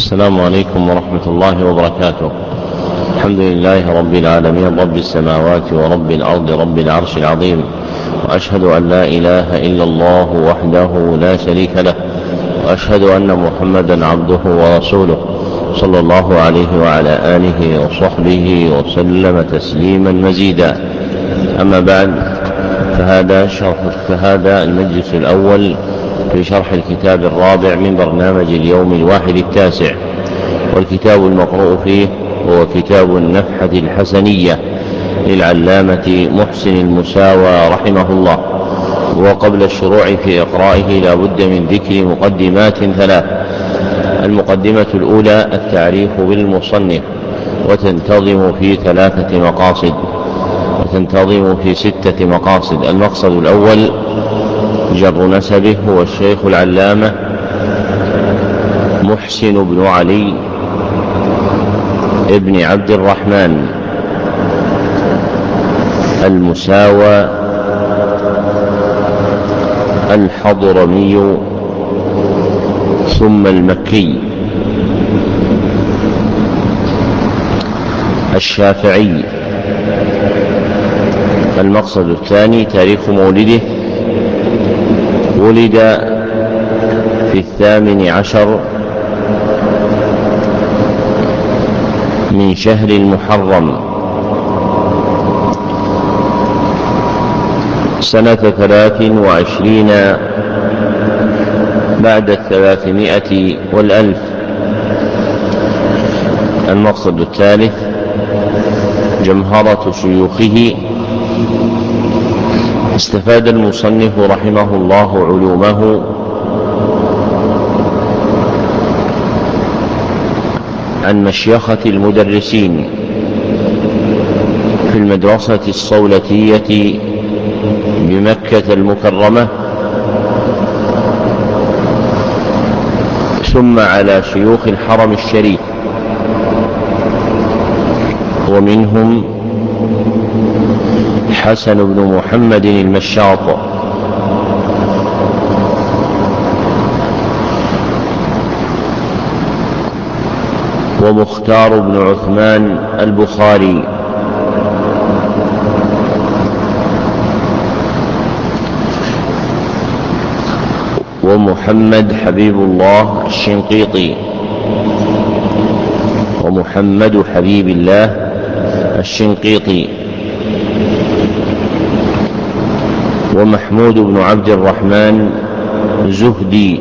السلام عليكم ورحمة الله وبركاته. الحمد لله رب العالمين، رب السماوات ورب الأرض، رب العرش العظيم، وأشهد أن لا إله إلا الله وحده لا شريك له، وأشهد أن محمدا عبده ورسوله صلى الله عليه وعلى آله وصحبه وسلم تسليما مزيدا. أما بعد، فهذا المجلس الأول في شرح الكتاب الرابع من برنامج اليوم الواحد التاسع، والكتاب المقروء فيه هو كتاب النفحة الحسنية للعلامة محسن المساوى رحمه الله. وقبل الشروع في إقرائه لا بد من ذكر مقدمات ثلاث. المقدمة الأولى التعريف بالمصنف، وتنتظم في 6 مقاصد. المقصد الأول جر نسبه، هو الشيخ العلامة محسن بن علي ابن عبد الرحمن المساوى الحضرمي ثم المكي الشافعي. المقصد الثاني تاريخ مولده، ولد في 18 من شهر المحرم سنة 23 بعد 300 والألف. المقصد الثالث جمهرة شيوخه. استفاد المصنف رحمه الله علومه عن مشيخة المدرسين في المدرسة الصولتية بمكة المكرمة، ثم على شيوخ الحرم الشريف، ومنهم حسن بن محمد المشاط، ومختار بن عثمان البخاري، ومحمد حبيب الله الشنقيطي، ومحمد حبيب الله الشنقيطي، ومحمود بن عبد الرحمن زهدي،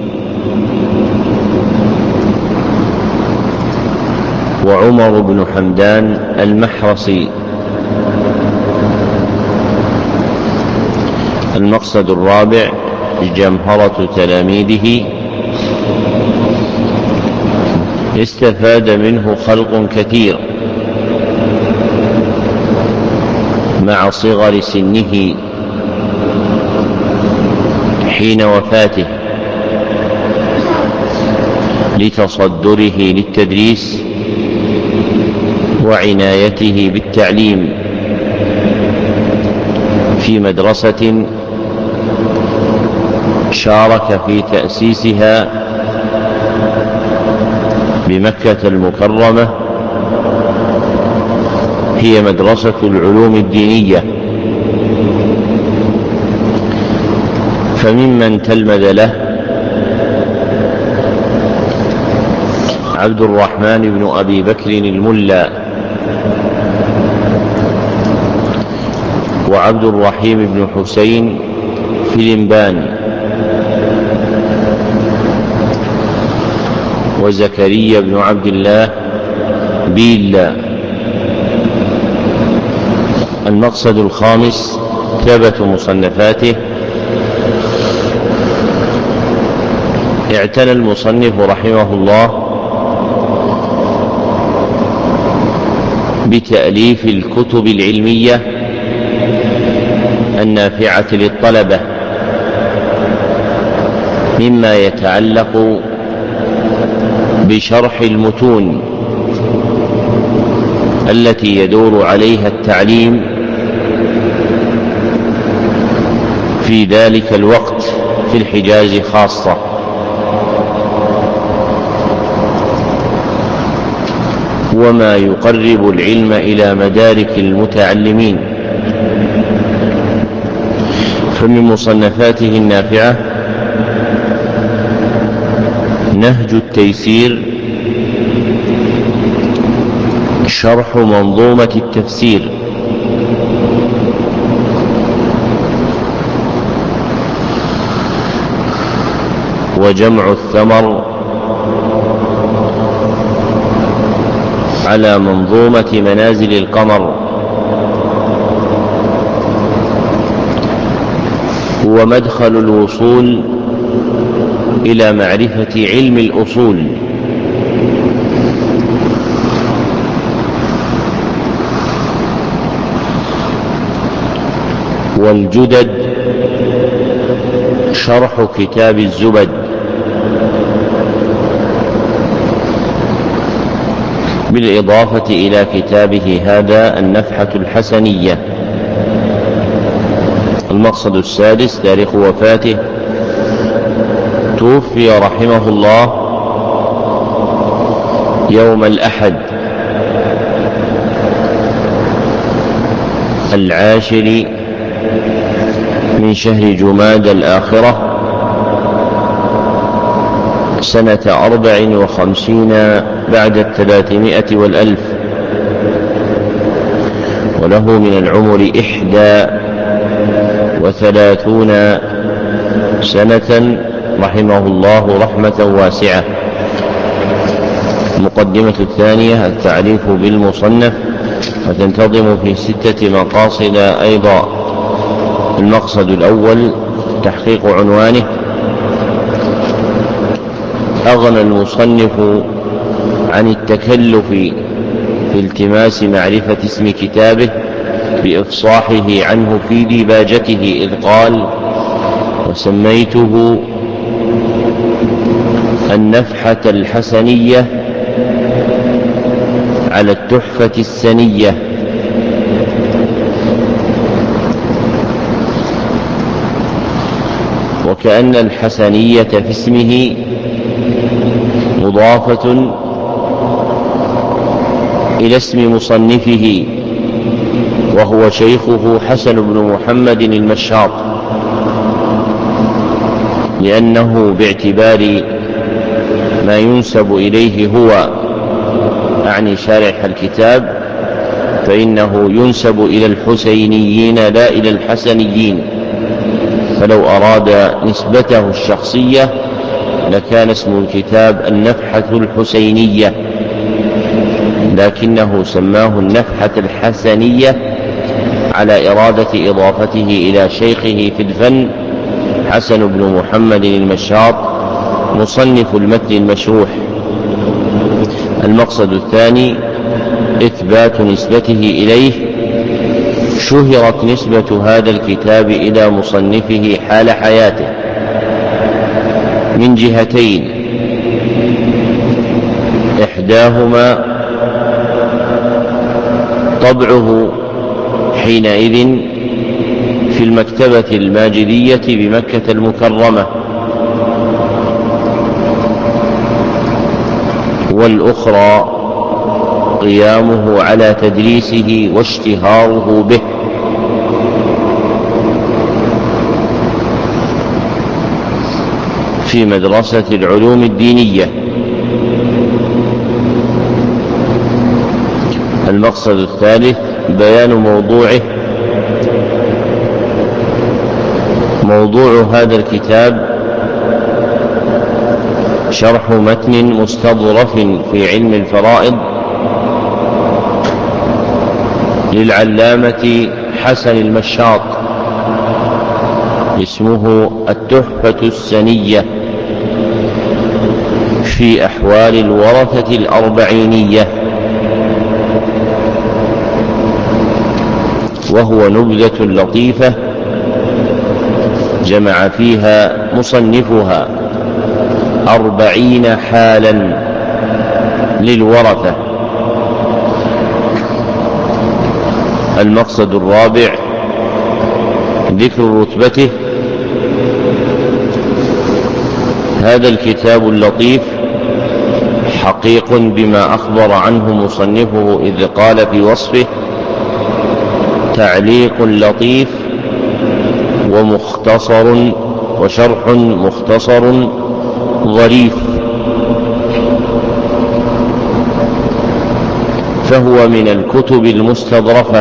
وعمر بن حمدان المحرسي. المقصد الرابع جمهرة تلاميذه. استفاد منه خلق كثير مع صغر سنه حين وفاته، لتصدره للتدريس وعنايته بالتعليم في مدرسة شارك في تأسيسها بمكة المكرمة، هي مدرسة العلوم الدينية. فممن تلمذ له عبد الرحمن بن أبي بكر الملا، وعبد الرحيم بن حسين فلمبان، وزكريا بن عبد الله بيلا. المقصد الخامس كتابة مصنفاته. اعتنى المصنف رحمه الله بتأليف الكتب العلمية النافعة للطلبة، مما يتعلق بشرح المتون التي يدور عليها التعليم في ذلك الوقت في الحجاز خاصة. وما يقرب العلم إلى مدارك المتعلمين. فمن مصنفاته النافعة نهج التيسير شرح منظومة التفسير، وجمع الثمر على منظومة منازل القمر، هو مدخل الوصول إلى معرفة علم الأصول. والجدد شرح كتاب الزبد، بالإضافة إلى كتابه هذا النفحة الحسنية. المقصد السادس تاريخ وفاته، توفي رحمه الله يوم الأحد 10 من شهر جمادى الآخرة سنة 54 بعد 300 والألف، وله من العمر 31 سنة رحمه الله رحمة واسعة. المقدمة الثانية التعريف بالمصنف، وتنتظم في 6 مقاصد أيضا. المقصد الأول تحقيق عنوانه. أغنى المصنف عن التكلف في التماس معرفة اسم كتابه بإفصاحه عنه في ديباجته، إذ قال: وسميته النفحة الحسنية على التحفة السنية. وكأن الحسنية في اسمه مضافة إلى اسم مصنفه، وهو شيخه حسن بن محمد المشاط، لأنه باعتبار ما ينسب إليه هو، أعني شارح الكتاب، فإنه ينسب إلى الحسينيين لا إلى الحسنيين، فلو أراد نسبته الشخصية لكان اسم الكتاب النفحة الحسينية، لكنه سماه النفحة الحسنية على إرادة إضافته إلى شيخه في الفن حسن بن محمد المشاط مصنف المتن المشروح. المقصد الثاني إثبات نسبته إليه. شهرت نسبة هذا الكتاب إلى مصنفه حال حياته من جهتين: إحداهما طبعه حينئذ في المكتبة الماجدية بمكة المكرمة، والأخرى قيامه على تدريسه واشتهاره به. في مدرسة العلوم الدينية. المقصد الثالث بيان موضوعه. موضوع هذا الكتاب شرح متن مستظرف في علم الفرائض للعلامة حسن المشاط، اسمه التحفة السنية في أحوال الورثة الأربعينية، وهو نبذة لطيفة جمع فيها مصنفها 40 حالا للورثة. المقصد الرابع ذكر رتبته. هذا الكتاب اللطيف حقيق بما أخبر عنه مصنفه إذ قال في وصفه: تعليق لطيف ومختصر وشرح مختصر ظريف. فهو من الكتب المستظرفة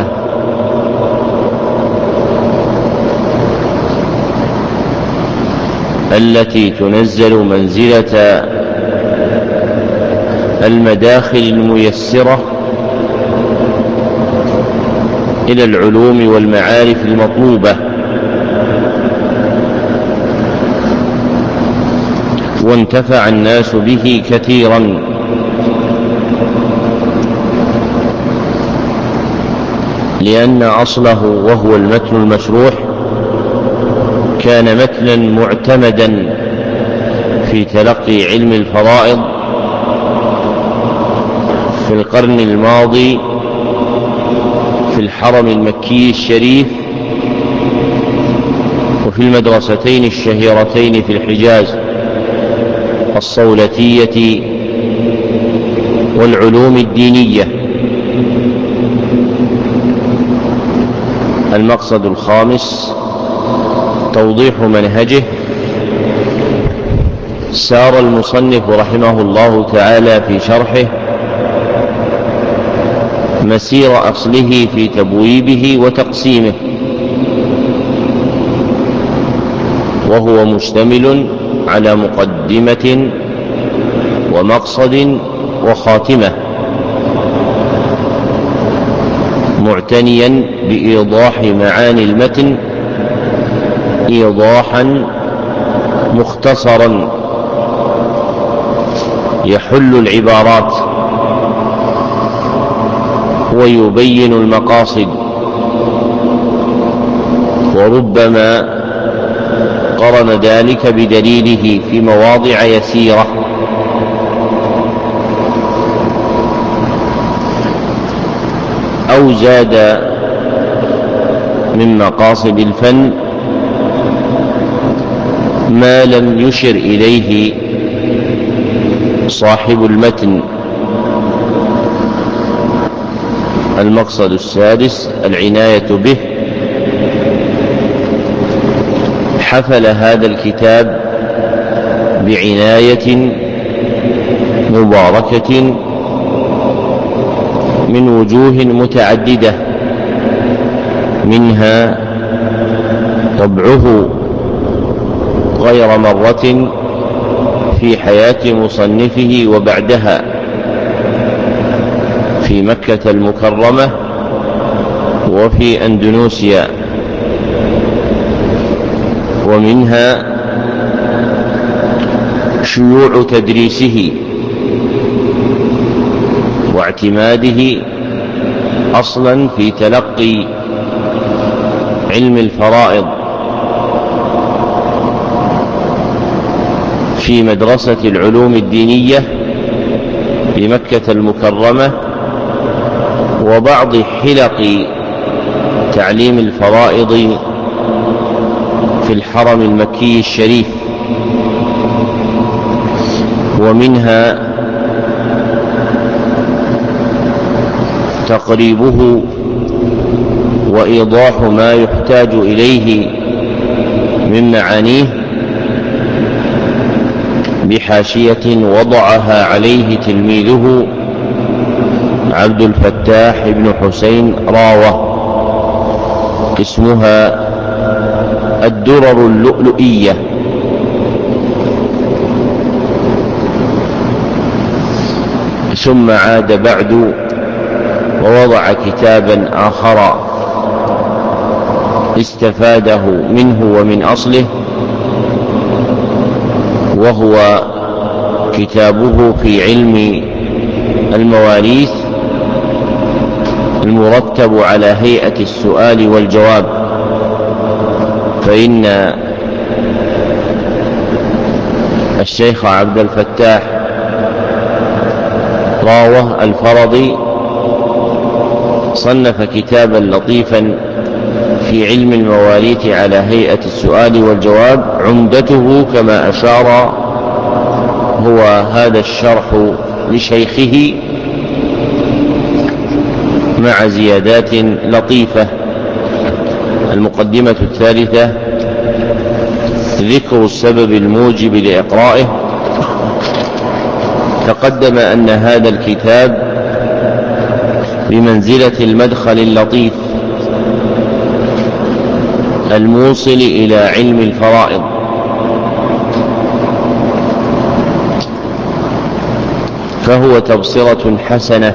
التي تنزل منزلة المداخل الميسرة إلى العلوم والمعارف المطلوبة، وانتفع الناس به كثيرا، لأن أصله وهو المتن المشروح كان متنا معتمدا في تلقي علم الفرائض في القرن الماضي في الحرم المكي الشريف وفي المدرستين الشهيرتين في الحجاز، الصولتية والعلوم الدينية. المقصد الخامس توضيح منهجه. سار المصنف رحمه الله تعالى في شرحه مسير أصله في تبويبه وتقسيمه، وهو مشتمل على مقدمة ومقصد وخاتمة، معتنيا بإيضاح معاني المتن إيضاحا مختصرا يحل العبارات ويبين المقاصد، وربما قرن ذلك بدليله في مواضع يسيرة. أو زاد من مقاصد الفن ما لم يشر إليه صاحب المتن. المقصد السادس العناية به. حفل هذا الكتاب بعناية مباركة من وجوه متعددة، منها طبعه غير مرة في حياة مصنفه وبعدها في مكة المكرمة وفي أندونيسيا، ومنها شيوع تدريسه واعتماده أصلا في تلقي علم الفرائض في مدرسة العلوم الدينية بمكة المكرمة، وبعض حلق تعليم الفرائض في الحرم المكي الشريف، ومنها تقريبه وإيضاح ما يحتاج إليه من معانيه بحاشية وضعها عليه تلميذه عبد الفتاح بن حسين راوة، اسمها الدرر اللؤلؤية. ثم عاد بعد ووضع كتابا آخر استفاده منه ومن أصله، وهو كتابه في علم المواريث المرتب على هيئة السؤال والجواب. فإن الشيخ عبد الفتاح راوة الفرضي صنف كتابا لطيفا في علم المواريث على هيئة السؤال والجواب، عمدته كما أشار هو هذا الشرح لشيخه مع زيادات لطيفة. المقدمة الثالثة ذكر السبب الموجب لإقرائه. تقدم أن هذا الكتاب بمنزلة المدخل اللطيف الموصل إلى علم الفرائض، فهو تبصرة حسنة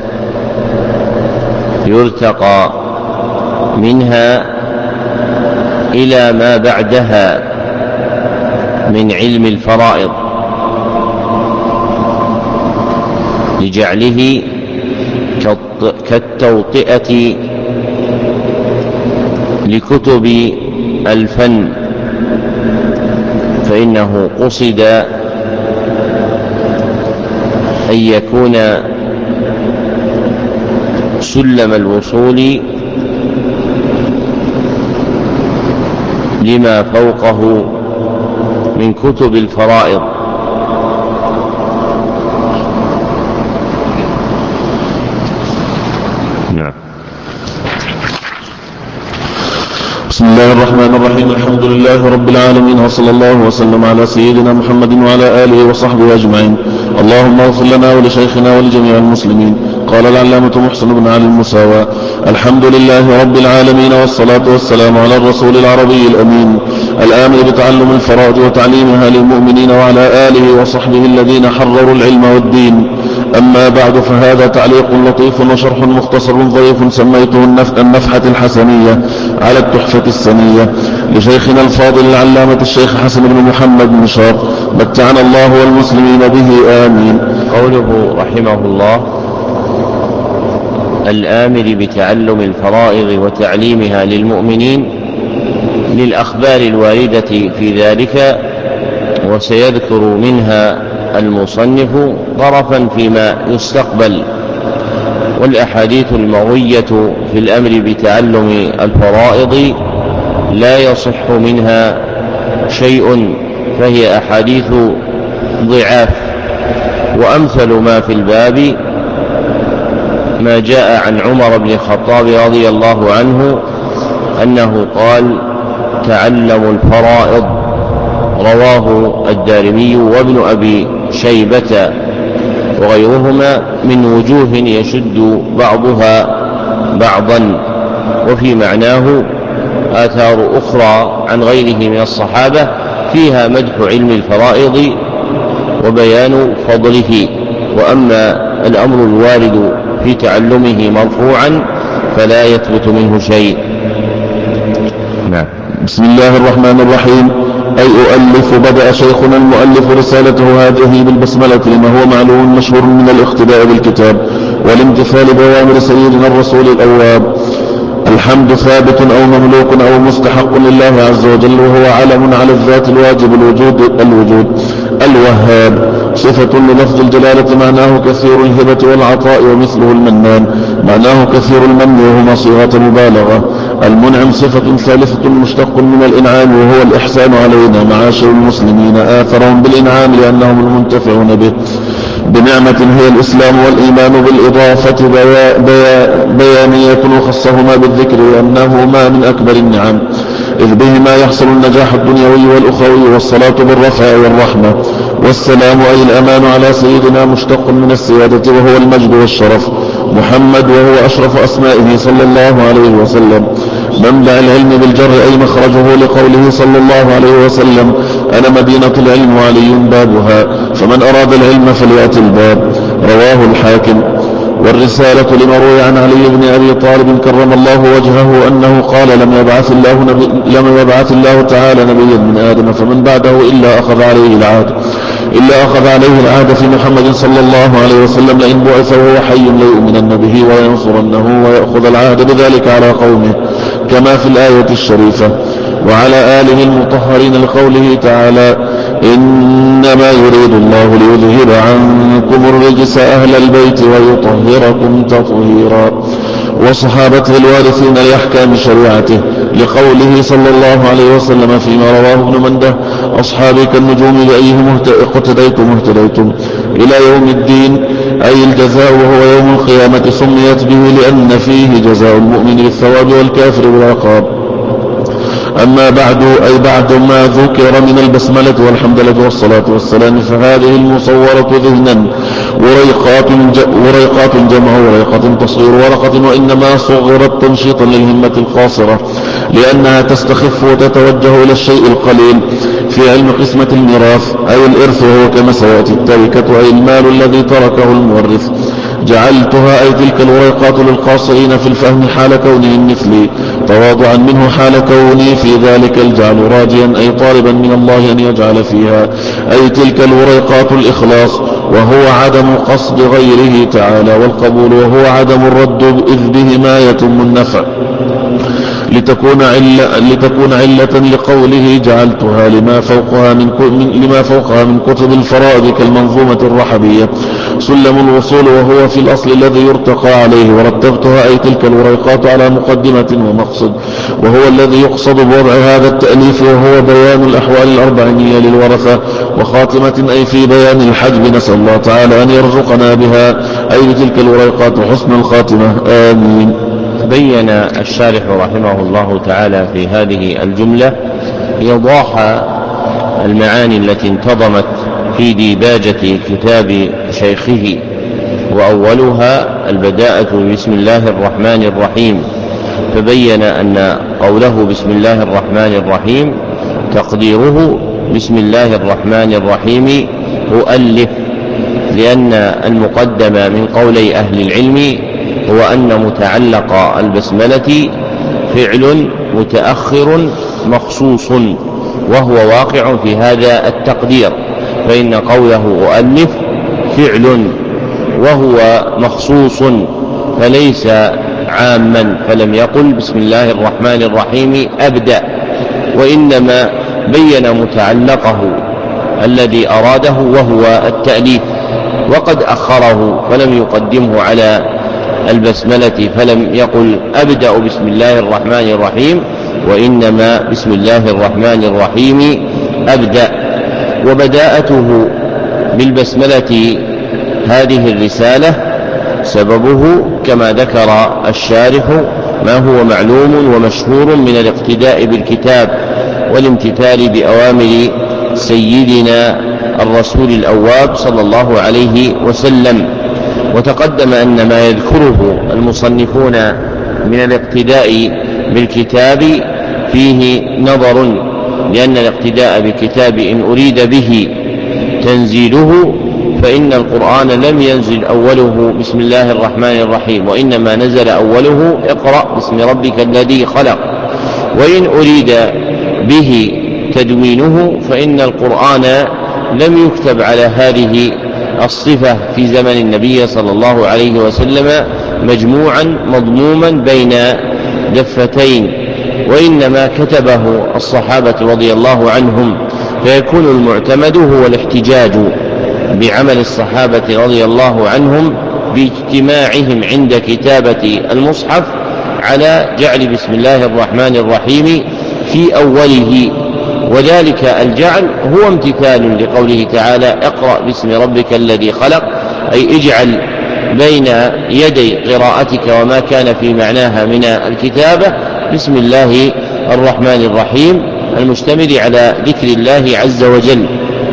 يرتقى منها إلى ما بعدها من علم الفرائض، لجعله كالتوطئة لكتب الفن، فإنه قصد أن يكون سلم الوصول لما فوقه من كتب الفرائض. نعم. بسم الله الرحمن الرحيم. الحمد لله رب العالمين، وصلى الله وسلم على سيدنا محمد وعلى آله وصحبه أجمعين. اللهم اغفر لنا ولشيخنا ولجميع المسلمين. قال العلامة محسن بن علي المساوى: الحمد لله رب العالمين، والصلاة والسلام على الرسول العربي الأمين الآمر بتعلم الفرائض وتعليمها للمؤمنين وعلى آله وصحبه الذين حرروا العلم والدين. أما بعد، فهذا تعليق لطيف وشرح مختصر ظريف سميته النفحة الحسنية على التحفة السنية لشيخنا الفاضل العلامة الشيخ حسن بن محمد بن شاط، متعنا الله والمسلمين به، آمين. قوله رحمه الله: الآمر بتعلم الفرائض وتعليمها للمؤمنين، للأخبار الواردة في ذلك، وسيذكر منها المصنف طرفا فيما يستقبل. والأحاديث المروية في الأمر بتعلم الفرائض لا يصح منها شيء، فهي أحاديث ضعاف. وأمثل ما في الباب ما جاء عن عمر بن الخطاب رضي الله عنه أنه قال: تعلموا الفرائض. رواه الدارمي وابن أبي شيبة وغيرهما من وجوه يشد بعضها بعضا، وفي معناه آثار أخرى عن غيره من الصحابة فيها مدح علم الفرائض وبيان فضله. وأما الأمر الوارد في تعلمه مرفوعا فلا يثبت منه شيء. نعم. بسم الله الرحمن الرحيم. أي أؤلف. بدأ شيخنا المؤلف رسالته هذه بالبسملة، لما هو معلوم مشهور من الاقتداء بالكتاب والامتثال بأوامر سيدنا الرسول الأواب. الحمد ثابت أو مملوك أو مستحق لله عز وجل، وهو علم على الذات الواجب الوجود الوهاب، صفة للفظ الجلالة معناه كثير الهبة والعطاء، ومثله المنان معناه كثير المن، وهما صيغة مبالغة. المنعم صفة ثالثة مشتق من الإنعام، وهو الإحسان علينا معاشر المسلمين، آثرهم بالإنعام لأنهم المنتفعون به بنعمة هي الإسلام والإيمان، بالإضافة بيانية، وخصهما بالذكر لأنهما من أكبر النعم، إذ بهما يحصل النجاح الدنيوي والأخروي، والصلاة بالرفاء والرحمة. والسلام أي الأمان على سيدنا مشتق من السيادة، وهو المجد والشرف، محمد، وهو أشرف أسمائه صلى الله عليه وسلم. منبع العلم بالجر أي مخرجه، لقوله صلى الله عليه وسلم: أنا مدينة العلم وعلي بابها، فمن أراد العلم فليأتي الباب. رواه الحاكم. والرسالة لما روي عن علي بن أبي طالب كرم الله وجهه أنه قال: لم يبعث الله تعالى نبيا من آدم فمن بعده إلا أخذ عليه العهد في محمد صلى الله عليه وسلم، لئن بعث وهو حي ليؤمنن به ولينصرنه، ويأخذ العهد بذلك على قومه، كما في الآية الشريفة. وعلى آله المطهرين، لقوله تعالى: إنما يريد الله ليذهب عنكم الرجس أهل البيت ويطهركم تطهيرا. وصحابته الوارثين لأحكام شريعته، لقوله صلى الله عليه وسلم فيما رواه ابن منده: أصحابي كالنجوم بأيهم اقتديتم اهتديتم. إلى يوم الدين أي الجزاء وهو يوم القيامة، سميت به لأن فيه جزاء المؤمن بالثواب والكافر بالعقاب. أما بعد أي بعد ما ذكر من البسملة والحمدلة والصلاة والسلام، فهذه المصورة ذهنا وريقات جمع وريقة تصغير ورقة، وإنما صغرت تنشيطا للهمة القاصرة لأنها تستخف وتتوجه إلى الشيء القليل في علم قسمة الميراث أي الإرث، وهو كما سيأتي التركة أي المال الذي تركه المورث. جعلتها أي تلك الوريقات للقاصرين في الفهم حال كونهم مثلي، تواضعا منه حال كوني في ذلك الجعل، راجيا أي طالبا من الله أن يجعل فيها أي تلك الوريقات الإخلاص، وهو عدم قصد غيره تعالى، والقبول وهو عدم الرد إذ بهما يتم النفع، لتكون علة لقوله جعلتها لما فوقها من كتب الفرائض كالمنظومة الرحبية سلم الوصول، وهو في الأصل الذي يرتقى عليه، ورتبتها أي تلك الوريقات على مقدمة ومقصد، وهو الذي يقصد بوضع هذا التأليف، وهو بيان الأحوال الأربعينية للورثة، وخاتمة أي في بيان الحجب، نسأل الله تعالى أن يرزقنا بها أي بتلك الوريقات حسن الخاتمة، آمين. بين الشارح رحمه الله تعالى في هذه الجملة إيضاح المعاني التي انتظمت في ديباجة كتاب شيخه، وأولها البداءة بسم الله الرحمن الرحيم، فبين أن قوله بسم الله الرحمن الرحيم تقديره بسم الله الرحمن الرحيم أؤلف، لأن المقدم من قولي أهل العلم هو أن متعلق البسملة فعل متأخر مخصوص، وهو واقع في هذا التقدير، فإن قوله أؤلف فعل وهو مخصوص فليس عاما، فلم يقل بسم الله الرحمن الرحيم أبدأ، وإنما بين متعلقه الذي أراده وهو التأليف، وقد أخره فلم يقدمه على البسملة، فلم يقل أبدأ بسم الله الرحمن الرحيم، وإنما بسم الله الرحمن الرحيم أبدأ. وبداءته بالبسملة هذه الرسالة سببه كما ذكر الشارح ما هو معلوم ومشهور من الاقتداء بالكتاب والامتثال بأوامر سيدنا الرسول الأواب صلى الله عليه وسلم. وتقدم أن ما يذكره المصنفون من الاقتداء بالكتاب فيه نظر، لأن الاقتداء بالكتاب إن أريد به تنزيله فإن القرآن لم ينزل أوله بسم الله الرحمن الرحيم، وإنما نزل أوله اقرأ باسم ربك الذي خلق. وإن أريد به تدوينه فإن القرآن لم يكتب على هذه الصفة في زمن النبي صلى الله عليه وسلم مجموعا مضموما بين دفتين، وإنما كتبه الصحابة رضي الله عنهم، فيكون المعتمد هو الاحتجاج بعمل الصحابة رضي الله عنهم باجتماعهم عند كتابة المصحف على جعل بسم الله الرحمن الرحيم في أوله، وذلك الجعل هو امتثال لقوله تعالى اقرأ باسم ربك الذي خلق، أي اجعل بين يدي قراءتك وما كان في معناها من الكتابة بسم الله الرحمن الرحيم المشتمل على ذكر الله عز وجل.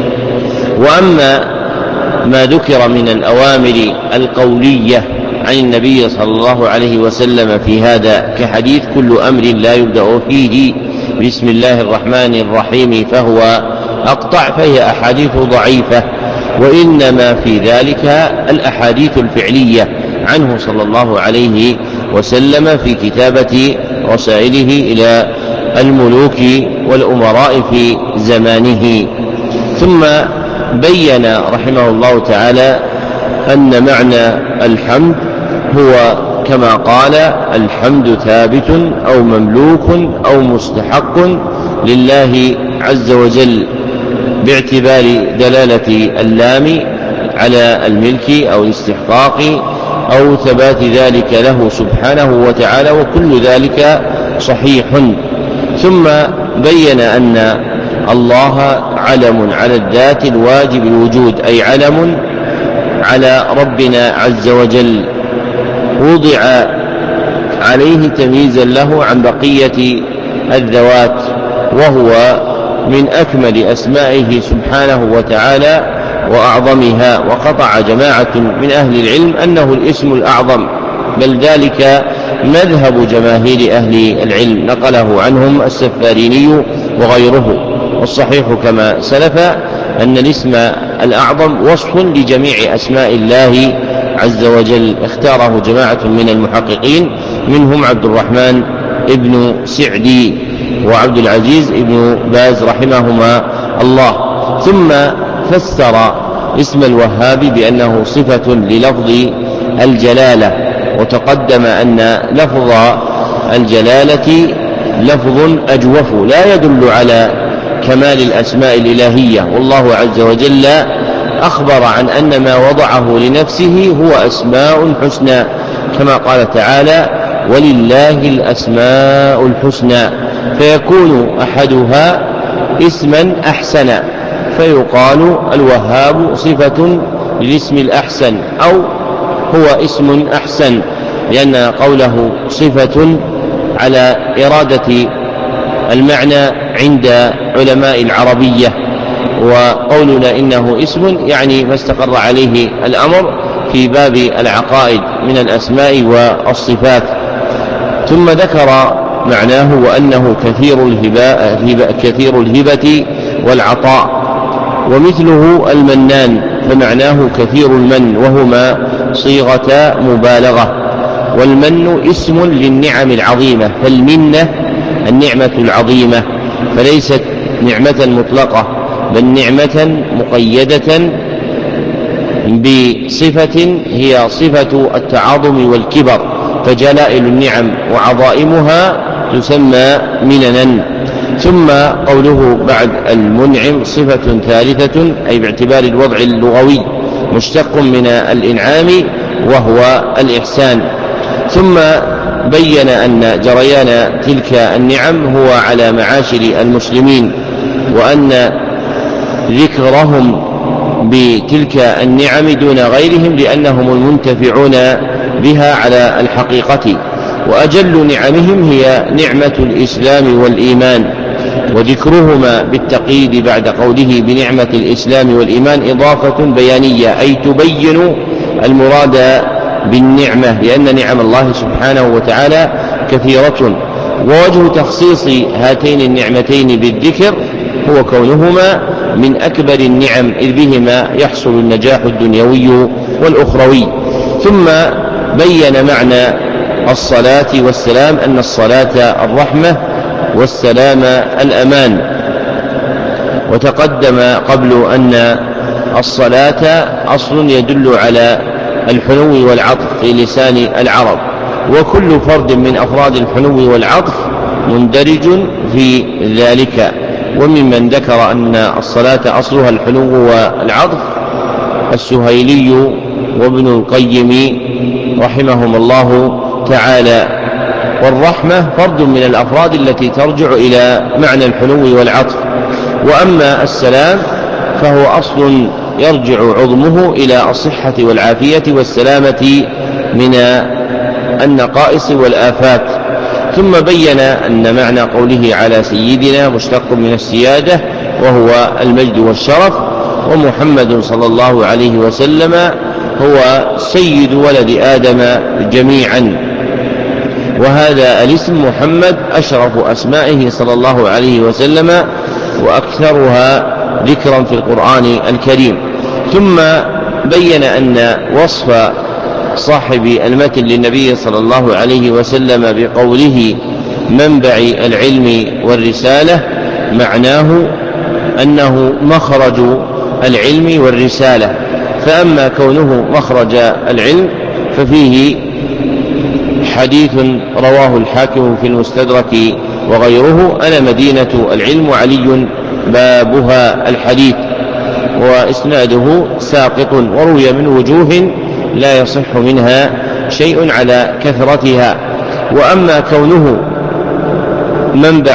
وأما ما ذكر من الأوامر القولية عن النبي صلى الله عليه وسلم في هذا كحديث كل أمر لا يبدأ فيه بسم الله الرحمن الرحيم فهو أقطع، فهي أحاديث ضعيفة، وإنما في ذلك الأحاديث الفعلية عنه صلى الله عليه وسلم في كتابة رسائله إلى الملوك والأمراء في زمانه. ثم بين رحمه الله تعالى أن معنى الحمد هو كما قال الحمد ثابت أو مملوك أو مستحق لله عز وجل، باعتبار دلالة اللام على الملك أو الاستحقاق أو ثبات ذلك له سبحانه وتعالى، وكل ذلك صحيح. ثم بين أن الله علم على الذات الواجب الوجود، أي علم على ربنا عز وجل، وضع عليه تمييزا له عن بقية الذوات، وهو من أكمل أسمائه سبحانه وتعالى وأعظمها. وقطع جماعة من أهل العلم أنه الاسم الأعظم، بل ذلك مذهب جماهير أهل العلم، نقله عنهم السفاريني وغيره. والصحيح كما سلف أن الاسم الأعظم وصف لجميع أسماء الله عز وجل، اختاره جماعة من المحققين، منهم عبد الرحمن ابن سعدي وعبد العزيز ابن باز رحمهما الله. ثم فسر اسم الوهاب بأنه صفة للفظ الجلالة، وتقدم أن لفظ الجلالة لفظ أجوف لا يدل على كمال الأسماء الإلهية، والله عز وجل أخبر عن أن ما وضعه لنفسه هو أسماء حسنى، كما قال تعالى: ولله الأسماء الحسنى، فيكون أحدها اسما أحسن، فيقال الوهاب صفة للاسم الأحسن، أو هو اسم أحسن، لأن قوله صفة على إرادة المعنى عند علماء العربية، وقولنا إنه اسم يعني ما استقر عليه الأمر في باب العقائد من الأسماء والصفات. ثم ذكر معناه وأنه كثير الهبة والعطاء، ومثله المنان، فمعناه كثير المن، وهما صيغة مبالغة. والمن اسم للنعم العظيمة، فالمنة النعمة العظيمة، فليست نعمة مطلقة، بل نعمة مقيدة بصفة هي صفة التعاظم والكبر، فجلائل النعم وعظائمها تسمى مننا. ثم قوله بعد المنعم صفة ثالثة، أي باعتبار الوضع اللغوي مشتق من الإنعام وهو الإحسان. ثم بين أن جريان تلك النعم هو على معاشر المسلمين، وأن ذكرهم بتلك النعم دون غيرهم لأنهم المنتفعون بها على الحقيقة، وأجل نعمهم هي نعمة الإسلام والإيمان، وذكرهما بالتقييد بعد قوله بنعمة الإسلام والإيمان إضافة بيانية، أي تبين المراد بالنعمة، لأن نعم الله سبحانه وتعالى كثيرة. ووجه تخصيص هاتين النعمتين بالذكر هو كونهما من أكبر النعم، إذ بهما يحصل النجاح الدنيوي والأخروي. ثم بين معنى الصلاة والسلام، أن الصلاة الرحمة والسلام الأمان. وتقدم قبل أن الصلاة أصل يدل على الحنو والعطف في لسان العرب، وكل فرد من أفراد الحنو والعطف مندرج في ذلك. وممن ذكر أن الصلاة أصلها الحنو والعطف السهيلي وابن القيم رحمهم الله تعالى. والرحمة فرد من الأفراد التي ترجع إلى معنى الحنو والعطف. وأما السلام فهو أصل يرجع عظمه إلى الصحة والعافية والسلامة من النقائص والآفات. ثم بين أن معنى قوله على سيدنا مشتق من السيادة وهو المجد والشرف، ومحمد صلى الله عليه وسلم هو سيد ولد آدم جميعا. وهذا الاسم محمد أشرف أسمائه صلى الله عليه وسلم وأكثرها ذكرا في القرآن الكريم. ثم بين أن وصف صاحب المتن للنبي صلى الله عليه وسلم بقوله منبع العلم والرسالة معناه أنه مخرج العلم والرسالة. فأما كونه مخرج العلم ففيه حديث رواه الحاكم في المستدرك وغيره: أنا مدينة العلم وعلي بابها الحديث، وإسناده ساقط، وروي من وجوه لا يصح منها شيء على كثرتها. وأما كونه منبع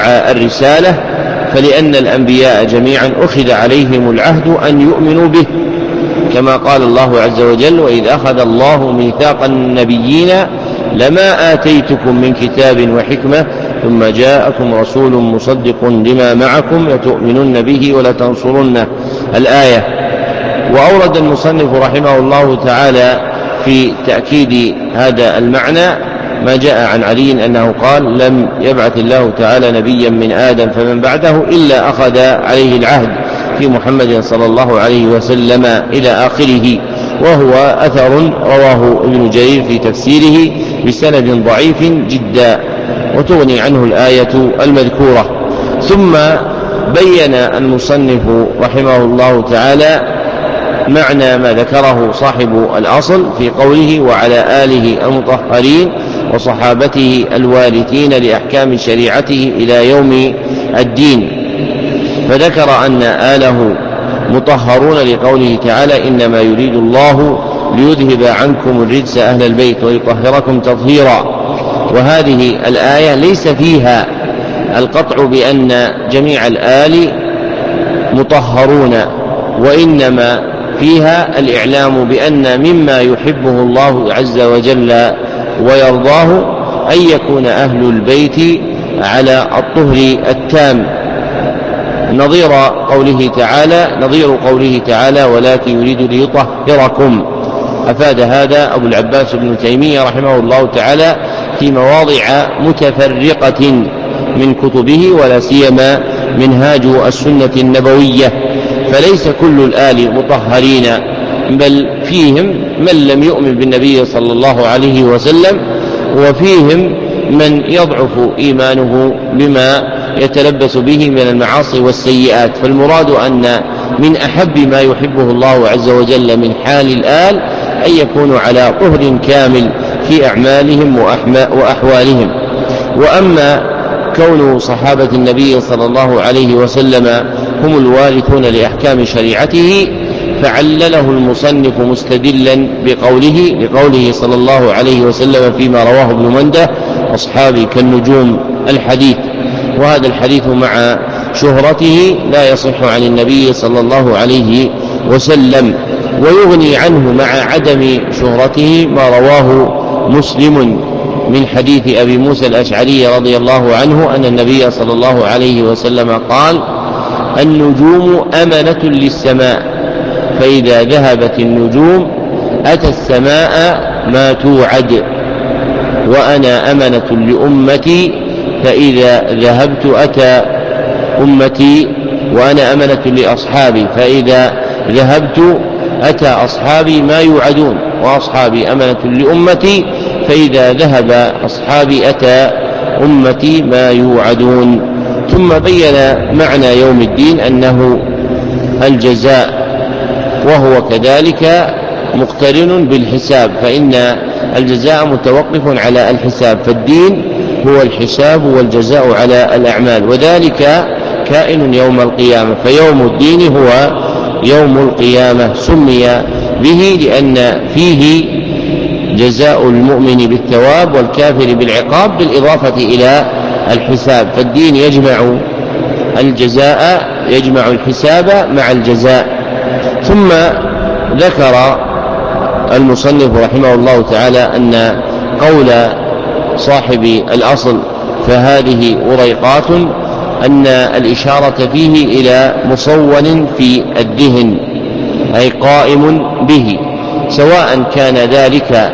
كما قال الله عز وجل: وإذ أخذ الله ميثاق النبيين لما آتيتكم من كتاب وحكمة ثم جاءكم رسول مصدق لما معكم لتؤمنن به ولتنصرنه. الآية. وأورد المصنف رحمه الله تعالى في تأكيد هذا المعنى ما جاء عن علي أنه قال: لم يبعث الله تعالى نبيا من آدم فمن بعده إلا أخذ عليه العهد في محمد صلى الله عليه وسلم إلى آخره، وهو أثر رواه ابن جرير في تفسيره بسند ضعيف جدا، وتغني عنه الآية المذكورة. ثم بين المصنف رحمه الله تعالى معنى ما ذكره صاحب الأصل في قوله: وعلى آله المطهرين وصحابته الوارثين لأحكام شريعته إلى يوم الدين، فذكر أن آله مطهرون لقوله تعالى: إنما يريد الله ليذهب عنكم الرجس أهل البيت ويطهركم تطهيرا. وهذه الآية ليس فيها القطع بأن جميع الآل مطهرون، وإنما فيها الإعلام بأن مما يحبه الله عز وجل ويرضاه أن يكون أهل البيت على الطهر التام، نظير قوله تعالى: ولكن يريد ليطهركم. أفاد هذا أبو العباس بن تيمية رحمه الله تعالى في مواضع متفرقة من كتبه، ولا سيما منهاج السنة النبوية. فليس كل الآل مطهرين، بل فيهم من لم يؤمن بالنبي صلى الله عليه وسلم، وفيهم من يضعف إيمانه بما يتلبس به من المعاصي والسيئات. فالمراد أن من أحب ما يحبه الله عز وجل من حال الآل أن يكونوا على طهر كامل في أعمالهم وأحوالهم. وأما كون صحابة النبي صلى الله عليه وسلم هم الوارثون لأحكام شريعته، فعلله المصنف مستدلا بقوله صلى الله عليه وسلم فيما رواه ابن منده: أصحابي كالنجوم الحديث. وهذا الحديث مع شهرته لا يصح عن النبي صلى الله عليه وسلم، ويغني عنه مع عدم شهرته ما رواه مسلم من حديث أبي موسى الأشعري رضي الله عنه أن النبي صلى الله عليه وسلم قال: النجوم أمنة للسماء، فإذا ذهبت النجوم أتى السماء ما توعد، وأنا أمنة لأمتي، فإذا ذهبت أتى أمتي، وأنا أمنة لأصحابي، فإذا ذهبت أتى أصحابي ما يوعدون، وأصحابي أمنة لأمتي، فإذا ذهب أصحابي أتى أمتي ما يوعدون. ثم بين معنى يوم الدين أنه الجزاء، وهو كذلك مقترن بالحساب، فإن الجزاء متوقف على الحساب، فالدين هو الحساب والجزاء على الأعمال، وذلك كائن يوم القيامة. فيوم الدين هو يوم القيامة، سمي به لأن فيه جزاء المؤمن بالثواب والكافر بالعقاب، بالإضافة إلى الحساب. فالدين يجمع الحساب مع الجزاء. ثم ذكر المصنف رحمه الله تعالى أن قول صاحب الأصل فهذه وريقات أن الإشارة فيه إلى مصون في الدهن، أي قائم به، سواء كان ذلك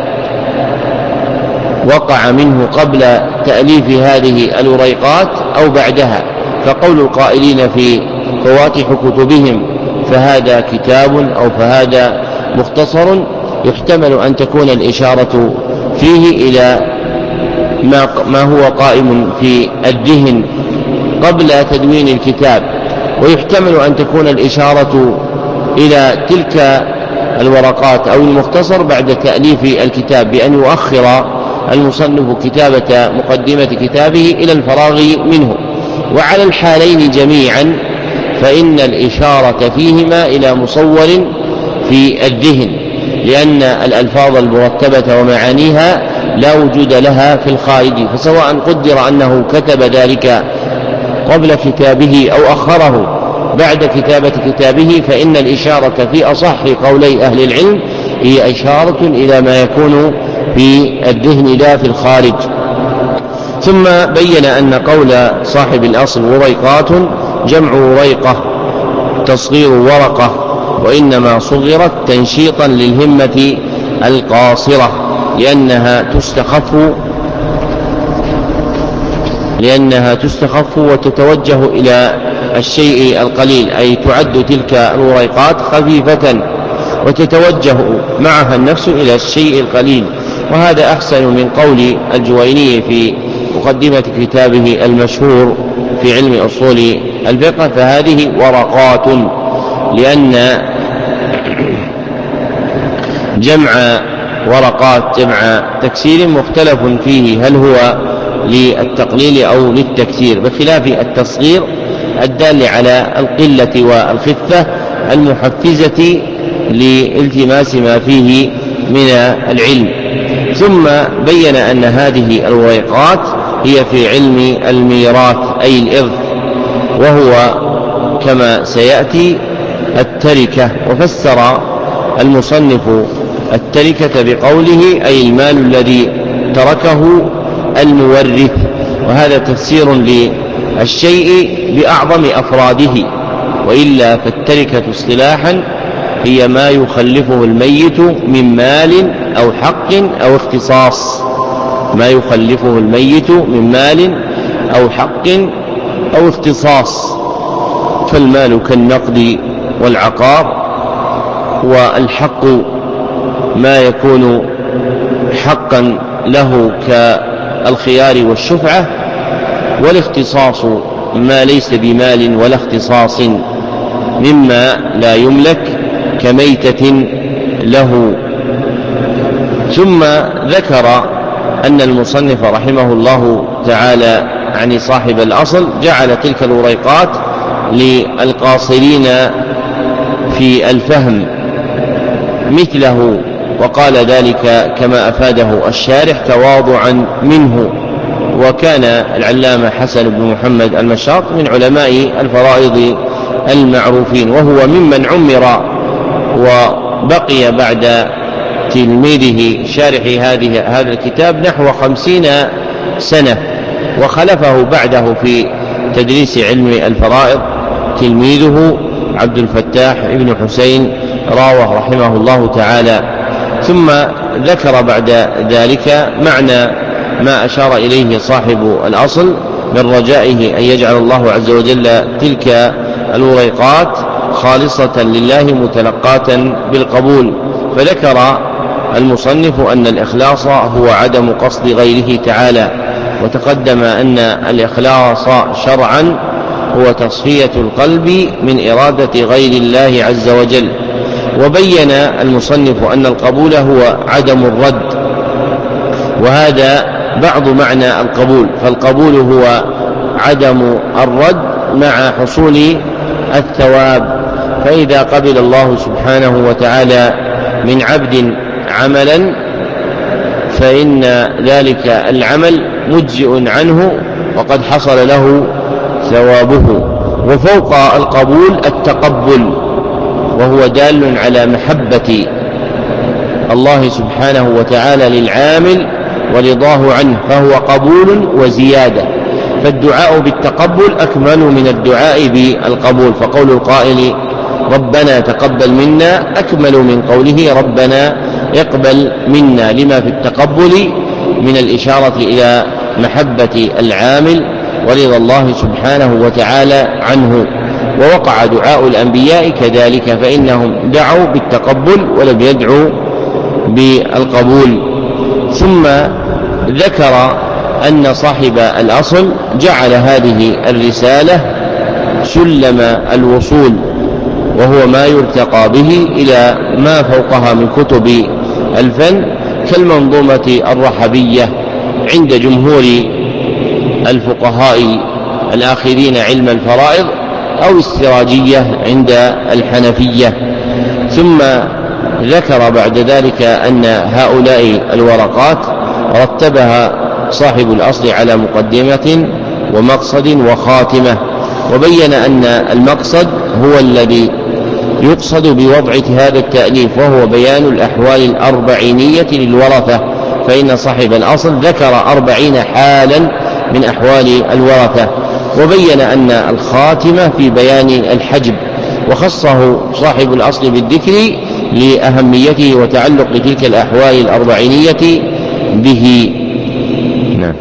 وقع منه قبل تأليف هذه الوريقات أو بعدها. فقول القائلين في فواتح كتبهم فهذا كتاب أو فهذا مختصر، يحتمل أن تكون الإشارة فيه إلى ما هو قائم في الدهن قبل تدوين الكتاب، ويحتمل أن تكون الإشارة إلى تلك الورقات أو المختصر بعد تأليف الكتاب، بأن يؤخر المصنف كتابة مقدمة كتابه إلى الفراغ منه. وعلى الحالين جميعا فإن الإشارة فيهما إلى مصور في الذهن، لأن الألفاظ المرتبة ومعانيها لا وجود لها في الخارج، فسواء قدر أنه كتب ذلك قبل كتابه أو أخره، بعد كتابة كتابه، فإن الإشارة في أصح قولي أهل العلم هي إشارة إلى ما يكون في الذهن لا في الخارج. ثم بين أن قول صاحب الأصل وريقات جمع وريقة تصغير ورقة، وإنما صغرت تنشيطا للهمة القاصرة لأنها تستخف وتتوجه إلى الشيء القليل، أي تعد تلك الوريقات خفيفة وتتوجه معها النفس إلى الشيء القليل. وهذا أحسن من قول الجويني في مقدمة كتابه المشهور في علم أصول الفقه، فهذه ورقات، لأن جمع ورقات جمع تكسير مختلف فيه هل هو للتقليل أو للتكسير، بخلاف التصغير الدال على القلة والخفة المحفزة لالتماس ما فيه من العلم. ثم بين أن هذه الورقات هي في علم الميراث أي الإرث، وهو كما سيأتي التركة. وفسر المصنف التركة بقوله أي المال الذي تركه المورث، وهذا تفسير للشيء بأعظم أفراده، وإلا فالتركة اصطلاحا هي ما يخلفه الميت من مال أو حق أو اختصاص، ما يخلفه الميت من مال أو حق أو اختصاص. فالمال كالنقد والعقار، والحق ما يكون حقا له كالخيار والشفعة، والاختصاص ما ليس بمال ولا اختصاص مما لا يملك كميتة له. ثم ذكر أن المصنف رحمه الله تعالى عن صاحب الأصل جعل تلك الوريقات للقاصرين في الفهم مثله، وقال ذلك كما أفاده الشارح تواضعا منه. وكان العلامة حسن بن محمد المشاط من علماء الفرائض المعروفين، وهو ممن عمر وبقي بعد تلميذه شارح هذا الكتاب نحو 50 سنة، وخلفه بعده في تدريس علم الفرائض تلميذه عبد الفتاح ابن حسين راوه رحمه الله تعالى. ثم ذكر بعد ذلك معنى ما أشار إليه صاحب الأصل من رجائه أن يجعل الله عز وجل تلك الوريقات خالصة لله متلقاة بالقبول. فذكر المصنف أن الإخلاص هو عدم قصد غيره تعالى، وتقدم أن الإخلاص شرعا هو تصفية القلب من إرادة غير الله عز وجل. وبين المصنف أن القبول هو عدم الرد، وهذا بعض معنى القبول، فالقبول هو عدم الرد مع حصول الثواب. فإذا قبل الله سبحانه وتعالى من عبد عملا فإن ذلك العمل مجزئ عنه وقد حصل له ثوابه. وفوق القبول التقبل، وهو دال على محبة الله سبحانه وتعالى للعامل ورضاه عنه، فهو قبول وزيادة. فالدعاء بالتقبل أكمل من الدعاء بالقبول، فقول القائل ربنا تقبل منا أكمل من قوله ربنا اقبل منا، لما في التقبل من الإشارة إلى محبة العامل ورضا الله سبحانه وتعالى عنه. ووقع دعاء الأنبياء كذلك، فإنهم دعوا بالتقبل ولم يدعوا بالقبول. ثم ذكر أن صاحب الأصل جعل هذه الرسالة سلم الوصول، وهو ما يرتقى به إلى ما فوقها من كتب الفن، كالمنظومة الرحبية عند جمهور الفقهاء الآخذين علم الفرائض، أو السراجية عند الحنفية. ثم ذكر بعد ذلك أن هؤلاء الورقات رتبها صاحب الأصل على مقدمة ومقصد وخاتمة، وبين أن المقصد هو الذي يقصد بوضع هذا التأليف، وهو بيان الأحوال الأربعينية للورثة، فإن صاحب الأصل ذكر 40 حالا من أحوال الورثة، وبين أن الخاتمة في بيان الحجب، وخصه صاحب الأصل بالذكر لأهميته وتعلق تلك الأحوال الأربعينية به. نعم.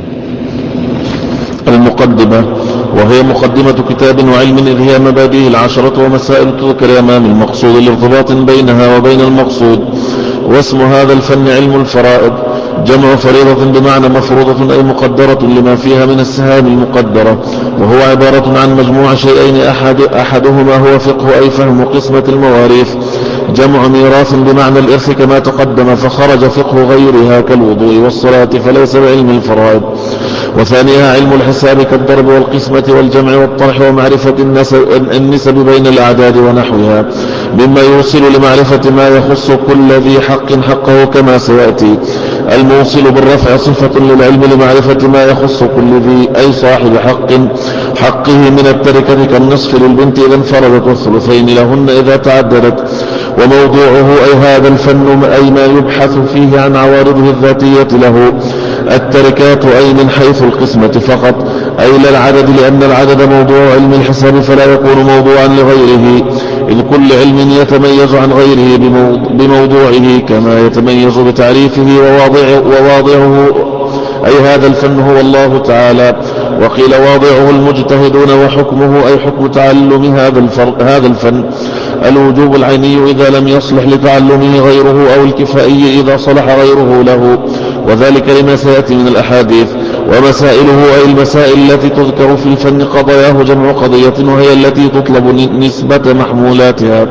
المقدمة، وهي مقدمة كتاب وعلم إذ هي مبادئه العشرة ومسائل تذكر أمام المقصود لارتباط بينها وبين المقصود. واسم هذا الفن علم الفرائض، جمع فريضة بمعنى مفروضة أي مقدرة لما فيها من السهام المقدرة، وهو عبارة عن مجموع شيئين أحدهما هو فقه أي فهم قسمة المواريث، جمع ميراث بمعنى الإرث كما تقدم، فخرج فقه غيرها كالوضوء والصلاة فليس بعلم الفرائض. وثانيها علم الحساب كالضرب والقسمة والجمع والطرح ومعرفة النسب بين الأعداد ونحوها، مما يوصل لمعرفة ما يخص كل ذي حق حقه كما سيأتي. الموصل بالرفع صفة للعلم لمعرفة ما يخص كل ذي أي صاحب حقه من التركة كالنصف للبنت إذا انفردت والثلثين لهن إذا تعددت. وموضوعه أي هذا الفن أي ما يبحث فيه عن عوارضه الذاتية له، التركات أي من حيث القسمة فقط أي لا العدد، لأن العدد موضوع علم الحساب فلا يكون موضوعا لغيره، إذ كل علم يتميز عن غيره بموضوعه كما يتميز بتعريفه وواضعه أي هذا الفن هو الله تعالى. وقيل واضعه المجتهدون، وحكمه أي حكم تعلم هذا الفن الوجوب العيني إذا لم يصلح لتعلمه غيره، أو الكفائي إذا صلح غيره له، وذلك لما سيأتي من الأحاديث. ومسائله أي المسائل التي تذكر في الفن قضاياه جمع قضية، وهي التي تطلب نسبة محمولاتها،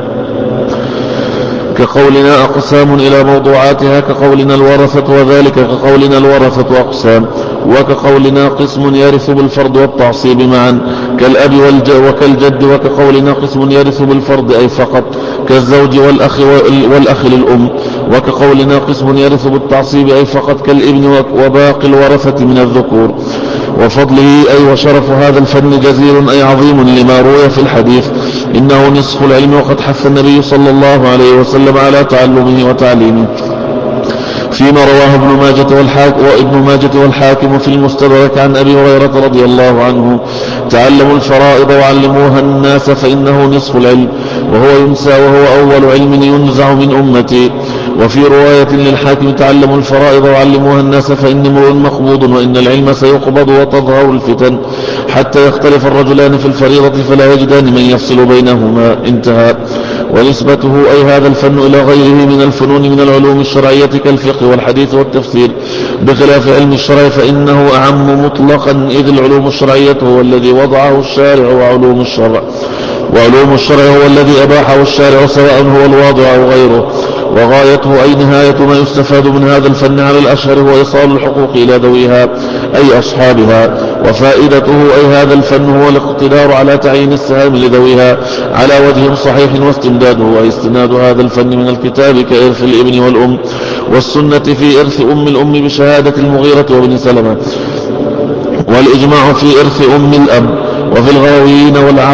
كقولنا أقسام إلى موضوعاتها، كقولنا الورثة، وذلك كقولنا الورثة أقسام، وكقولنا قسم يرث بالفرض والتعصيب معا كالأب وكالجد، وكقولنا قسم يرث بالفرض أي فقط كالزوج والأخ للأم، وكقولنا قسم يرث بالتعصيب أي فقط كالابن وباقي الورثة من الذكور. وفضله أي وشرف هذا الفن جزيل أي عظيم لما روي في الحديث إنه نصف العلم، وقد حث النبي صلى الله عليه وسلم على تعلمه وتعليمه فيما رواه ابن ماجة والحاكم في المستدرك عن أبي هريرة رضي الله عنه: تعلموا الفرائض وعلموها الناس فإنه نصف العلم، وهو ينسى وهو أول علم ينزع من أمتي. وفي رواية للحاكم: تعلموا الفرائض وعلموها الناس فإن امرؤ مقبوض وإن العلم سيقبض وتظهر الفتن حتى يختلف الرجلان في الفريضة فلا يجدان من يفصل بينهما. انتهى. ونسبته أي هذا الفن إلى غيره من الفنون من العلوم الشرعية كالفقه والحديث والتفسير، بخلاف علم الشرع فإنه أعم مطلقا، إذ العلوم الشرعية هو الذي وضعه الشارع، وعلوم الشرع هو الذي أباحه الشارع سواء هو الواضع أو غيره. وغايته أي نهاية ما يستفاد من هذا الفن على الأشهر هو إيصال الحقوق إلى ذويها أي أصحابها. وفائدته أي هذا الفن هو الاقتدار على تعيين السهام لذويها على وجه صحيح، واستمداده أي استناد هذا الفن من الكتاب كإرث الابن والأم، والسنة في إرث أم الأم بشهادة المغيرة وابن سلمة، والإجماع في إرث أم الأب. وفي الغراوين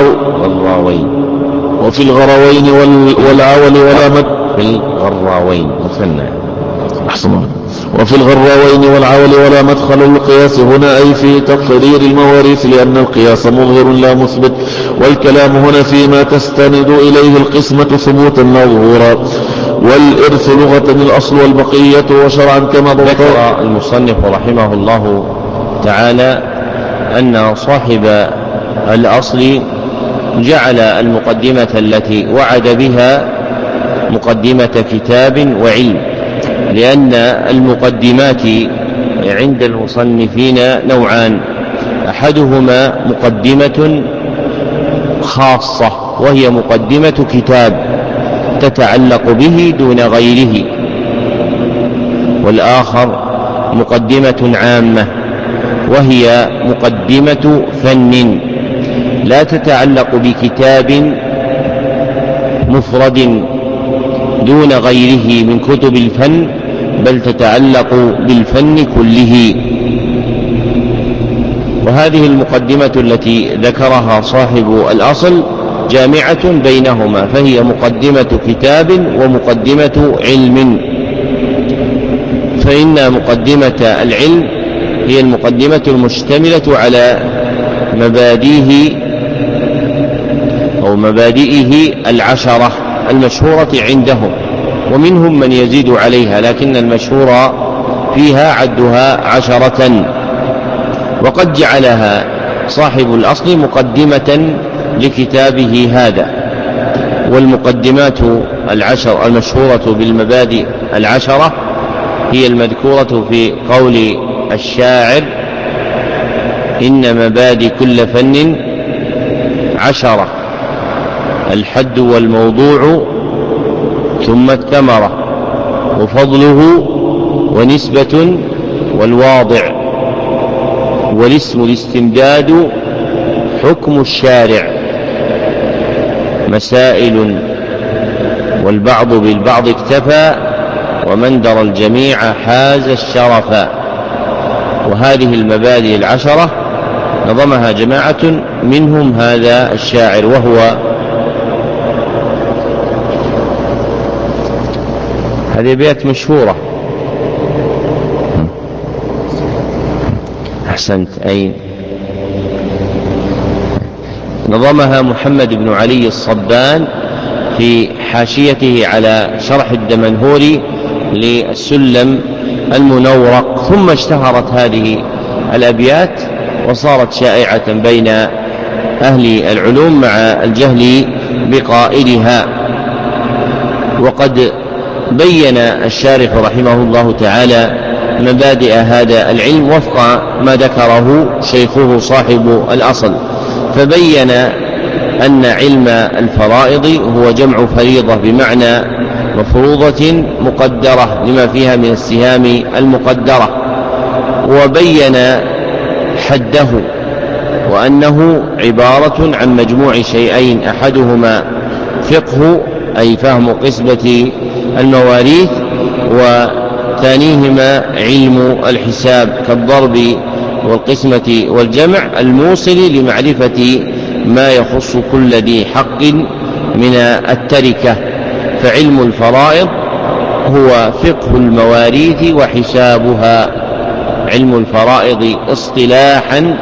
والعول والأمد وفي الغراوين والعول ولا مدخل القياس هنا أي في تقرير المواريث، لأن القياس مظهر لا مثبت، والكلام هنا فيما تستند إليه القسمة ثبوتا لا ظهورا. والإرث لغة الأصل والبقية، وشرعا كما ذكر المصنف رحمه الله تعالى أن صاحب الأصل جعل المقدمة التي وعد بها مقدمة كتاب وعلم، لأن المقدمات عند المصنفين نوعان: أحدهما مقدمة خاصة وهي مقدمة كتاب تتعلق به دون غيره، والآخر مقدمة عامة وهي مقدمة فن لا تتعلق بكتاب مفرد دون غيره من كتب الفن، بل تتعلق بالفن كله. وهذه المقدمة التي ذكرها صاحب الأصل جامعة بينهما، فهي مقدمة كتاب ومقدمة علم. فإن مقدمة العلم هي المقدمة المشتملة على مبادئه العشرة المشهورة عندهم، ومنهم من يزيد عليها، لكن المشهور فيها عدها 10. وقد جعلها صاحب الأصل مقدمة لكتابه هذا. والمقدمات 10 المشهورة بالمبادئ 10 هي المذكورة في قول الشاعر: إن مبادئ كل فن 10، الحد والموضوع ثم الثمرة وفضله ونسبة والواضع والاسم الاستمداد حكم الشارع، مسائل والبعض بالبعض اكتفى، ومن درى الجميع حاز الشرفا. وهذه المبادئ 10 نظمها جماعة منهم هذا الشاعر، وهو هذه أبيات مشهورة. أحسنت. أين نظمها محمد بن علي الصبان في حاشيته على شرح الدمنهوري للسلم المنورق، ثم اشتهرت هذه الأبيات وصارت شائعة بين أهل العلوم مع الجهل بقائلها. وقد بين الشارح رحمه الله تعالى مبادئ هذا العلم وفق ما ذكره شيخه صاحب الأصل، فبين أن علم الفرائض هو جمع فريضة بمعنى مفروضة مقدرة لما فيها من السهام المقدرة، وبين حده وأنه عبارة عن مجموع شيئين: أحدهما فقه أي فهم قسمة المواريث، وثانيهما علم الحساب كالضرب والقسمة والجمع الموصل لمعرفة ما يخص كل ذي حق من التركة. فعلم الفرائض هو فقه المواريث وحسابها. علم الفرائض اصطلاحا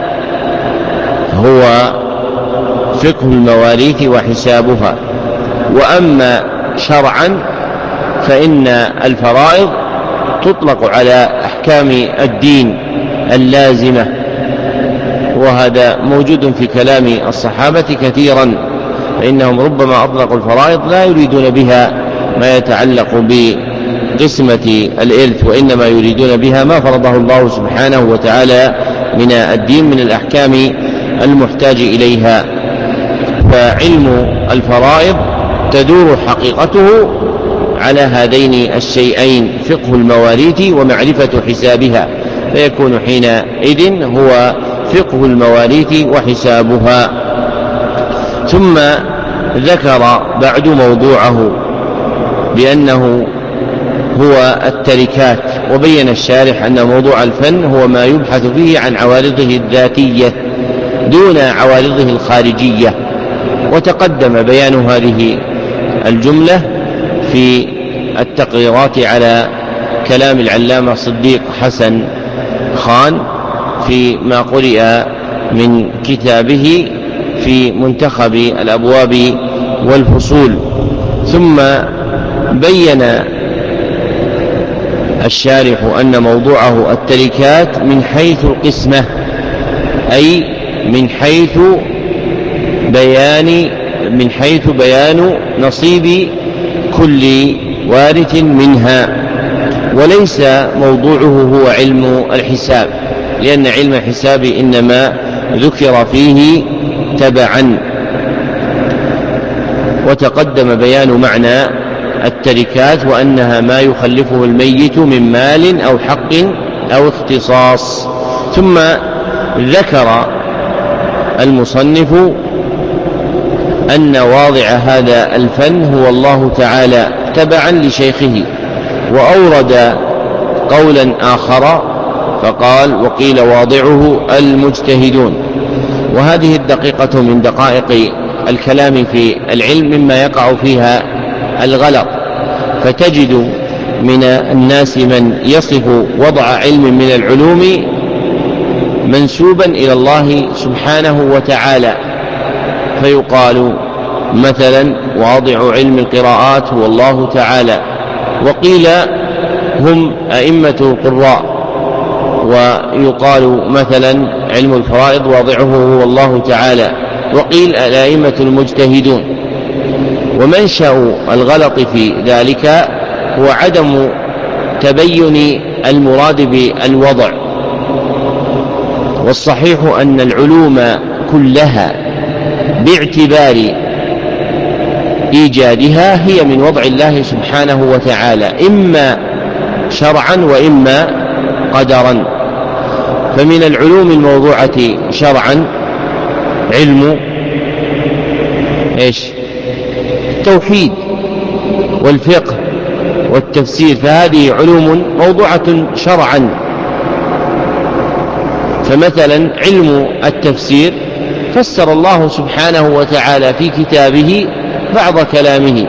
هو فقه المواريث وحسابها، وأما شرعا فإن الفرائض تطلق على أحكام الدين اللازمة، وهذا موجود في كلام الصحابة كثيرا، فإنهم ربما أطلقوا الفرائض لا يريدون بها ما يتعلق بقسمة الإرث، وإنما يريدون بها ما فرضه الله سبحانه وتعالى من الدين من الأحكام المحتاج إليها. فعلم الفرائض تدور حقيقته على هذين الشيئين: فقه المواريث ومعرفة حسابها، فيكون حينئذ هو فقه المواريث وحسابها. ثم ذكر بعد موضوعه بأنه هو التركات، وبين الشارح أن موضوع الفن هو ما يبحث فيه عن عوارضه الذاتية دون عوارضه الخارجية. وتقدم بيان هذه الجملة في التقريرات على كلام العلامة صديق حسن خان في ما قرئ من كتابه في منتخب الأبواب والفصول. ثم بين الشارح أن موضوعه التركات من حيث القسمة، أي من حيث بيان نصيب كل وارث منها، وليس موضوعه هو علم الحساب، لأن علم الحساب إنما ذكر فيه تبعا. وتقدم بيان معنى التركات وأنها ما يخلفه الميت من مال أو حق أو اختصاص. ثم ذكر المصنف أن واضع هذا الفن هو الله تعالى تبعا لشيخه، وأورد قولا آخر فقال: وقيل واضعه المجتهدون. وهذه الدقيقة من دقائق الكلام في العلم مما يقع فيها الغلط، فتجد من الناس من يصف وضع علم من العلوم منسوبا إلى الله سبحانه وتعالى، فيقال مثلا واضع علم القراءات هو الله تعالى، وقيل هم أئمة القراء، ويقال مثلا علم الفرائض واضعه هو الله تعالى، وقيل الأئمة المجتهدون. ومنشأ الغلط في ذلك هو عدم تبين المراد بالوضع، والصحيح أن العلوم كلها باعتبار إيجادها هي من وضع الله سبحانه وتعالى، إما شرعا وإما قدرا. فمن العلوم الموضوعة شرعا علم التوحيد والفقه والتفسير، فهذه علوم موضوعة شرعا. فمثلا علم التفسير فسر الله سبحانه وتعالى في كتابه بعض كلامه.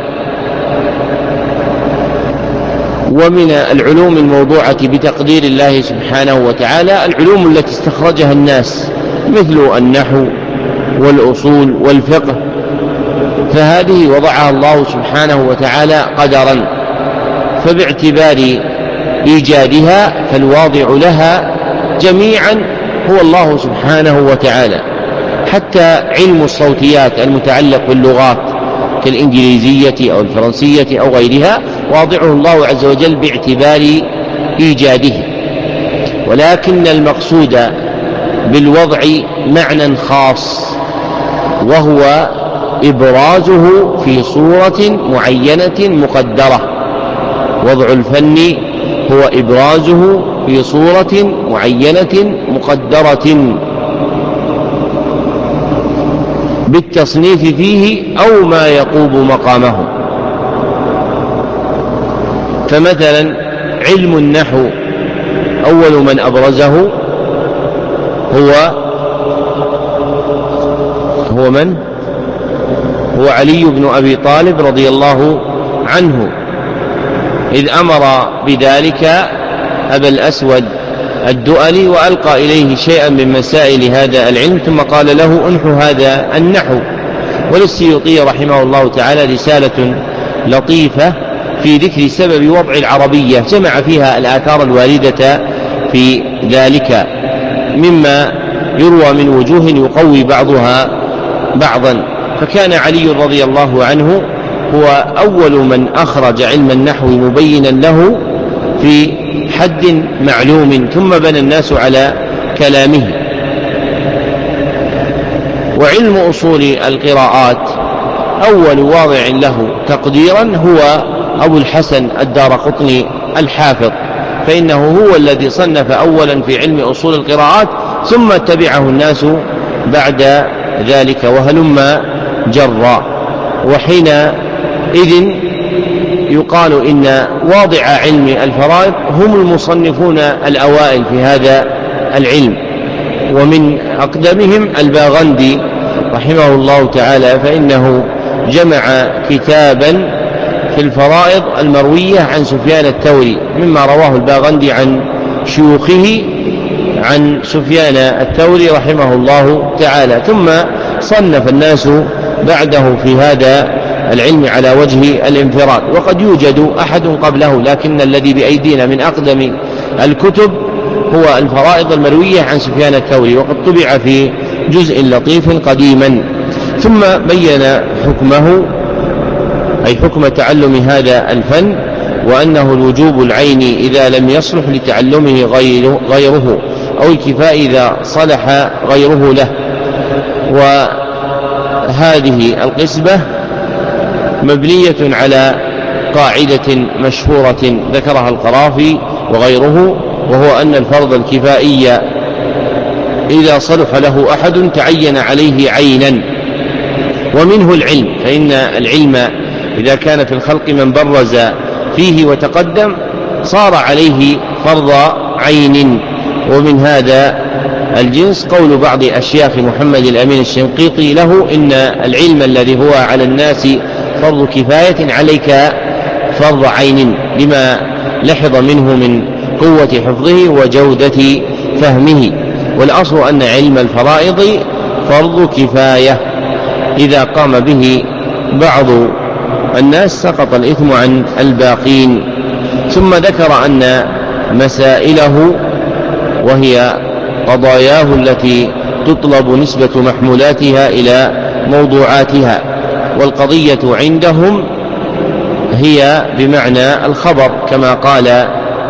ومن العلوم الموضوعة بتقدير الله سبحانه وتعالى العلوم التي استخرجها الناس مثل النحو والأصول والفقه، فهذه وضعها الله سبحانه وتعالى قدرا، فباعتبار إيجادها فالواضع لها جميعا هو الله سبحانه وتعالى. حتى علم الصوتيات المتعلق باللغات كالإنجليزية أو الفرنسية أو غيرها واضعه الله عز وجل باعتبار إيجاده، ولكن المقصود بالوضع معنى خاص، وهو إبرازه في صورة معينة مقدرة. وضع الفن هو إبرازه في صورة معينة مقدرة بالتصنيف فيه أو ما يقوم مقامه. فمثلا علم النحو أول من أبرزه هو من؟ هو علي بن أبي طالب رضي الله عنه، إذ أمر بذلك أبا الأسود الدؤلي وألقى إليه شيئا من مسائل هذا العلم ثم قال له انحو هذا النحو. وللسيوطي رحمه الله تعالى رسالة لطيفة في ذكر سبب وضع العربية جمع فيها الآثار الواردة في ذلك مما يروى من وجوه يقوي بعضها بعضا. فكان علي رضي الله عنه هو أول من أخرج علم النحو مبينا له في حد معلوم، ثم بنى الناس على كلامه. وعلم أصول القراءات أول واضع له تقديرا هو أبو الحسن الدارقطني الحافظ، فإنه هو الذي صنف أولا في علم أصول القراءات، ثم تبعه الناس بعد ذلك وهلم جرا. وحينئذ يقال إن واضع علم الفرائض هم المصنفون الأوائل في هذا العلم، ومن أقدمهم الباغندي رحمه الله تعالى، فإنه جمع كتابا في الفرائض المروية عن سفيان الثوري مما رواه الباغندي عن شيوخه عن سفيان الثوري رحمه الله تعالى. ثم صنف الناس بعده في هذا العلم على وجه الانفراد، وقد يوجد أحد قبله، لكن الذي بأيدينا من أقدم الكتب هو الفرائض المروية عن سفيان الثوري، وقد طبع في جزء لطيف قديما. ثم بين حكمه أي حكم تعلم هذا الفن، وأنه الوجوب العيني إذا لم يصلح لتعلمه غيره، أو الكفاء إذا صلح غيره له. وهذه القسمة مبنية على قاعدة مشهورة ذكرها القرافي وغيره، وهو أن الفرض الكفائي إذا صلح له أحد تعين عليه عينا. ومنه العلم، فإن العلم إذا كان في الخلق من برز فيه وتقدم صار عليه فرض عين. ومن هذا الجنس قول بعض أشياخ محمد الأمين الشنقيطي له: إن العلم الذي هو على الناس فرض كفاية عليك فرض عين، لما لحظ منه من قوة حفظه وجودة فهمه. والأصل أن علم الفرائض فرض كفاية، إذا قام به بعض الناس سقط الإثم عن الباقين. ثم ذكر أن مسائله وهي قضاياه التي تطلب نسبة محمولاتها إلى موضوعاتها، والقضية عندهم هي بمعنى الخبر، كما قال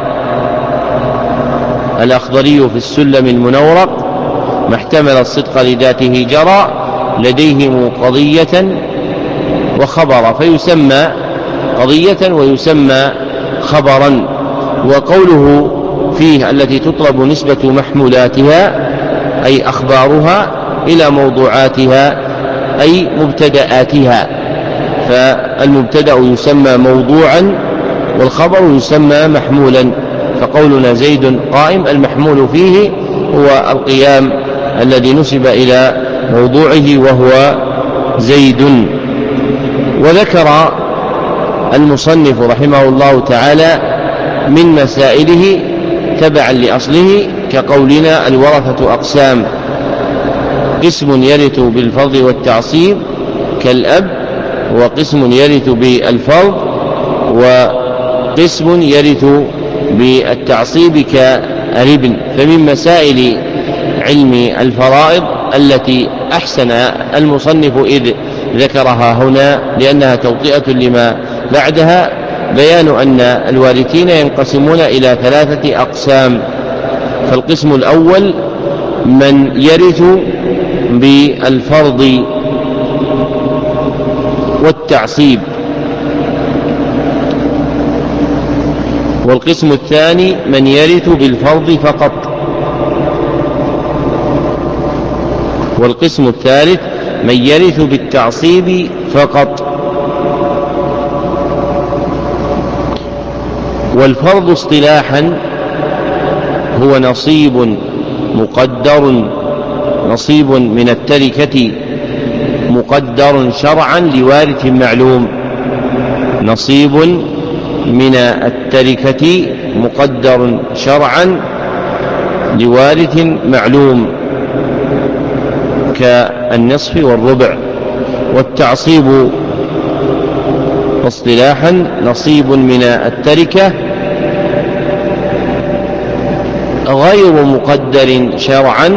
الأخضري في السلم المنورق: ما احتمل الصدق لذاته جرى لديهم قضية وخبرا، فيسمى قضية ويسمى خبرا. وقوله فيه التي تطلب نسبة محمولاتها أي أخبارها إلى موضوعاتها أي مبتدآتها، فالمبتدأ يسمى موضوعا والخبر يسمى محمولا. فقولنا زيد قائم المحمول فيه هو القيام الذي نسب إلى موضوعه وهو زيد. وذكر المصنف رحمه الله تعالى من مسائله تبعا لأصله كقولنا: الورثة أقسام: قسم يرث بالفرض والتعصيب كالأب، وقسم يرث بالفرض، وقسم يرث بالتعصيب كالابن. فمن مسائل علم الفرائض التي أحسن المصنف إذ ذكرها هنا لأنها توطئة لما بعدها بيان أن الوارثين ينقسمون إلى 3 أقسام. فالقسم الأول من يرث بالفرض والتعصيب، والقسم الثاني من يرث بالفرض فقط، والقسم الثالث من يرث بالتعصيب فقط. والفرض اصطلاحا هو نصيب مقدر، نصيب من التركة مقدر شرعا لوارث معلوم، نصيب من التركة مقدر شرعا لوارث معلوم كالنصف والربع. والتعصيب اصطلاحا نصيب من التركة غير مقدر شرعا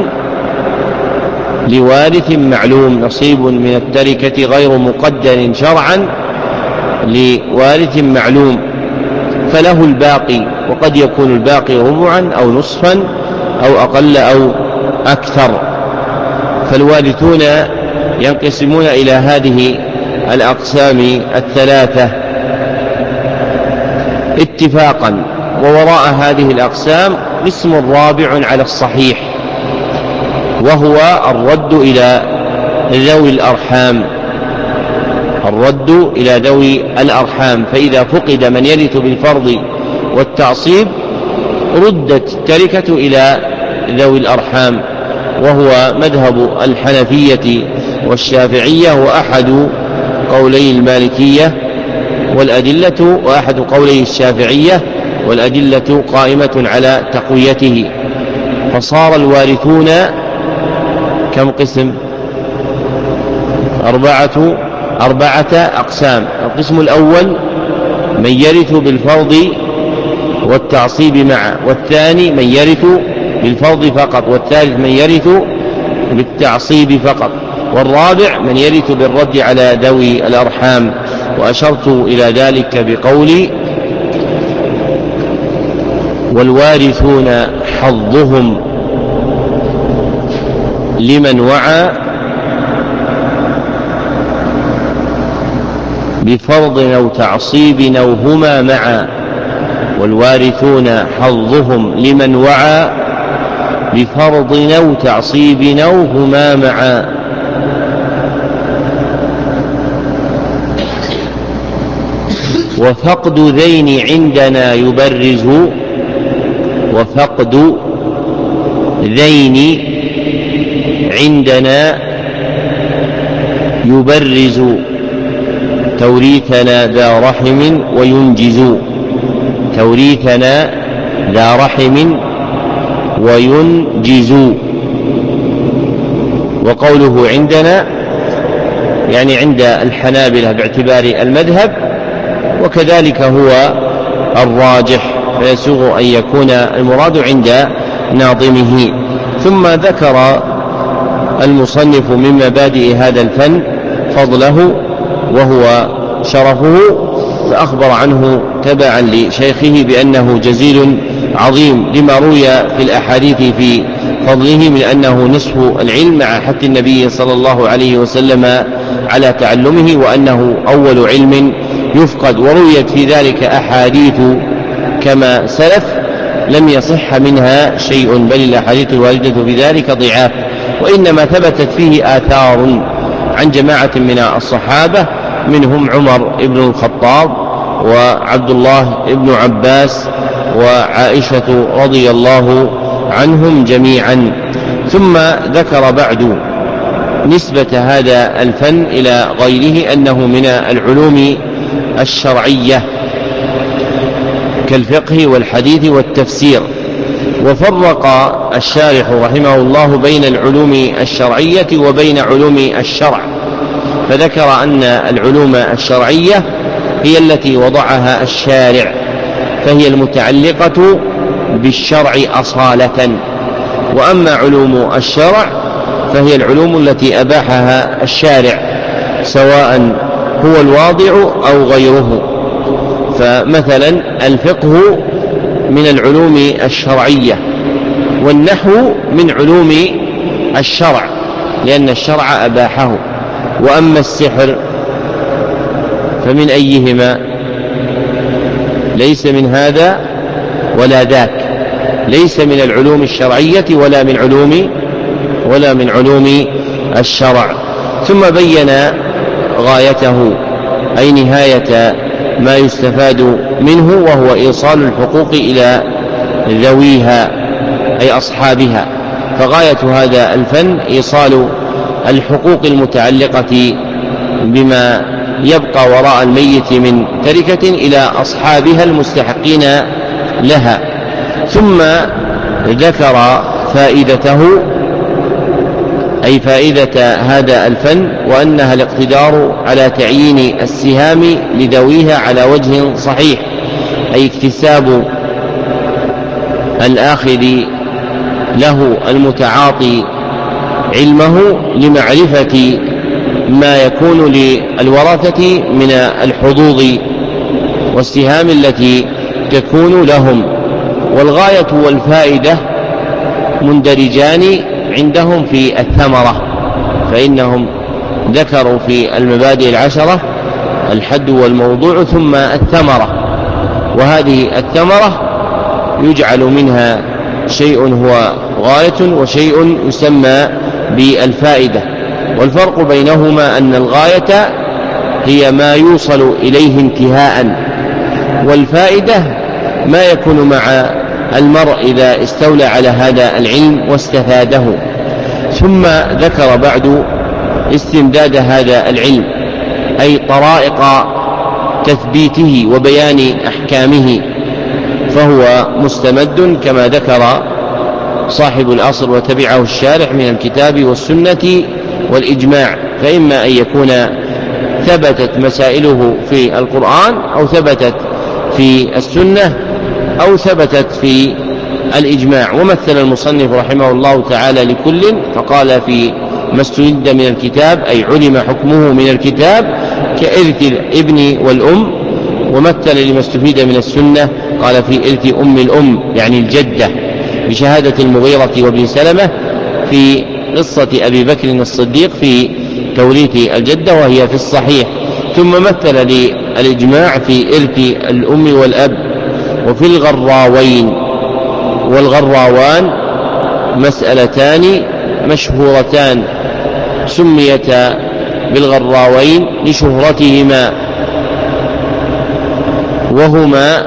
لوارث معلوم، نصيب من التركة غير مقدر شرعا لوارث معلوم، فله الباقي، وقد يكون الباقي ربعا أو نصفا أو أقل أو أكثر. فالوارثون ينقسمون إلى هذه الأقسام 3 اتفاقا. ووراء هذه الأقسام قسم رابع على الصحيح، وهو الرد إلى ذوي الأرحام، الرد إلى ذوي الأرحام. فإذا فقد من يرث بالفرض والتعصيب ردت التركة إلى ذوي الأرحام، وهو مذهب الحنفية والشافعية وأحد قولي المالكية، والأدلة وأحد قولي الشافعية، والأدلة قائمة على تقويته. فصار الوارثون كم قسم؟ 4 أقسام. القسم الأول من يرث بالفرض والتعصيب معا، والثاني من يرث بالفرض فقط، والثالث من يرث بالتعصيب فقط، والرابع من يرث بالرد على ذوي الأرحام. وأشرت إلى ذلك بقولي: والوارثون حظهم لمن وعى بفرض أو تعصيب أو هما معا، والوارثون حظهم لمن وعى بفرض أو تعصيب أو هما معا. وفقد ذين عندنا يبرز، وفقد ذين عندنا يبرز توريثنا ذا رحم وينجز، توريثنا ذا رحم وينجز. وقوله عندنا يعني عند الحنابلة باعتبار المذهب، وكذلك هو الراجح، فيسوغ أن يكون المراد عند ناظمه. ثم ذكر المصنف من مبادئ هذا الفن فضله وهو شرفه، فأخبر عنه تبعا لشيخه بأنه جزيل عظيم لما روي في الأحاديث في فضله من أنه نصف العلم مع حث النبي صلى الله عليه وسلم على تعلمه، وأنه أول علم يفقد. ورويت في ذلك أحاديث كما سلف لم يصح منها شيء، بل الأحاديث الواردة في ذلك ضعاف، وإنما ثبتت فيه آثار عن جماعة من الصحابة، منهم عمر بن الخطاب وعبد الله بن عباس وعائشة رضي الله عنهم جميعا. ثم ذكر بعد نسبة هذا الفن إلى غيره أنه من العلوم الشرعية كالفقه والحديث والتفسير. وفرق الشارح رحمه الله بين العلوم الشرعية وبين علوم الشرع، فذكر أن العلوم الشرعية هي التي وضعها الشارع، فهي المتعلقة بالشرع أصالة، وأما علوم الشرع فهي العلوم التي أباحها الشارع سواء هو الواضع أو غيره. فمثلا الفقه من العلوم الشرعية، والنحو من علوم الشرع لأن الشرع أباحه. وأما السحر فمن أيهما؟ ليس من هذا ولا ذاك، ليس من العلوم الشرعية ولا من علوم الشرع. ثم بين غايته أي نهاية ما يستفاد منه، وهو إيصال الحقوق إلى ذويها أي أصحابها. فغاية هذا الفن إيصال الحقوق المتعلقة بما يبقى وراء الميت من تركة إلى أصحابها المستحقين لها. ثم ذكر فائدته أي فائدة هذا الفن، وأنها الاقتدار على تعيين السهام لذويها على وجه صحيح، أي اكتساب الآخذ له المتعاطي علمه لمعرفة ما يكون للورثة من الحظوظ والسهام التي تكون لهم. والغاية والفائدة مندرجان عندهم في الثمرة، فإنهم ذكروا في المبادئ العشرة الحد والموضوع ثم الثمرة، وهذه الثمرة يجعل منها شيء هو غاية وشيء يسمى بالفائدة. والفرق بينهما أن الغاية هي ما يوصل إليه انتهاء، والفائدة ما يكون مع المرء إذا استولى على هذا العلم واستفاده. ثم ذكر بعد استمداد هذا العلم أي طرائق تثبيته وبيان أحكامه، فهو مستمد كما ذكر صاحب الأصل وتبعه الشارح من الكتاب والسنة والإجماع، فإما أن يكون ثبتت مسائله في القرآن أو ثبتت في السنة أو ثبتت في الإجماع. ومثل المصنف رحمه الله تعالى لكل فقال في ما استند من الكتاب أي علم حكمه من الكتاب كإرث الابن والأم، ومثل لما استفيد من السنة قال في إرث أم الأم يعني الجدة بشهادة المغيرة وابن سلمة في قصة أبي بكر الصديق في توريث الجدة وهي في الصحيح. ثم مثل للإجماع في إرث الأم والأب. وفي الغراوين والغراوان مسألتان مشهورتان سميتا بالغراوين لشهرتهما، وهما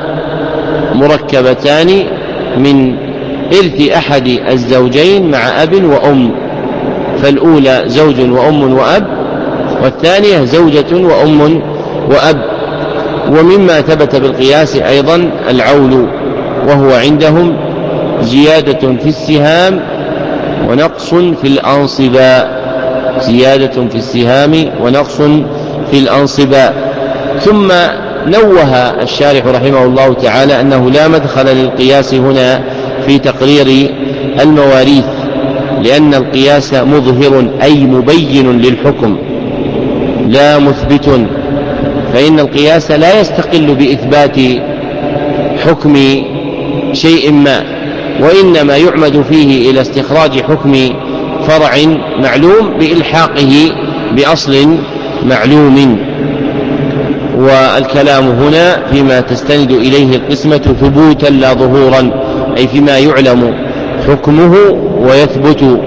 مركبتان من إرث أحد الزوجين مع أب وأم، فالأولى زوج وأم وأب، والثانية زوجة وأم وأب. ومما ثبت بالقياس أيضا العول، وهو عندهم زيادة في السهام ونقص في الأنصباء، زيادة في السهام ونقص في الأنصباء. ثم نوه الشارح رحمه الله تعالى أنه لا مدخل للقياس هنا في تقرير المواريث، لأن القياس مظهر أي مبين للحكم لا مثبت، فإن القياس لا يستقل بإثبات حكم شيء ما، وإنما يعمد فيه إلى استخراج حكم فرع معلوم بإلحاقه بأصل معلوم. والكلام هنا فيما تستند إليه القسمة ثبوتا لا ظهورا، أي فيما يعلم حكمه ويثبت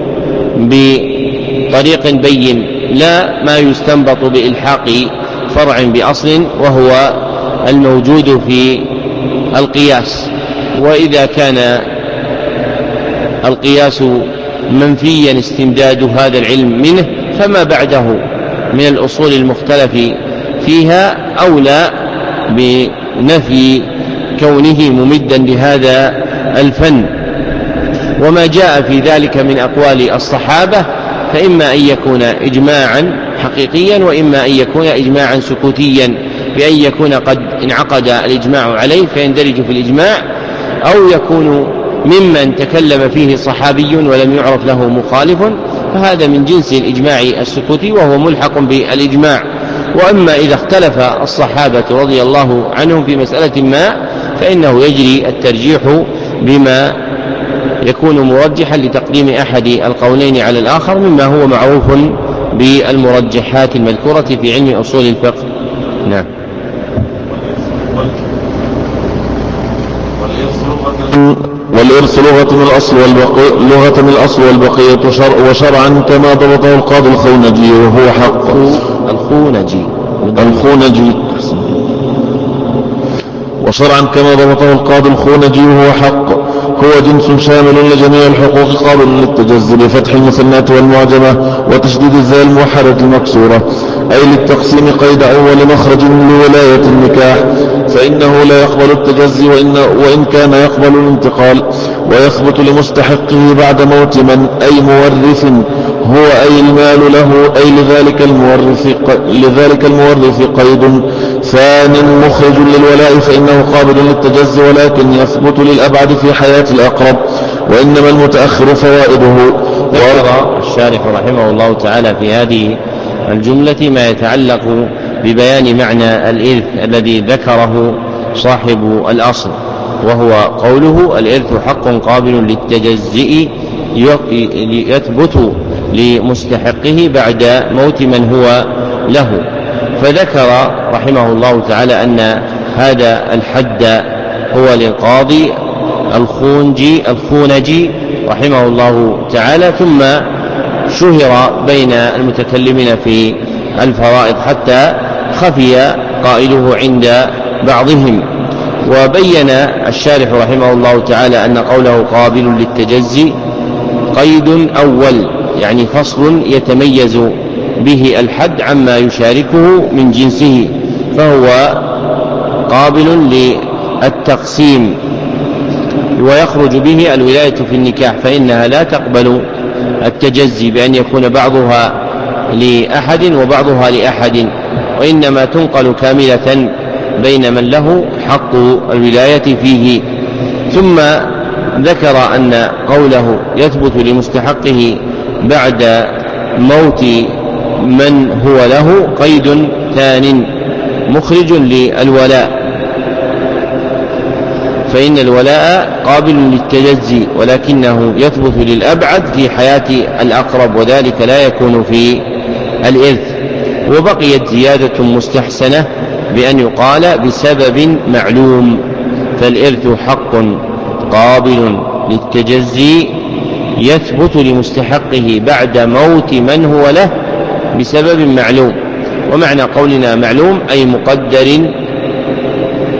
بطريق بين، لا ما يستنبط بإلحاق فرع بأصل وهو الموجود في القياس. وإذا كان القياس منفيا استمداد هذا العلم منه، فما بعده من الأصول المختلف فيها أولى بنفي كونه ممدا لهذا الفن. وما جاء في ذلك من أقوال الصحابة فإما أن يكون إجماعا حقيقيا، وإما أن يكون إجماعا سكوتيا، بأن يكون قد انعقد الإجماع عليه فيندرج في الإجماع، أو يكون ممن تكلم فيه صحابي ولم يعرف له مخالف، فهذا من جنس الإجماع السكوتي وهو ملحق بالإجماع. وأما إذا اختلف الصحابة رضي الله عنهم في مسألة ما، فإنه يجري الترجيح بما يكون مرجحا لتقديم أحد القولين على الآخر، مما هو معروف بالمرجحات المذكورة في علم أصول الفقه. نعم. والإرث لغة من الأصل والبقية وشرعا كما ضبطه القاضي الخونجي وهو حق. الخونجي وشرعا كما ضبطه القاضي الخونجي وهو حق، هو جنس شامل لجميع الحقوق قابل للتجزي بفتح المثنات والمعجمة وتشديد الزاء الموحدة المكسورة، أي للتقسيم قيد أول مخرج لولاية النكاح، فإنه لا يقبل التجزي وإن كان يقبل الانتقال، ويثبت لمستحقه بعد موت من أي مورث هو أي المال له، أي لذلك المورث قيد ثان مخرج للولاء فإنه قابل للتجزي، ولكن يثبت للأبعد في حياة الأقرب، وإنما المتأخر فوائده. ذكر الشارح رحمه الله تعالى في هذه الجملة ما يتعلق ببيان معنى الإرث الذي ذكره صاحب الأصل، وهو قوله الإرث حق قابل للتجزئ يثبت لمستحقه بعد موت من هو له. فذكر رحمه الله تعالى أن هذا الحد هو للقاضي الخونجي رحمه الله تعالى، ثم شهر بين المتكلمين في الفرائض حتى خفي قائله عند بعضهم. وبين الشارح رحمه الله تعالى أن قوله قابل للتجزي قيد أول، يعني فصل يتميز به الحد عما يشاركه من جنسه، فهو قابل للتقسيم ويخرج به الولاية في النكاح، فإنها لا تقبل التجزي بأن يكون بعضها لأحد وبعضها لأحد، وإنما تنقل كاملة بين من له حق الولاية فيه. ثم ذكر أن قوله يثبت لمستحقه بعد موت من هو له قيد ثان مخرج للولاء، فإن الولاء قابل للتجزي ولكنه يثبت للأبعد في حياة الأقرب، وذلك لا يكون في الإرث. وبقيت زيادة مستحسنة بأن يقال بسبب معلوم، فالإرث حق قابل للتجزي يثبت لمستحقه بعد موت من هو له بسبب معلوم. ومعنى قولنا معلوم أي مقدر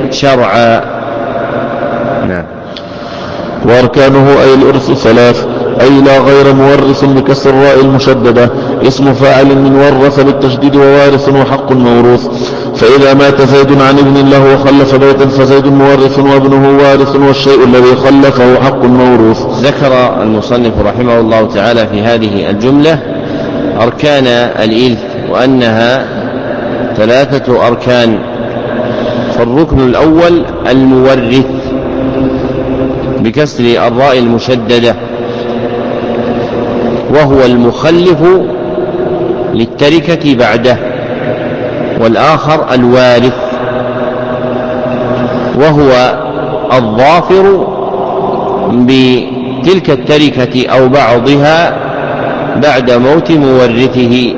شرعا. نعم. وأركانه أي الإرث ثلاث: أي لا غير مورث بكسر الراء المشددة، اسم فاعل من ورث بالتشديد ووارث وحق موروث. فإذا مات زيد عن ابن له وخلف بيتا فزيد مورث وابنه وارث والشيء الذي خلفه حق موروث. ذكر المصنف رحمه الله تعالى في هذه الجملة أركان الإرث وأنها 3 أركان. فالركن الأول المورث بكسر الراء المشددة، وهو المخلف للتركة بعده. والآخر الوارث، وهو الظافر بتلك التركة أو بعضها بعد موت مورثه.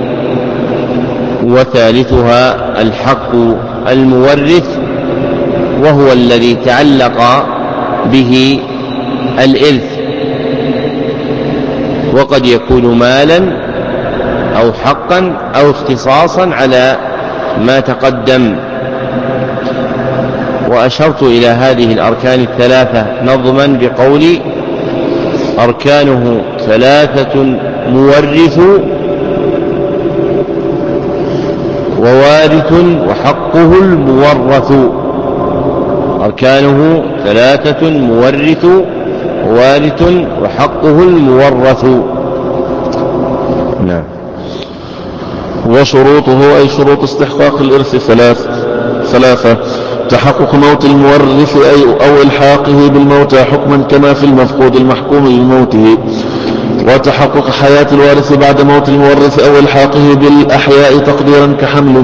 وثالثها الحق المورث، وهو الذي تعلق به الإرث، وقد يكون مالا أو حقا أو اختصاصا على ما تقدم. وأشرت إلى هذه الأركان 3 نظما بقولي أركانه 3 مورث ووارث وحقه المورث. أركانه 3 مورث ووارث وحقه المورث. نعم. وشروطه أي شروط استحقاق الإرث 3: تحقق موت المورث أو إلحاقه بالموتى حكما كما في المفقود المحكوم بموته، وتحقق حياة الوارث بعد موت المورث أو إلحاقه بالأحياء تقديرا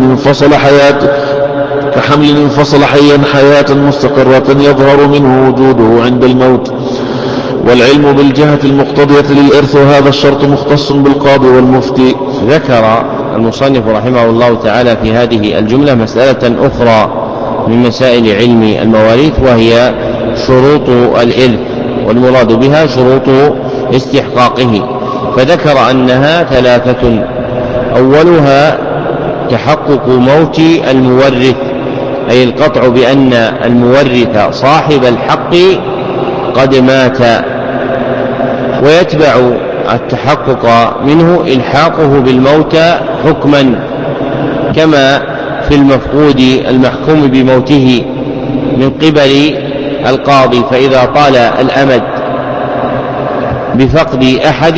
كحمل انفصل حيا حياة مستقرة يظهر منه وجوده عند الموت. والعلم بالجهة المقتضية للإرث، وهذا الشرط مختص بالقاضي والمفتي. ذكر المصنف رحمه الله تعالى في هذه الجملة مسألة أخرى من مسائل علم المواريث، وهي شروط الإرث، والمراد بها شروط استحقاقه. فذكر أنها 3: أولها تحقق موت المورث، أي القطع بأن المورث صاحب الحق قد مات، ويتبع التحقق منه إلحاقه بالموتى حكما كما في المفقود المحكوم بموته من قبل القاضي. فإذا طال الأمد بفقد أحد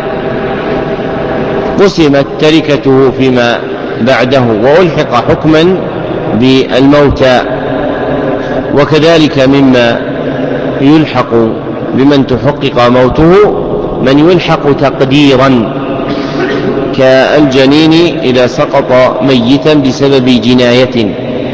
قسمت تركته فيما بعده وألحق حكما بالموتى. وكذلك مما يلحق بمن تحقق موته من يلحق تقديرا كالجنين إذا سقط ميتا بسبب جناية،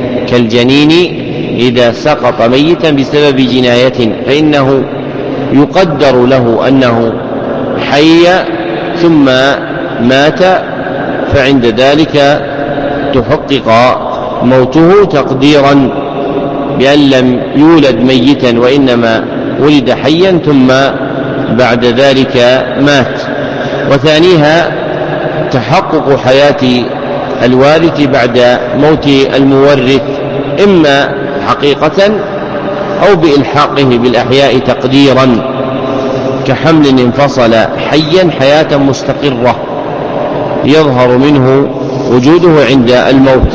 فإنه يقدر له أنه حي ثم مات، فعند ذلك تحقق موته تقديرا بأن لم يولد ميتا وإنما ولد حيا ثم بعد ذلك مات. وثانيها تحقق حياة الوارث بعد موت المورث، إما حقيقة أو بإلحاقه بالأحياء تقديرا كحمل انفصل حيا حياة مستقرة يظهر منه وجوده عند الموت،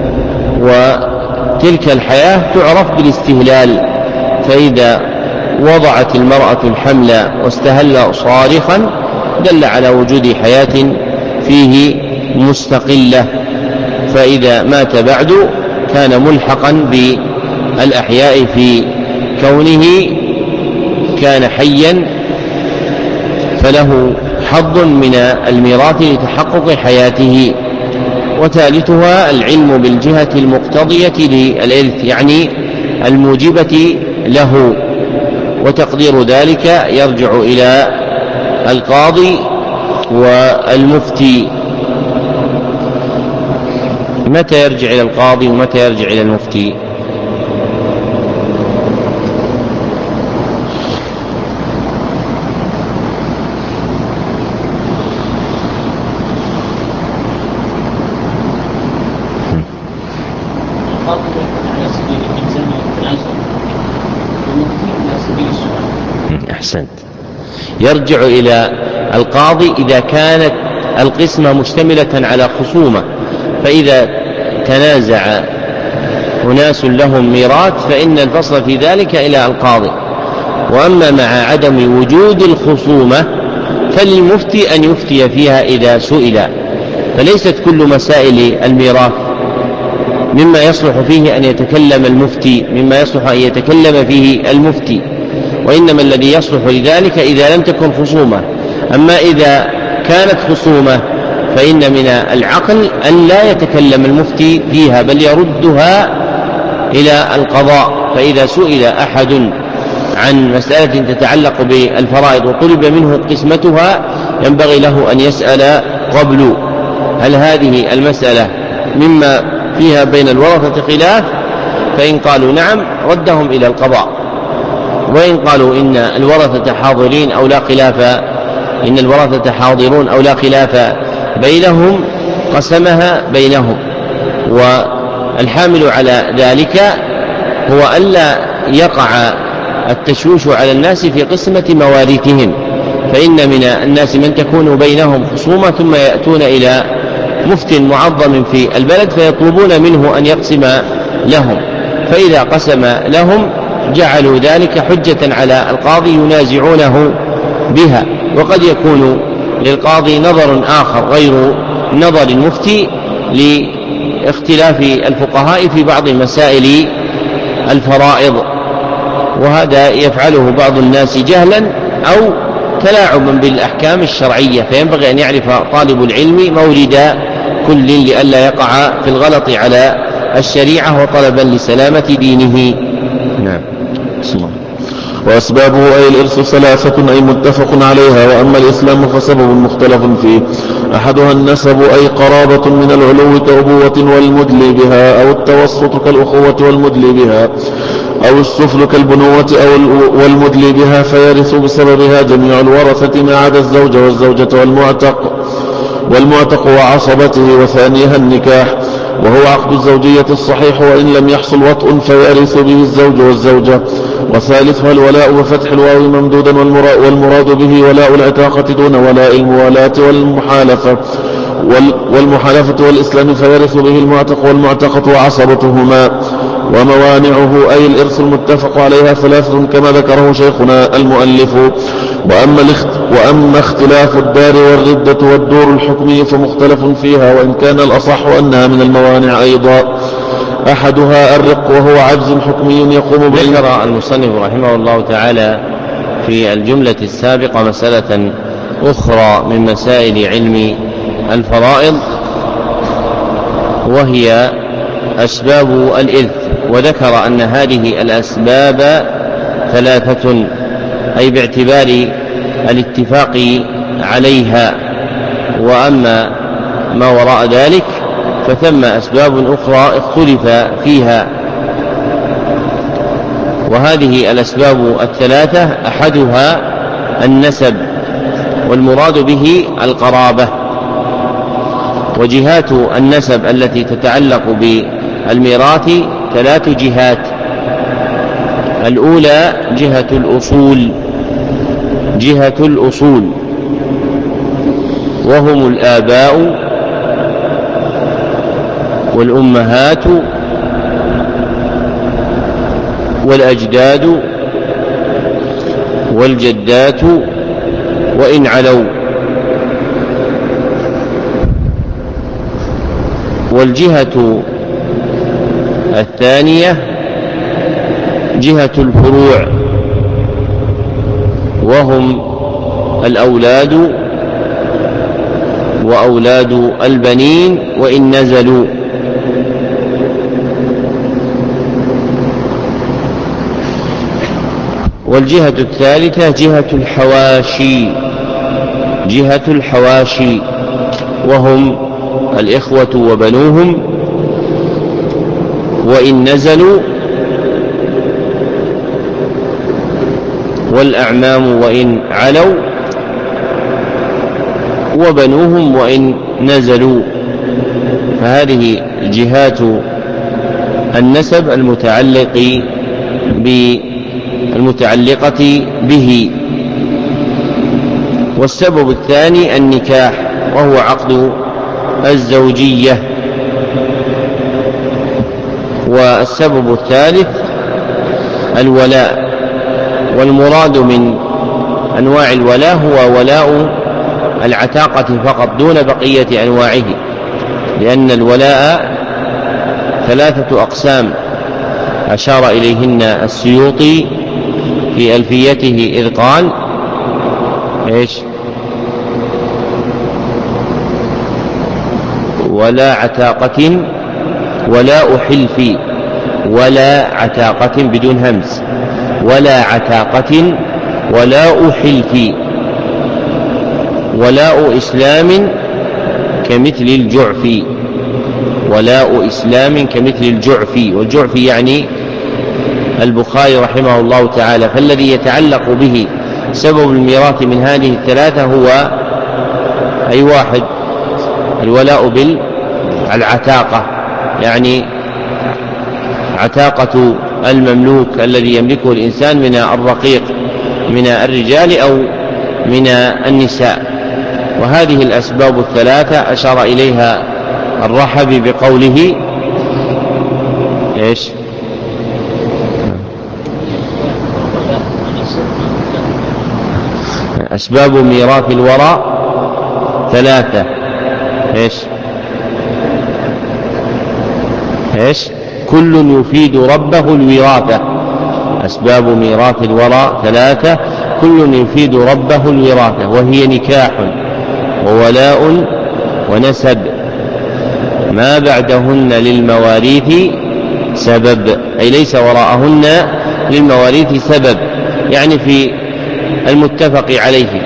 وتلك الحياة تعرف بالاستهلال. فإذا وضعت المرأة الحمل واستهل صارخا دل على وجود حياة فيه مستقلة. فإذا مات بعد كان ملحقا بالأحياء في كونه كان حيا، فله حظ من الميراث لتحقق حياته. وثالثها العلم بالجهة المقتضية للإرث، يعني الموجبة له، وتقدير ذلك يرجع إلى القاضي والمفتي. متى يرجع إلى القاضي ومتى يرجع إلى المفتي؟ أحسنت. يرجع إلى القاضي إذا كانت القسمة مشتملة على خصومة، فإذا تنازع أناس لهم ميراث فإن الفصل في ذلك إلى القاضي. وأما مع عدم وجود الخصومة فللمفتي أن يفتي فيها إذا سئل، فليست كل مسائل الميراث مما يصلح فيه أن يتكلم المفتي مما يصلح أن يتكلم فيه المفتي، وإنما الذي يصلح لذلك إذا لم تكن خصومة. أما إذا كانت خصومة فإن من العقل أن لا يتكلم المفتي فيها بل يردها إلى القضاء. فإذا سئل أحد عن مسألة تتعلق بالفرائض وطلب منه قسمتها ينبغي له أن يسأل قبل هل هذه المسألة مما فيها بين الورثة خلاف، فإن قالوا نعم ردهم إلى القضاء، وإن قالوا إن الورثة حاضرين أو لا خلاف إن الورثة حاضرون أو لا خلاف بينهم قسمها بينهم. والحامل على ذلك هو ألا يقع التشويش على الناس في قسمة مواريثهم، فإن من الناس من تكون بينهم خصومة ثم يأتون إلى مفت معظم في البلد فيطلبون منه أن يقسم لهم، فإذا قسم لهم جعلوا ذلك حجة على القاضي ينازعونه بها. وقد يكون للقاضي نظر آخر غير نظر المفتي لاختلاف الفقهاء في بعض مسائل الفرائض، وهذا يفعله بعض الناس جهلا أو تلاعبا بالأحكام الشرعية، فينبغي أن يعرف طالب العلم مورد كل لئلا يقع في الغلط على الشريعة وطلبا لسلامة دينه. نعم. وأسبابه أي الإرث ثلاثة أي متفق عليها. وأما الإسلام فسبب مختلف فيه، أحدها النسب أي قرابة من العلو كأبوة والمدلي بها، أو التوسط كالأخوة والمدلي بها، أو السفل كالبنوة والمدلي بها، فيرث بسببها جميع الورثة ما عدا الزوج والزوجة والمعتق وعصبته. وثانيها النكاح وهو عقد الزوجية الصحيح وإن لم يحصل وطء فيرث به الزوج والزوجة. وثالثها الولاء بفتح الواو ممدودا والمراد به ولاء العتاقة دون ولاء الموالاة والمحالفة والإسلام، فيرث به المعتق والمعتقة وعصبتهما. وموانعه أي الإرث المتفق عليها ثلاثة كما ذكره شيخنا المؤلف. وأما اختلاف الدار والردة والدور الحكمي فمختلف فيها، وإن كان الأصح أنها من الموانع أيضا. أحدها الرق وهو عجز حكمي يقوم به. ذكر المصنف رحمه الله تعالى في الجملة السابقة مسألة أخرى من مسائل علم الفرائض وهي أسباب الإرث، وذكر أن هذه الأسباب ثلاثة أي باعتبار الاتفاق عليها، وأما ما وراء ذلك فثم أسباب أخرى اختلف فيها. وهذه الأسباب الثلاثة أحدها النسب والمراد به القرابة. وجهات النسب التي تتعلق بالميراث ثلاث جهات: الأولى جهة الأصول وهم الآباء والأمهات والأجداد والجدات وإن علوا. والجهة الثانية جهة الفروع وهم الأولاد وأولاد البنين وإن نزلوا. والجهة الثالثة جهة الحواشي وهم الإخوة وبنوهم وإن نزلوا، والأعمام وإن علوا، وبنوهم وإن نزلوا. فهذه جهات النسب المتعلقة به. والسبب الثاني النكاح وهو عقد الزوجية. والسبب الثالث الولاء، والمراد من أنواع الولاء هو ولاء العتاقة فقط دون بقية أنواعه، لأن الولاء 3 أقسام أشار إليهن السيوطي في ألفيته إذ قال ولا عتاقة ولاء حلف، ولا عتاقة بدون همز، ولا عتاقة ولاء حلف، ولاء إسلام كمثل الجعف، ولاء إسلام كمثل الجعف. والجعف يعني البخاري رحمه الله تعالى. فالذي يتعلق به سبب الميراث من هذه 3 هو أي واحد؟ الولاء بالعتاقة، يعني عتاقة المملوك الذي يملكه الإنسان من الرقيق من الرجال أو من النساء. وهذه الأسباب 3 أشار إليها الرحبي بقوله أسباب ميراث الورى 3 كل يفيد ربه الوراثة. أسباب ميراث الورى 3 كل يفيد ربه الوراثة، وهي نكاح وولاء ونسب، ما بعدهن للمواريث سبب، أي ليس وراءهن للمواريث سبب، يعني في المتفق عليه.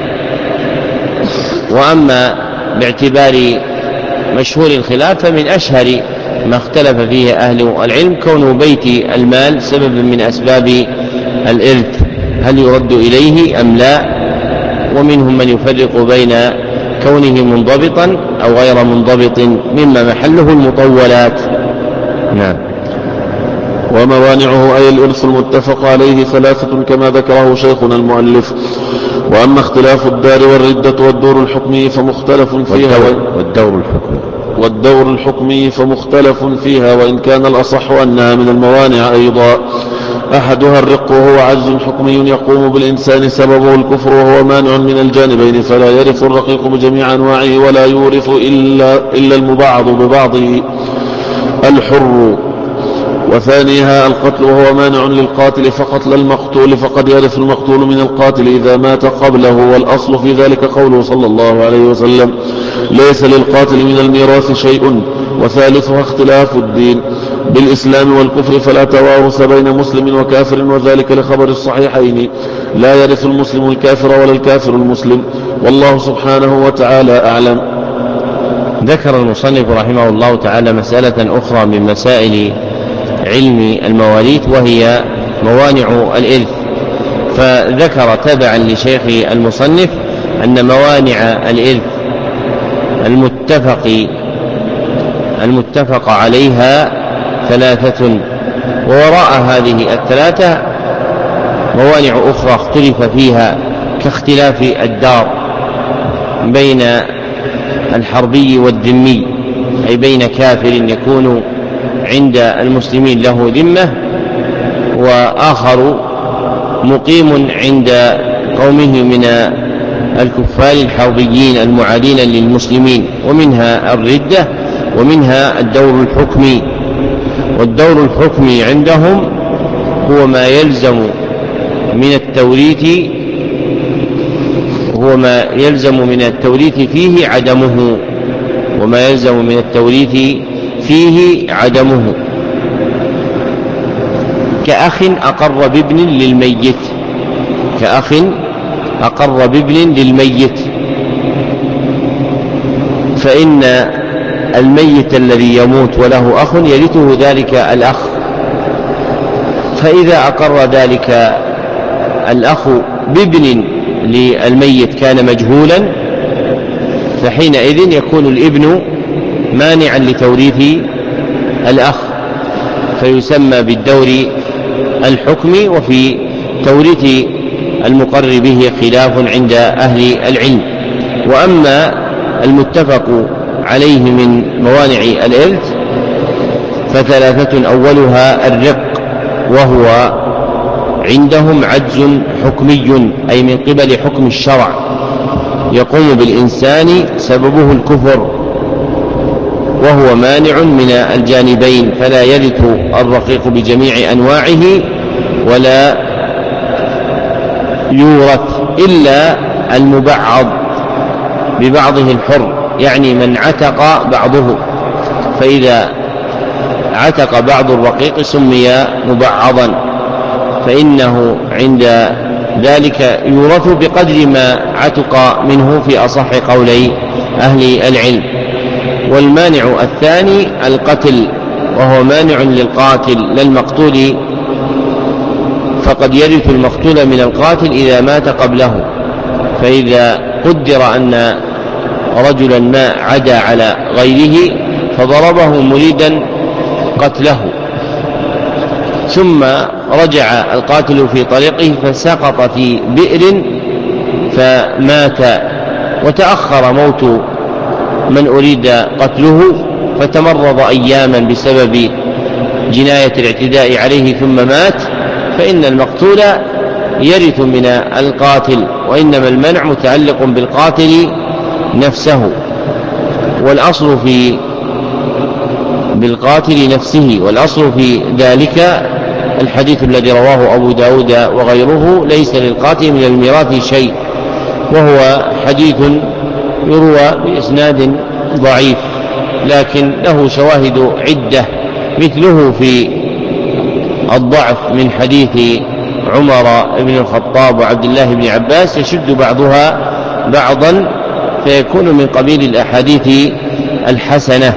وأما باعتبار مشهور الخلاف فمن أشهر ما اختلف فيه أهل العلم كون بيت المال سبب من أسباب الإرث، هل يرد إليه أم لا؟ ومنهم من يفرق بين كونه منضبطا أو غير منضبط مما محله المطولات. نعم. وموانعه أي الإرث المتفق عليه 3 كما ذكره شيخنا المؤلف. وأما اختلاف الدار والردة والدور الحكمي فمختلف فيها والدور الحكمي فمختلف فيها، وإن كان الأصح أنها من الموانع أيضا. أحدها الرق، وهو عجز حكمي يقوم بالإنسان سببه الكفر، وهو مانع من الجانبين، فلا يرث الرقيق بجميع أنواعه ولا يورث إلا المبعض ببعضه الحر. وثانيها القتل، وهو مانع للقاتل فقتل المقتول، فقد يرث المقتول من القاتل إذا مات قبله، والأصل في ذلك قوله صلى الله عليه وسلم ليس للقاتل من الميراث شيء. وثالثها اختلاف الدين بالإسلام والكفر، فلا توارث بين مسلم وكافر، وذلك لخبر الصحيحين لا يرث المسلم الكافر ولا الكافر المسلم، والله سبحانه وتعالى أعلم. ذكر المصنف رحمه الله تعالى مسألة أخرى من مسائل علم المواريث، وهي موانع الإرث، فذكر تبعا لشيخ المصنف أن موانع الإرث المتفق عليها 3، ووراء هذه 3 موانع أخرى اختلف فيها، كاختلاف الدار بين الحربي والذمي، أي بين كافر يكون عند المسلمين له ذمة وآخر مقيم عند قومه من الكفار الحربيين المعادين للمسلمين. ومنها الردة، ومنها الدور الحكمي. والدور الحكمي عندهم هو ما يلزم من التوريث فيه عدمه، وما يلزم من التوريث فيه عدمه، كأخ أقر بابن للميت، كأخ أقر بابن للميت، فإن الميت الذي يموت وله أخ يرثه ذلك الأخ، فإذا أقر ذلك الأخ بابن للميت كان مجهولا، فحينئذ يكون الابن مانعا لتوريث الأخ، فيسمى بالدور الحكمي. وفي توريث المقر به خلاف عند أهل العلم. وأما المتفق عليه من موانع الإرث فثلاثة: أولها الرق، وهو عندهم عجز حكمي أي من قبل حكم الشرع يقوم بالإنسان سببه الكفر، وهو مانع من الجانبين، فلا يرث الرقيق بجميع أنواعه ولا يورث إلا المبعض ببعضه الحر، يعني من عتق بعضه، فإذا عتق بعض الرقيق سمي مبعضا، فإنه عند ذلك يورث بقدر ما عتق منه في أصح قولي أهل العلم. والمانع الثاني القتل، وهو مانع للقاتل لا المقتول، فقد يرث المقتول من القاتل إذا مات قبله، فإذا قدر أن رجلا ما عدا على غيره فضربه مريدا قتله، ثم رجع القاتل في طريقه فسقط في بئر فمات، وتأخر موت من أريد قتله فتمرض أياما بسبب جناية الاعتداء عليه ثم مات، فإن المقتول يرث من القاتل، وإنما المنع متعلق بالقاتل نفسه، والأصل في بالقاتل نفسه، والأصل في ذلك الحديث الذي رواه أبو داود وغيره: ليس للقاتل من الميراث شيء، وهو حديث يروى بإسناد ضعيف لكن له شواهد عدة، مثله في الضعف من حديث عمر بن الخطاب وعبد الله بن عباس يشد بعضها بعضا فيكون من قبيل الأحاديث الحسنة.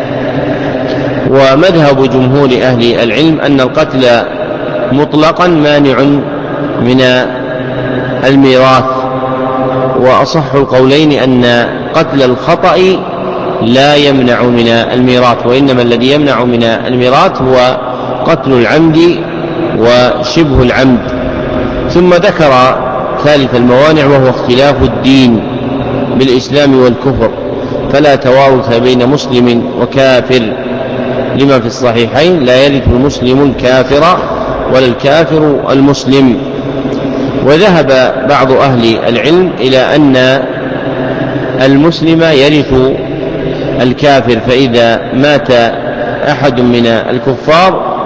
ومذهب جمهور أهل العلم أن القتل مطلقا مانع من الميراث، وأصح القولين أن قتل الخطأ لا يمنع من الميراث، وإنما الذي يمنع من الميراث هو قتل العمد وشبه العمد. ثم ذكر ثالث الموانع وهو اختلاف الدين بالإسلام والكفر، فلا توارث بين مسلم وكافر، لما في الصحيحين: لا يرث المسلم الكافر ولا الكافر المسلم. وذهب بعض أهل العلم إلى أن المسلم يرث الكافر، فإذا مات أحد من الكفار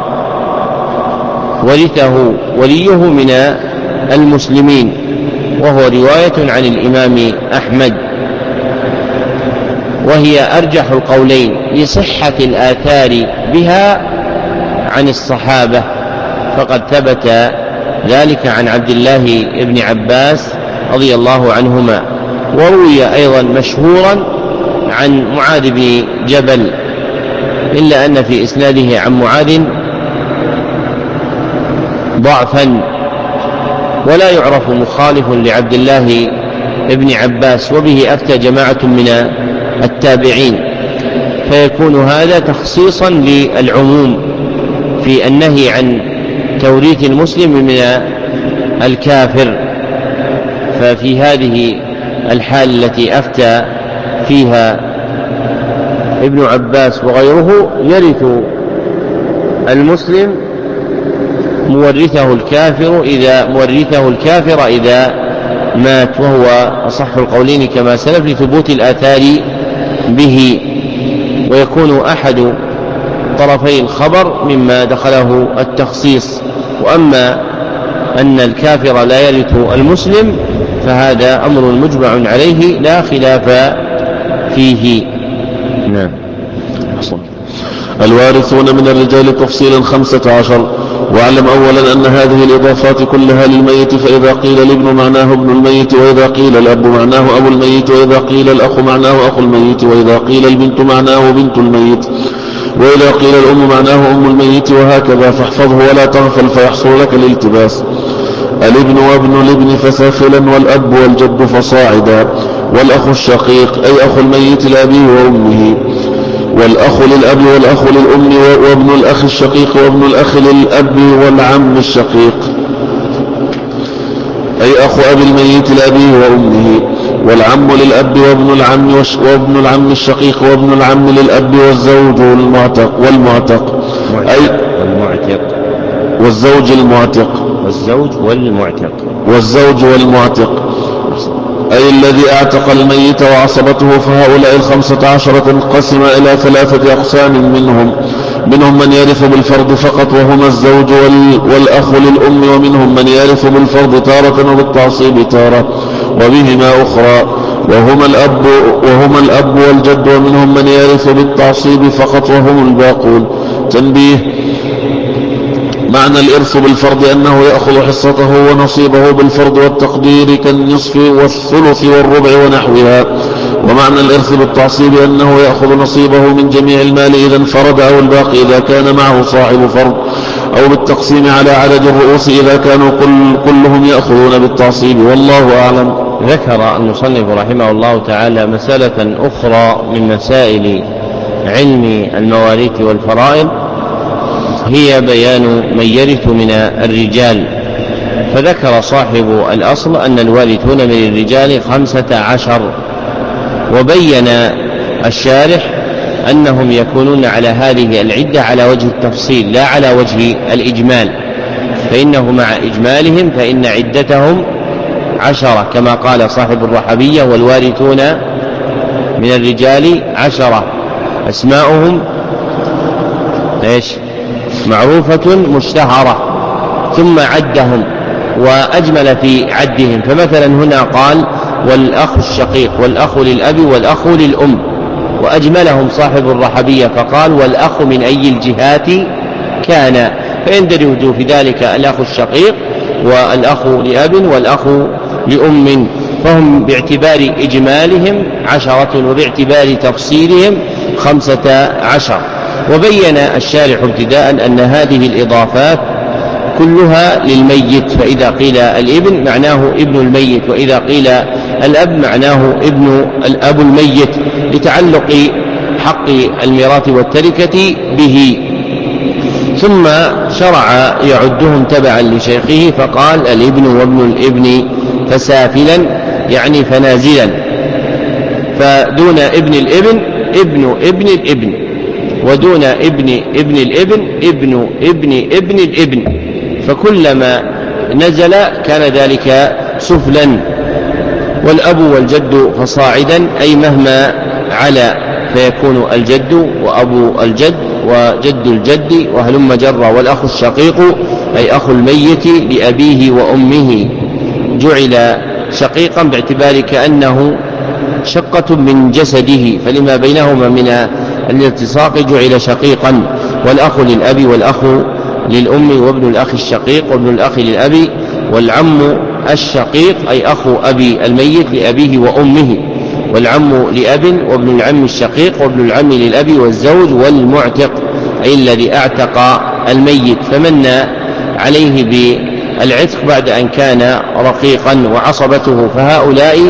ورثه وليه من المسلمين، وهو رواية عن الإمام أحمد، وهي أرجح القولين لصحة الآثار بها عن الصحابة، فقد ثبت ذلك عن عبد الله بن عباس رضي الله عنهما، وروي أيضا مشهورا عن معاذ بن جبل، إلا أن في إسناده عن معاذ ضعفا، ولا يعرف مخالف لعبد الله بن عباس، وبه أفتى جماعة من التابعين، فيكون هذا تخصيصا للعموم في النهي عن توريث المسلم من الكافر. ففي هذه الحال التي أفتى فيها ابن عباس وغيره يرث المسلم مورثه الكافر إذا مات، وهو أصح القولين كما سلف لثبوت الآثار به، ويكون أحد طرفي الخبر مما دخله التخصيص. وأما أن الكافر لا يرث المسلم فهذا أمر مجمع عليه لا خلاف فيه. نعم. الوارثون من الرجال تفصيلا 15. واعلم أولا أن هذه الإضافات كلها للميت، فإذا قيل الابن معناه ابن الميت، وإذا قيل الأب معناه أبو الميت، وإذا قيل الأخ معناه أخو الميت، وإذا قيل البنت معناه بنت الميت، وإذا قيل الأم معناه أم الميت، وهكذا، فاحفظه ولا تغفل فيحصل لك الالتباس. الابن وابن الابن فسافلا، والأب والجد فصاعدا، والأخ الشقيق أي أخو الميت لأبيه وأمه، والأخ للأب والأخ للأم، وابن الأخ الشقيق وابن الأخ للأب والعم الشقيق. أي أخو أبي الميت لأبيه وأمه. والعم للأب وابن العم الشقيق وابن العم للأب والزوج والمعتق والزوج والمعتق أي الذي اعتق الميت وعصبته. فهؤلاء 15 تنقسم إلى 3 أقسام منهم من يرث بالفرض فقط وهما الزوج والأخ للأم، ومنهم من يرث بالفرض تارة وبالتعصيب تارة وبهما أخرى وهما الأب والجد، ومنهم من يرث بالتعصيب فقط وهم الباقون. تنبيه: معنى الإرث بالفرض أنه يأخذ حصته ونصيبه بالفرض والتقدير كالنصف والثلث والربع ونحوها. ومعنى الإرث بالتعصيب أنه يأخذ نصيبه من جميع المال إذا انفرد أو الباقي إذا كان معه صاحب فرض، أو بالتقسيم على عدد الرؤوس إذا كانوا كلهم يأخذون بالتعصيب. والله أعلم. ذكر المصنف رحمه الله تعالى مسألة أخرى من مسائل علم المواريث والفرائض، هي بيان من يرث من الرجال. فذكر صاحب الأصل أن الوارثون من الرجال 15، وبين الشارح أنهم يكونون على هذه العدة على وجه التفصيل لا على وجه الإجمال، فإنه مع إجمالهم فإن عدتهم 10 كما قال صاحب الرحبية: والوارثون من الرجال 10 أسماؤهم معروفة مشتهرة، ثم عدهم وأجمل في عدهم. فمثلا هنا قال: والأخ الشقيق والأخ للأب والأخ للأم، وأجملهم صاحب الرحبية فقال: والأخ من أي الجهات كان، فيندرج في ذلك الأخ الشقيق والأخ لأب والأخ لأم، فهم باعتبار إجمالهم 10 وباعتبار تفصيلهم 15. وبين الشارح ابتداء أن هذه الإضافات كلها للميت، فإذا قيل الابن معناه ابن الميت، وإذا قيل الأب معناه ابن الأب الميت، لتعلق حق الميراث والتركة به. ثم شرع يعدهم تبعا لشيخه فقال: الابن وابن الابن فسافلا، يعني فنازلا، فدون ابن الابن ابن ابن الابن، ودون ابن ابن الابن ابن ابن ابن الابن، فكلما نزل كان ذلك سفلا. والأب والجد فصاعدا، أي مهما علا فيكون الجد وأبو الجد وجد الجد وهلم جر. والأخ الشقيق أي أخو الميت لأبيه وأمه، جعل شقيقا باعتبار كأنه شقة من جسده، فلما بينهما من الالتصاق جعل شقيقا. والأخ للأب والأخ للأم وابن الأخ الشقيق وابن الأخ للأب، والعم الشقيق أي أخو أبي الميت لأبيه وأمه، والعم لأب وابن العم الشقيق وابن العم للأب، والزوج والمعتق أي الذي اعتق الميت فمن عليه بالعتق بعد أن كان رقيقا وعصبته. فهؤلاء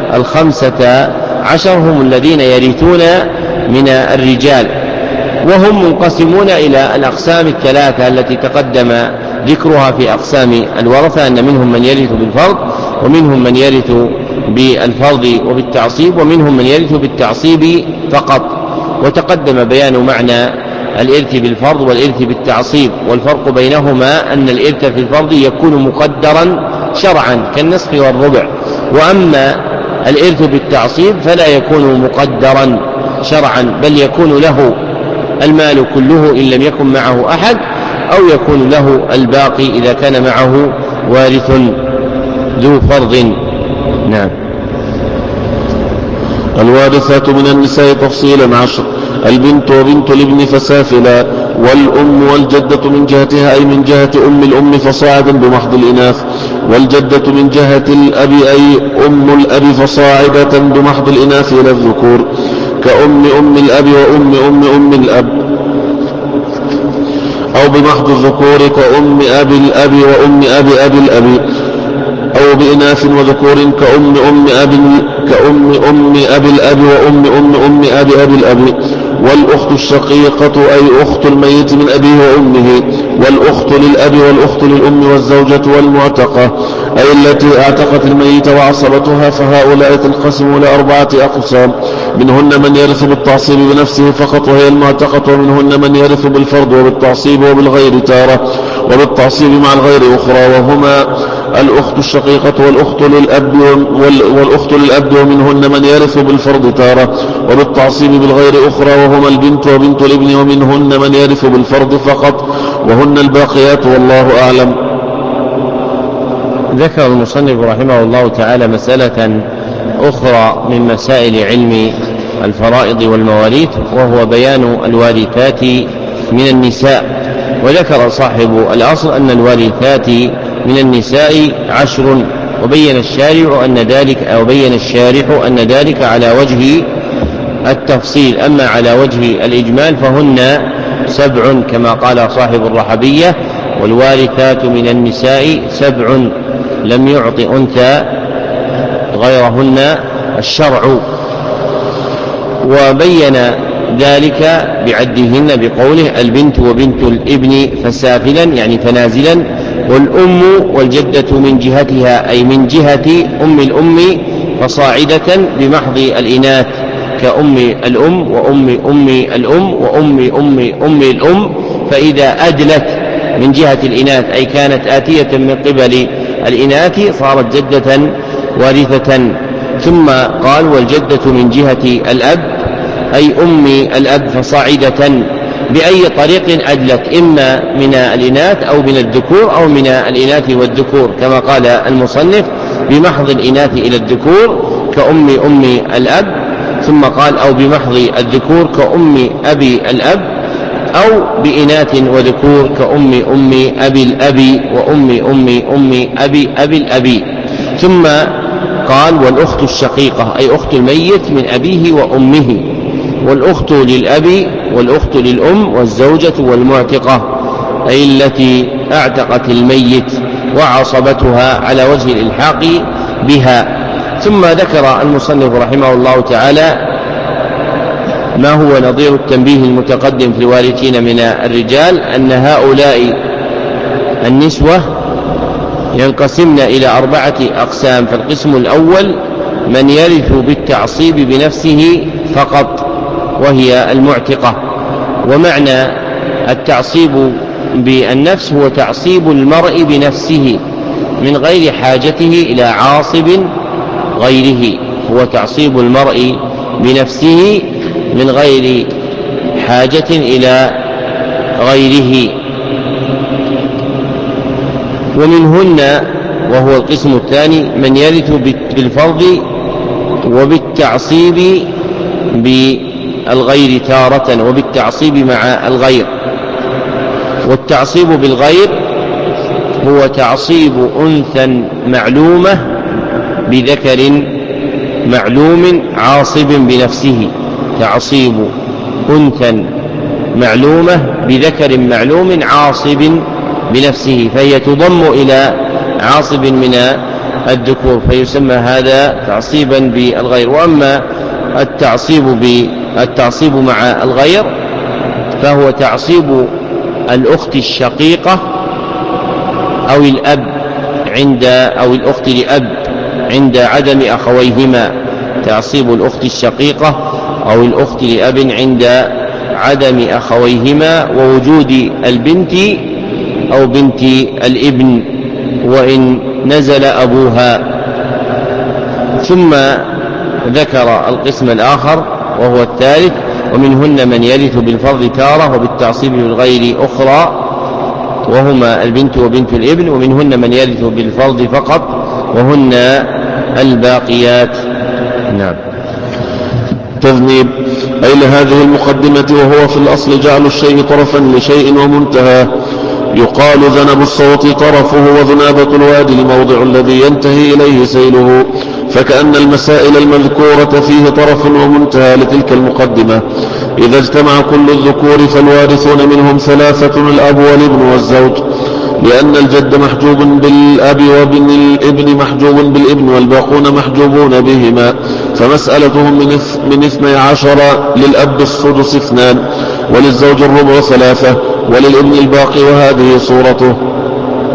15 هم الذين يرثون من الرجال، وهم منقسمون إلى الأقسام 3 التي تقدم ذكرها في أقسام الورثة، أن منهم من يرث بالفرض، ومنهم من يرث بالفرض وبالتعصيب، ومنهم من يرث بالتعصيب فقط. وتقدم بيان معنى الإرث بالفرض والإرث بالتعصيب، والفرق بينهما أن الإرث في الفرض يكون مقدرا شرعا كالنصف والربع، وأما الإرث بالتعصيب فلا يكون مقدرا شرعا، بل يكون له المال كله إن لم يكن معه أحد، أو يكون له الباقي إذا كان معه وارث ذو فرض. نعم. الوارثات من النساء تفصيلا 10: البنت وبنت الابن فسافلا، والأم والجدة من جهتها أي من جهة أم الأم فصاعدا بمحض الإناث، والجدة من جهة الأب أي أم الأب فصاعدة بمحض الإناث إلى الذكور، كأم أم الأب وأم أم أم الأب، أو بمحض الذكور كأم أب الأب وأم أب أب الأب، أو بإناث وذكور كأم أم أب الأب وأم أم أب أب الأب. والأخت الشقيقة أي أخت الميت من أبيه وأمه، والأخت للأب والأخت للأم، والزوجة والمعتقة أي التي اعتقت الميت وعصبتها، فهؤلاء تنقسم إلى 4 أقسام: منهن من يرث بالتعصيب بنفسه فقط وهي المعتقة، ومنهن من يرث بالفرض وبالتعصيب وبالغير تارة، وبالتعصيب مع الغير أخرى، وهما الأخت الشقيقة والأخت للأب، ومنهن من يرث بالفرض تارة وبالتعصيب بالغير أخرى، وهما البنت وبنت الابن، ومنهن من يرث بالفرض فقط، وهن الباقيات، والله أعلم. ذكر المصنف رحمه الله تعالى مسألة أخرى من مسائل علم الفرائض والمواريث، وهو بيان الوارثات من النساء. وذكر صاحب الأصل أن الوارثات من النساء 10، وبين الشارح أن ذلك على وجه التفصيل، أما على وجه الإجمال فهن 7 كما قال صاحب الرحبية: والوارثات من النساء 7 لم يعط أنثى غيرهن الشرع. وبين ذلك بعدهن بقوله: البنت وبنت الابن فسافلا يعني فنازلا، والأم والجدة من جهتها أي من جهة أم الأم فصاعدة بمحض الإناث، كأم الأم وأم أم الأم وأم أم أم الأم، فإذا أدلت من جهة الإناث أي كانت آتية من قبل الإناث صارت جدة وارثة. ثم قال: والجدة من جهة الأب أي أم الأب فصاعدة بأي طريق أدلت، إما من الإناث أو من الذكور أو من الإناث والذكور، كما قال المصنف: بمحض الإناث إلى الذكور كأم أم الأب. ثم قال: أو بمحض الذكور كأم أبي الأب، أو بإناث وذكور كأم أم أبي الأب وأم أم أم أبي أبي الأبي. ثم قال: والأخت الشقيقة أي أخت الميت من أبيه وأمه، والأخت للأب والأخت للأم، والزوجة والمعتقة أي التي اعتقت الميت وعصبتها على وجه الإلحاق بها. ثم ذكر المصنف رحمه الله تعالى ما هو نظير التنبيه المتقدم في الوارثين من الرجال، أن هؤلاء النسوة ينقسمن إلى 4 أقسام. فالقسم الأول من يرث بالتعصيب بنفسه فقط وهي المعتقة. ومعنى التعصيب بالنفس هو تعصيب المرء بنفسه من غير حاجته إلى عاصب غيره، هو تعصيب المرء بنفسه من غير حاجة إلى غيره. ومنهن وهو القسم الثاني من يرث بالفرض وبالتعصيب بالغير تارة وبالتعصيب مع الغير. والتعصيب بالغير هو تعصيب أنثى معلومة بذكر معلوم عاصب بنفسه، تعصيب أنثى معلومة بذكر معلوم عاصب بنفسه، فهي تضم إلى عاصب من الذكور، فيسمى هذا تعصيبا بالغير. وأما التعصيب مع الغير فهو تعصيب الأخت الشقيقة أو الأب أو الأخت لأب عند عدم أخويهما، تعصيب الأخت الشقيقة أو الأخت لأب عند عدم أخويهما ووجود البنت أو بنت الابن وإن نزل أبوها. ثم ذكر القسم الآخر وهو الثالث: ومنهن من يرث بالفرض تارة وبالتعصيب بالغير أخرى، وهما البنت وبنت الابن، ومنهن من يرث بالفرض فقط وهن الباقيات. نعم. تذنيب أي لهذه المقدمة، وهو في الأصل جعل الشيء طرفا لشيء ومنتهى. يقال ذنب الصوت طرفه، وذنابة الوادي الموضع الذي ينتهي إليه سيله، فكأن المسائل المذكورة فيه طرف ومنتهى لتلك المقدمة. إذا اجتمع كل الذكور فالوارثون منهم 3: الأب والابن والزوج، لأن الجد محجوب بالأب وابن الابن محجوب بالابن، والباقون محجوبون بهما، فمسألتهم من 12 للأب السدس 2، وللزوج الربع 3، وللابن الباقي، وهذه صورته.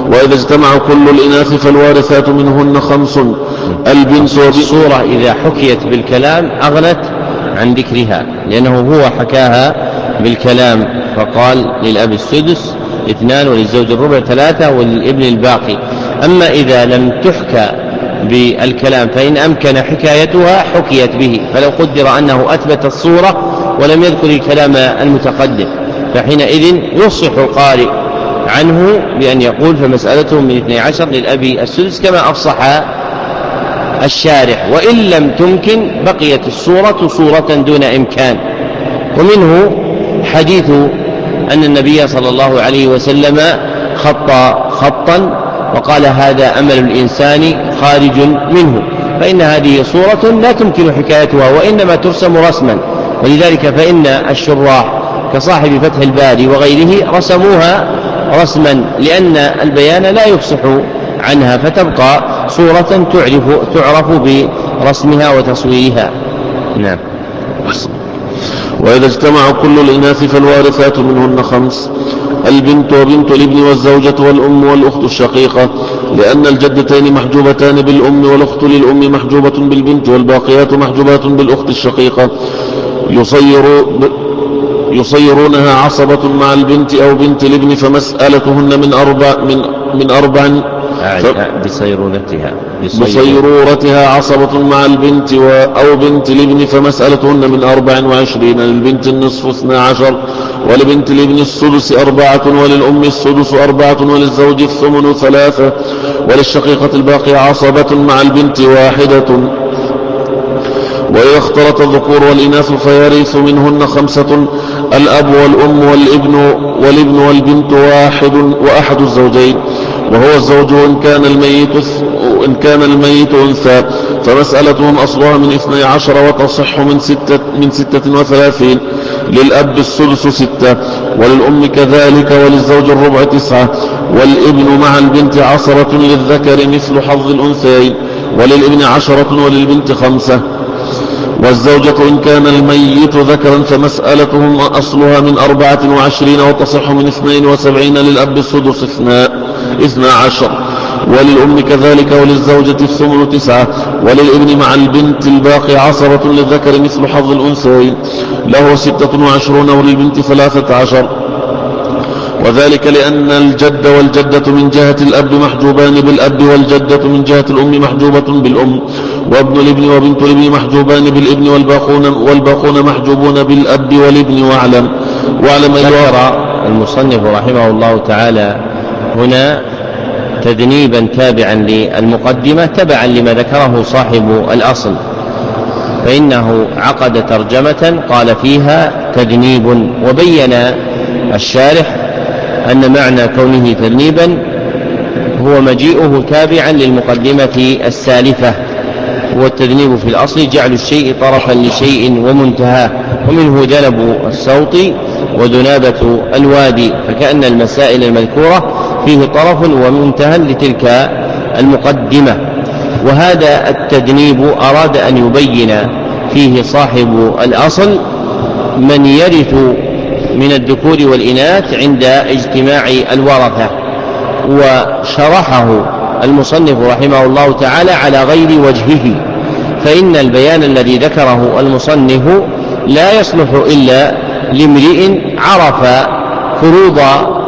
وإذا اجتمع كل الإناث فالوارثات منهن 5. البنت الصورة إذا حكيت بالكلام أغنت عن ذكرها، لأنه هو حكاها بالكلام فقال للأب السدس 2 وللزوج الربع 3 وللابن الباقي. أما إذا لم تحكى بالكلام فإن أمكن حكايتها حكيت به، فلو قدر أنه أثبت الصورة ولم يذكر الكلام المتقدم فحينئذ يصح القارئ عنه بأن يقول فمسألته من 12 للأب السدس كما أفصح الشارح، وإن لم تمكن بقيت الصورة صورة دون إمكان. ومنه حديث أن النبي صلى الله عليه وسلم خط خطا وقال هذا أمل الإنسان خارج منه، فإن هذه صورة لا تمكن حكايتها وإنما ترسم رسما، ولذلك فإن الشراح كصاحب فتح الباري وغيره رسموها رسما لأن البيان لا يفصح عنها، فتبقى صورة تعرف برسمها وتصويرها. نعم. وإذا اجتمع كل الإناث فالوارثات منهن 5. البنت وبنت الابن والزوجة والأم والأخت الشقيقة، لأن الجدتين محجوبتان بالأم والأخت للأم محجوبة بالبنت والباقيات محجوبات بالأخت الشقيقة، يصيرونها عصبة مع البنت أو بنت الابن فمسألتهن من أربع بصيرورتها عصبة مع البنت أو بنت الابن فمسألتهن من 24. للبنت النصف 12 ولبنت الابن السدس 4 وللأم السدس 4 وللزوج الثمن 3 وللشقيقة الباقي عصبة مع البنت 1. وإذا اختلط الذكور والإناث فيرث منهن 5. الأب والأم والابن والبنت 1 وأحد الزوجين، وهو الزوج إن كان الميت أنثى، فمسألتهم أصلها من 12 وتصح من 36. للأب السدس 6 وللأم كذلك وللزوج الربع 9 والابن مع البنت عصرة للذكر مثل حظ الأنثيين وللابن 10 وللبنت 5. والزوجة إن كان الميت ذكرا فمسألتهم أصلها من 24 وتصح من 72. للأب السدس 12 وللأم كذلك وللزوجة الثمن 9 وللابن مع البنت الباقي عصرة للذكر مثل حظ الأنثيين له 26 وللبنت 13. وذلك لأن الجد والجدة من جهة الأب محجوبان بالأب والجدة من جهة الأم محجوبة بالأم، وابن الابن وبنت الابن محجوبان بالابن والباقون محجوبون بالأب والابن. واعلم ذكر المصنف رحمه الله تعالى هنا تذنيبا تابعا للمقدمة تبعا لما ذكره صاحب الأصل، فإنه عقد ترجمة قال فيها تذنيب، وبين الشارح أن معنى كونه تذنيبا هو مجيئه تابعا للمقدمة السالفة، والتذنيب في الأصل جعل الشيء طرفا لشيء ومنتهاه، ومنه ذنب السوط وذنابة الوادي، فكأن المسائل المذكورة فيه طرف ومنتهى لتلك المقدمة. وهذا التذنيب أراد أن يبين فيه صاحب الأصل من يرث من الذكور والإناث عند اجتماع الورثة، وشرحه المصنف رحمه الله تعالى على غير وجهه، فإن البيان الذي ذكره المصنف لا يصلح إلا لامرئ عرف فروض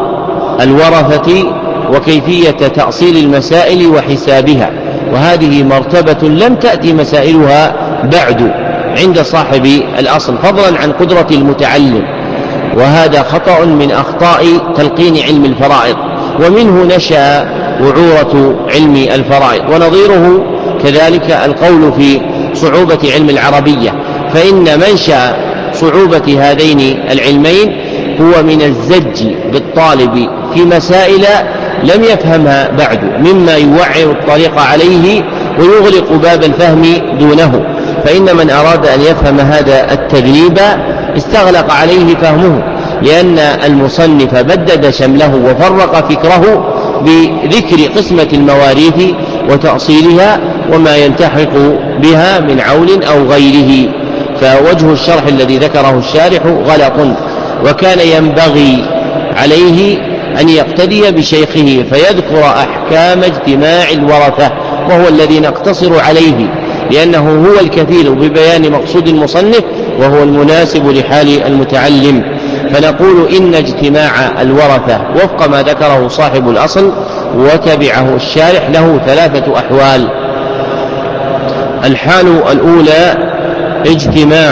الورثة وكيفية تأصيل المسائل وحسابها، وهذه مرتبة لم تأتي مسائلها بعد عند صاحب الأصل، فضلا عن قدرة المتعلم، وهذا خطأ من أخطاء تلقين علم الفرائض، ومنه نشأ وعورة علم الفرائض. ونظيره كذلك القول في صعوبة علم العربية، فإن منشأ صعوبة هذين العلمين هو من الزج بالطالب في مسائل لم يفهمها بعد، مما يوعر الطريق عليه ويغلق باب الفهم دونه، فإن من أراد أن يفهم هذا التدريب استغلق عليه فهمه، لأن المصنف بدد شمله وفرق فكره بذكر قسمة المواريث وتأصيلها وما يلتحق بها من عول أو غيره، فوجه الشرح الذي ذكره الشارح غلط، وكان ينبغي عليه أن يقتدي بشيخه فيذكر أحكام اجتماع الورثة، وهو الذي نقتصر عليه لأنه هو الكفيل ببيان مقصود المصنف وهو المناسب لحال المتعلم. فنقول إن اجتماع الورثة وفق ما ذكره صاحب الأصل وتبعه الشارح له 3 أحوال. الحال الأولى اجتماع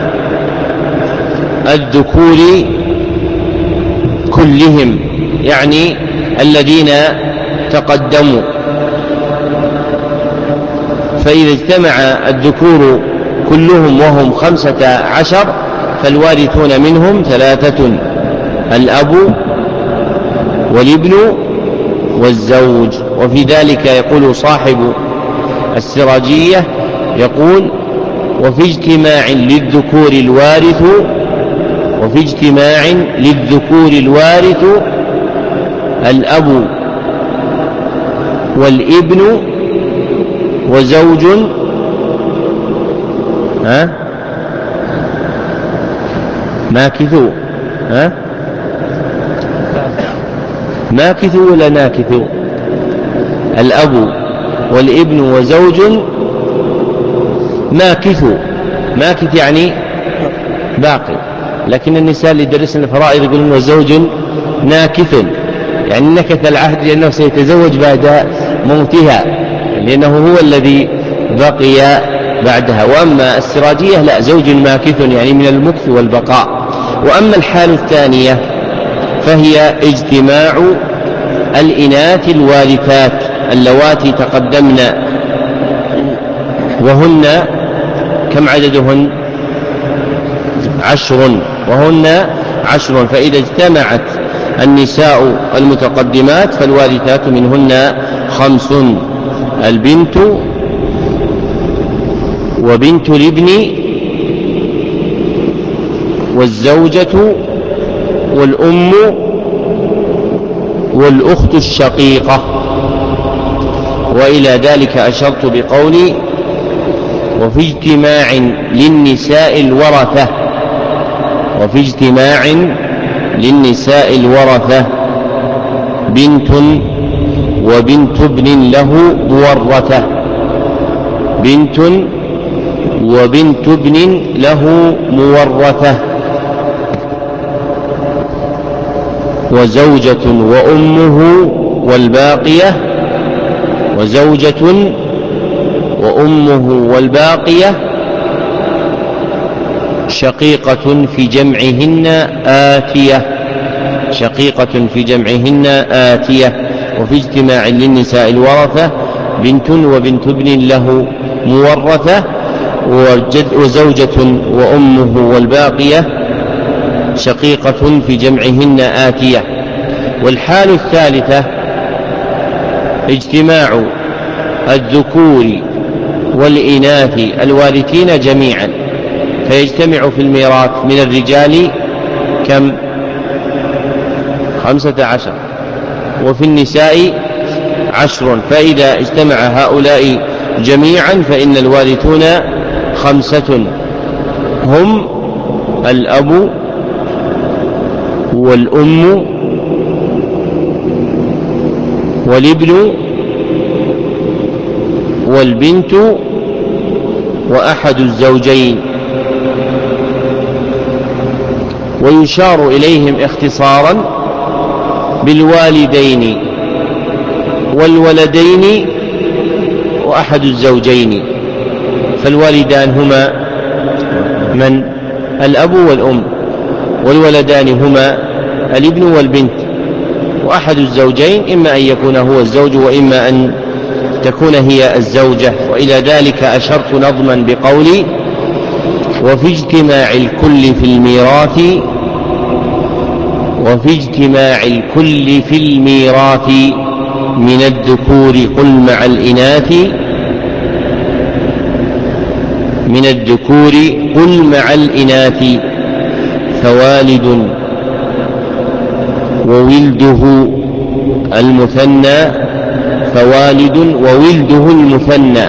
الذكور كلهم، يعني الذين تقدموا، فإذا اجتمع الذكور كلهم وهم 15 فالوارثون منهم 3: الأب والابن والزوج. وفي ذلك يقول صاحب السراجية يقول: وفي اجتماع للذكور الوارث الأب والابن وزوج ماكثوا ماكثوا ولا ناكثوا؟ الأب والابن وزوج ماكثوا. ماكث يعني باقي، لكن النساء اللي درسن الفرائض يقولون وزوج ناكث، يعني نكث العهد لأنه سيتزوج بعد موتها، لأنه هو الذي بقي بعدها. وأما السراجية لا، زوج ماكث يعني من المكث والبقاء. وأما الحال الثانية فهي اجتماع الإناث الوارثات اللواتي تقدمن، وهن كم عددهن؟ 10، وهن 10. فإذا اجتمعت النساء المتقدمات فالوارثات منهن 5: البنت وبنت الابن والزوجة والأم والأخت الشقيقة. وإلى ذلك أشرت بقولي: وفي اجتماع للنساء الورثة، وفي اجتماع للنساء الورثة بنت وبنت ابن له مورثة، بنت وبنت ابن له مورثة، وزوجة وأمه والباقية، وزوجة وأمه والباقية شقيقة في جمعهن آتية، شقيقة في جمعهن آتية. وفي اجتماع للنساء الورثة بنت وبنت ابن له مورثة، وزوجة وأمه والباقية شقيقة في جمعهن آتية. والحال الثالثة اجتماع الذكور والإناث الوارثين جميعا، فيجتمع في الميراث من الرجال كم؟ 15، وفي النساء 10. فإذا اجتمع هؤلاء جميعا فإن الوارثون 5: هم الأب والأم والابن والبنت وأحد الزوجين. ويشار إليهم اختصارا بالوالدين والولدين وأحد الزوجين. فالوالدان هما من؟ الأب والأم، والولدان هما الابن والبنت، وأحد الزوجين إما أن يكون هو الزوج وإما أن تكون هي الزوجة. وإلى ذلك أشرت نظما بقولي: وفي اجتماع الكل في الميراث، وفي اجتماع الكل في الميراث من الذكور قل مع الإناث، من الذكور قل مع الإناث فوالد وولده المثنى، فوالد وولده المثنى،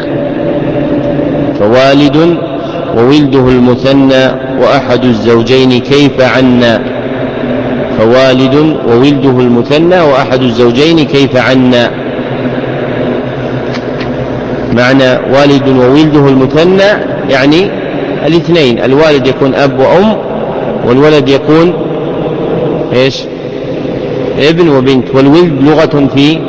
فوالد وولده المثنى وأحد الزوجين كيف عنا، فوالد وولده المثنى وأحد الزوجين كيف عنا. معنى والد وولده المثنى يعني الاثنين، الوالد يكون أب وأم، والولد يكون إيش؟ ابن وبنت. والولد لغة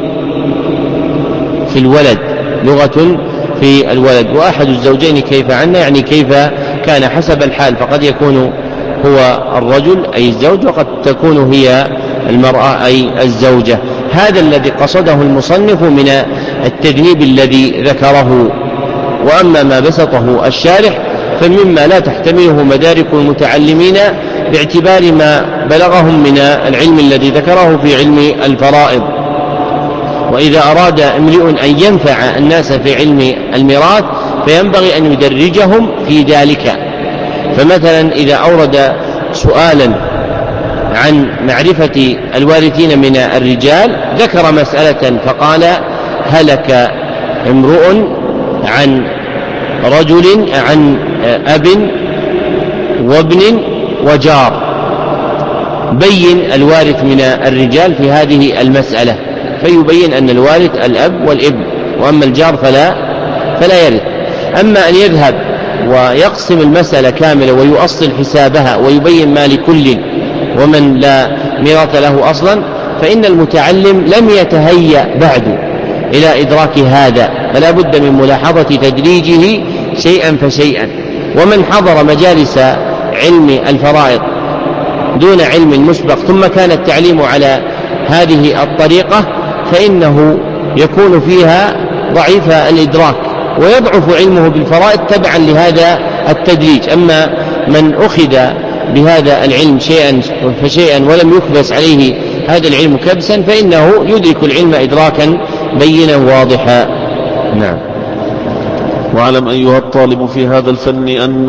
في الولد، لغة في الولد. وأحد الزوجين كيف عنا يعني كيف كان حسب الحال، فقد يكون هو الرجل أي الزوج، وقد تكون هي المرأة أي الزوجة. هذا الذي قصده المصنف من التذنيب الذي ذكره. وأما ما بسطه الشارح فمما لا تحتمله مدارك المتعلمين باعتبار ما بلغهم من العلم الذي ذكره في علم الفرائض. وإذا أراد امرئ أن ينفع الناس في علم الميراث فينبغي أن يدرجهم في ذلك. فمثلا إذا أورد سؤالا عن معرفة الوارثين من الرجال ذكر مسألة فقال: هلك امرؤ عن رجل، عن أب وابن وجار، بين الوارث من الرجال في هذه المسألة، فيبين أن الوارث الأب والابن، وأما الجار فلا يرث. أما أن يذهب ويقسم المسألة كاملة ويؤصل حسابها ويبين ما لكل ومن لا ميراث له أصلا، فإن المتعلم لم يتهيأ بعد إلى إدراك هذا، فلا بد من ملاحظة تدريجه شيئا فشيئا. ومن حضر مجالس علم الفرائض دون علم مسبق ثم كان التعليم على هذه الطريقة فإنه يكون فيها ضعيف الإدراك، ويضعف علمه بالفرائض تبعا لهذا التدريج. أما من أخذ بهذا العلم شيئا فشيئا ولم يكبس عليه هذا العلم كبسا فإنه يدرك العلم إدراكا بينا واضحا. نعم. واعلم أيها الطالب في هذا الفن أن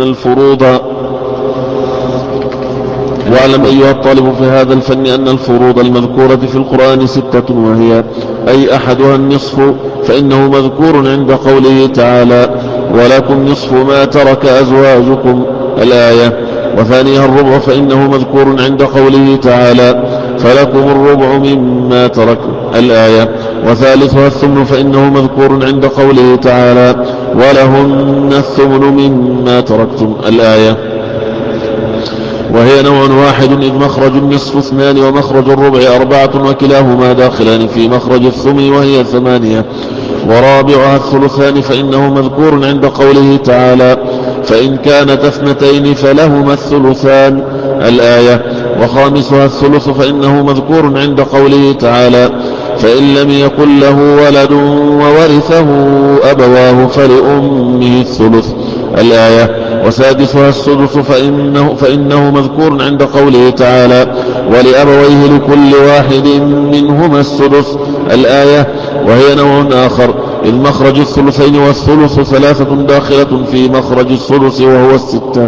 الفروض المذكورة في القرآن 6، وهي أي أحدها النصف، فإنه مذكور عند قوله تعالى: ولكم نصف ما ترك أزواجكم الآية. وثانيها الربع، فإنه مذكور عند قوله تعالى: فلكم الربع مما ترك الآية. وثالثها الثمن، فإنه مذكور عند قوله تعالى: ولهن الثمن مما تركتم الآية. وهي نوع واحد، إذ مخرج النصف 2 ومخرج الربع 4، وكلاهما داخلان في مخرج الثمن وهي 8. ورابعها الثلثان، فإنه مذكور عند قوله تعالى: فإن كانت 2 فلهما الثلثان الآية. وخامسها الثلث، فإنه مذكور عند قوله تعالى: فإن لم يكن له ولد وورثه أبواه فلأمه الثلث الآية. وسادسها السدس، فإنه مذكور عند قوله تعالى: ولأبويه لكل واحد منهما السدس الآية. وهي نوع آخر، إذ مخرج الثلثين والثلث 3 داخلة في مخرج السدس وهو 6.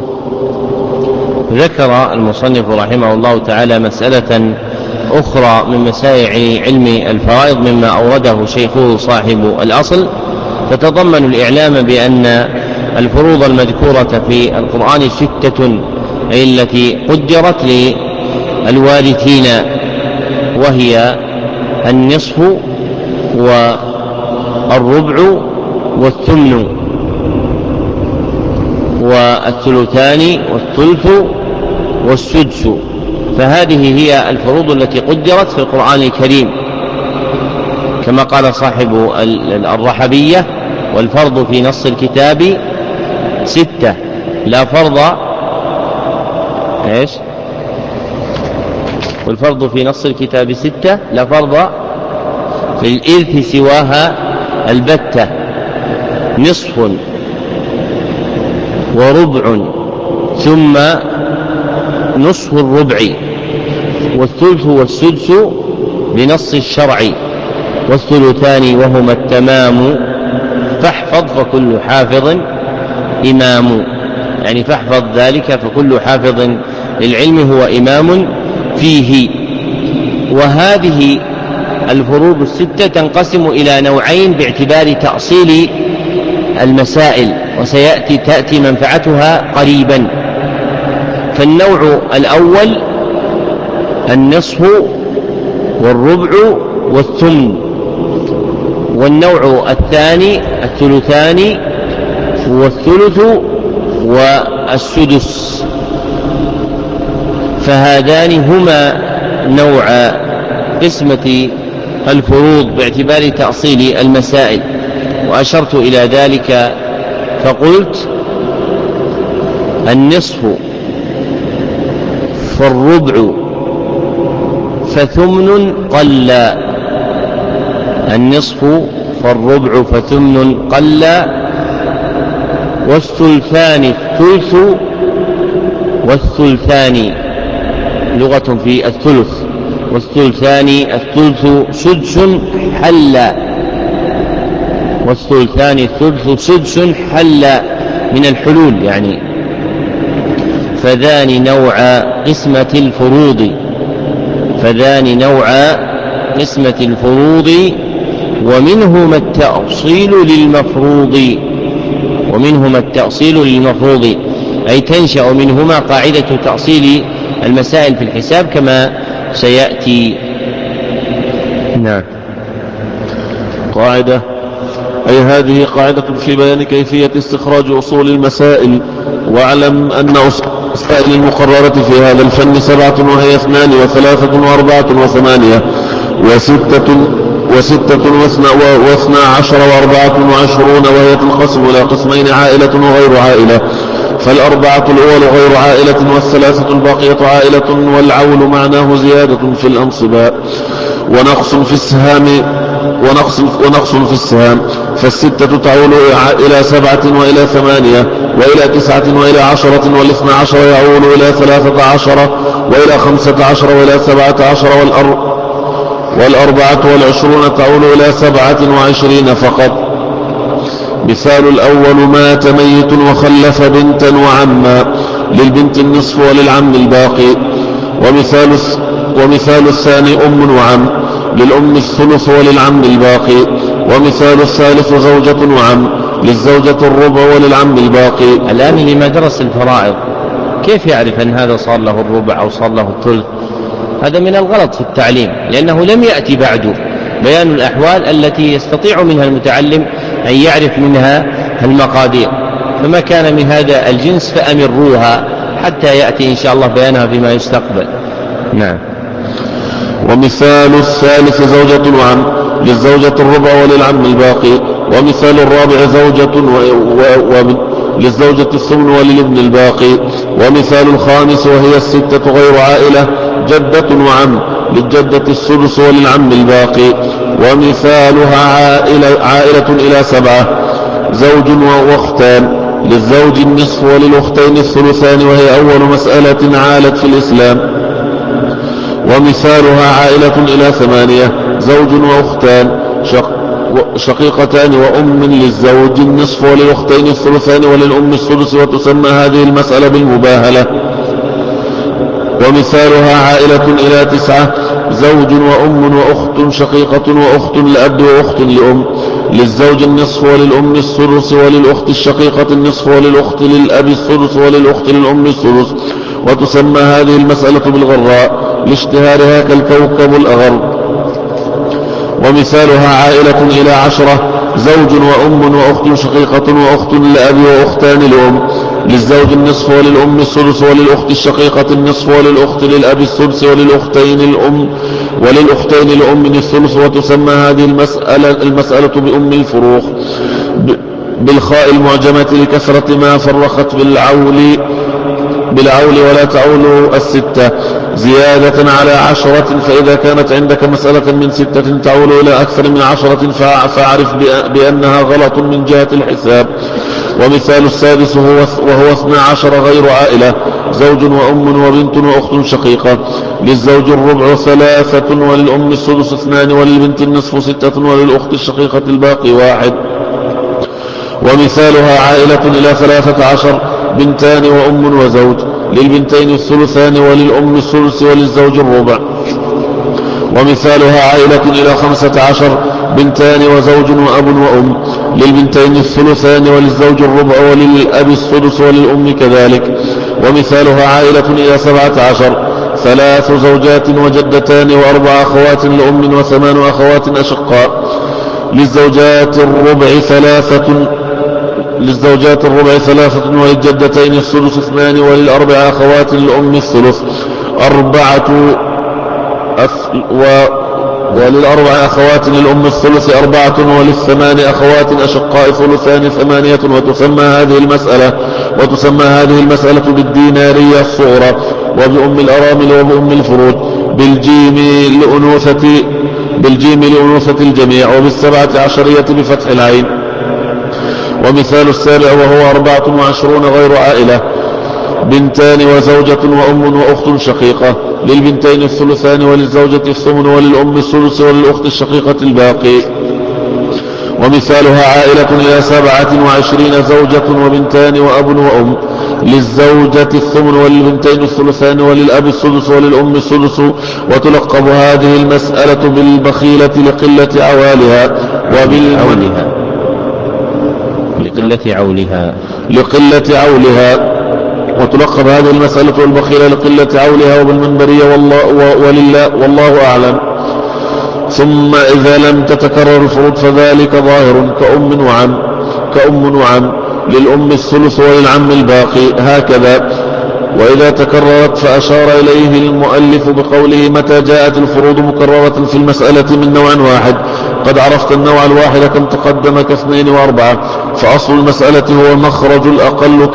ذكر المصنف رحمه الله تعالى مسألة أخرى من مسائل علم الفرائض مما أورده شيخه صاحب الأصل، تتضمن الإعلام بأن الفروض المذكورة في القرآن 6 أي التي قدرت للوارثين، وهي النصف والربع والثمن والثلثان والثلث والسدس. فهذه هي الفروض التي قدرت في القرآن الكريم، كما قال صاحب الرحبية: والفرض في نص الكتاب 6 لا فرض والفرض في نص الكتاب 6 لا فرض في الإرث سواها البتة، نصف وربع ثم نصف الربع والثلث والسدس بنص الشرع، والثلثان وهما التمام، فاحفظ فكل حافظ إمام. يعني فاحفظ ذلك فكل حافظ للعلم هو إمام فيه. وهذه الفروض 6 تنقسم إلى نوعين باعتبار تأصيل المسائل، تأتي منفعتها قريبا. فالنوع الأول النصف والربع والثمن. والنوع الثاني الثلثان والثلث والسدس. فهذان هما نوع قسمة الفروض باعتبار تأصيل المسائل، وأشرت إلى ذلك فقلت النصف فالربع فثمن قل، النصف فالربع فثمن قل، والثلثان الثلث والثلثان لغة في الثلث، والثلثان الثلث سدس حل، والثلثان الثلث سدس حل من الحلول يعني. فذان نوع قسمة الفروض، فذان نوع قسمة الفروض، ومنهما التأصيل للمفروض، ومنهما التأصيل للمفروض، أي تنشأ منهما قاعدة تأصيل المسائل في الحساب كما سيأتي. نعم. قاعدة، أي هذه قاعدة في بيان كيفية استخراج أصول المسائل. واعلم أن أصول المسائل المقررة في هذا الفن 7، وهي 2 و3 و4 و8 و6 و12 و24، وهي تنقسم إلى قسمين: عائلة وغير عائلة. فالأربعة الأول غير عائلة، والثلاثة الباقية عائلة، والعول معناه زيادة في الأنصباء ونقص في السهام. فالستة تعول إلى 7 وإلى 8 وإلى 9 وإلى 10، وال12 يعول إلى 13 وإلى 15 وإلى 17، وال24 تعول إلى 27 فقط. مثال الأول: مات ميت وخلف بنتا وعما، للبنت النصف وللعم الباقي. ومثال الثاني: أم وعم، للأم الثلث وللعم الباقي. ومثال الثالث: زوجة وعم، للزوجة الربع وللعم الباقي. الآن لما درس الفرائض كيف يعرف أن هذا صار له الربع أو صار له الثلث؟ هذا من الغلط في التعليم، لأنه لم يأتي بعد بيان الأحوال التي يستطيع منها المتعلم أن يعرف منها المقادير، فما كان من هذا الجنس فأمروها حتى يأتي إن شاء الله بيانها فيما يستقبل. نعم. ومثال الثالث: زوجة وعم، للزوجة الربع وللعم الباقي. ومثال الرابع: زوجة للزوجة الثمن وللابن الباقي. ومثال الخامس وهي 6 غير عائلة: جدة وعم، للجدة السدس وللعم الباقي. ومثالها عائلة إلى 7: زوج وأختان، للزوج النصف وللأختين الثلثان، وهي أول مسألة عالت في الإسلام. ومثالها عائلة إلى 8: زوج وأختان شقيقتان وأم، للزوج النصف وللأختين الثلثان وللأم السدس، وتسمى هذه المسألة بالمباهلة. ومثالها عائلة إلى 9: زوج وأم وأخت شقيقة وأخت لأب وأخت لأم، للزوج النصف وللأم السدس، وللأخت الشقيقة النصف، وللأخت للأب السدس، وللأخت للأم السدس، وتسمى هذه المسألة بالغراء لاشتهارها كالكوكب الأغر. ومثالها عائلة إلى 10: زوج وأم وأخت شقيقة وأخت لأب وأختان لأم، للزوج النصف وللأم السدس، وللأخت الشقيقة النصف، وللأخت للأب السدس، وللأختين لأم الثلث، وتسمى هذه المسألة بأم الفروخ بالخاء المعجمة لكثرة ما فرخت بالعول ولا تعول 6 زيادة على 10. فإذا كانت عندك مسألة من 6 تعول إلى أكثر من 10 فاعرف بأنها غلط من جهة الحساب. ومثال السادس وهو 12 غير عائلة: زوج وأم وبنت وأخت شقيقة، للزوج الربع 3 وللأم السدس 2 وللبنت النصف 6 وللأخت الشقيقة الباقي 1. ومثالها عائلة إلى 13: بنتان وأم وزوج، للبنتين الثلثان وللأم الثلث وللزوج الربع. ومثالها عائلة إلى 15: بنتان وزوج وأب وأم، للبنتين الثلثان وللزوج الربع وللأب السدس وللأم كذلك. ومثالها عائلة إلى 17: 3 زوجات وجدتان و4 أخوات لأم و8 أخوات أشقاء. للزوجات الربع 3 وللجدتين الثلث 2 وللأربع أخوات للأم الثلث 4 وللأربع أخوات للأم الثلث 4 وللثمان أخوات أشقاء ثلثان 8 وتسمى هذه المسألة بالدينارية الصغرى وبأم الأرامل وبأم الفروج بالجيم لأنوثة الجميع وبال17 بفتح العين. ومثال السابع وهو 24 غير عائلة 2 وزوجة وأم وأخت شقيقة. للبنتين الثلثان وللزوجة الثمن وللأم الثلث وللأخت الشقيقة الباقي. ومثالها عائلة إلى 27 زوجة وبنتان وأب وأم. للزوجة الثمن وللبنتين الثلثان وللأب الثلث وللأم الثلث. وتلقب هذه المسألة بالبخيلة لقلة عوالها لقلة عولها. وتلقب هذه المسألة البخيلة لقلة عولها وبالمنبرية والله أعلم. ثم إذا لم تتكرر الفروض فذلك ظاهر كأم وعم للأم الثلث وللعم الباقي هكذا. وإذا تكررت فأشار إليه المؤلف بقوله متى جاءت الفروض مكررة في المسألة من نوع واحد قد عرفت النوع الواحد كم تقدم ك2 و4. فأصل المسألة هو مخرج الأقل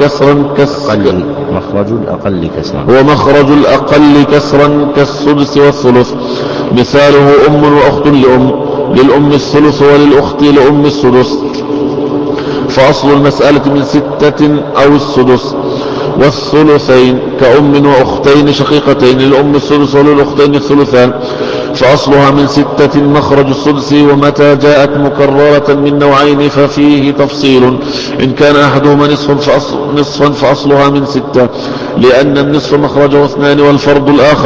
كسرا كالسدس والثلث. مثاله أم وأخت للأم الثلث وللأخت لأم السدس. فأصل المسألة من 6 أو السدس. والثلثين كأم وأختين شقيقتين للأم الثلث وللأختين الثلثان. فأصلها من 6 مخرج السدس. ومتى جاءت مكررة من نوعين ففيه تفصيل. إن كان أحدهما نصفا فأصلها من 6 لأن النصف مخرجه 2 والفرض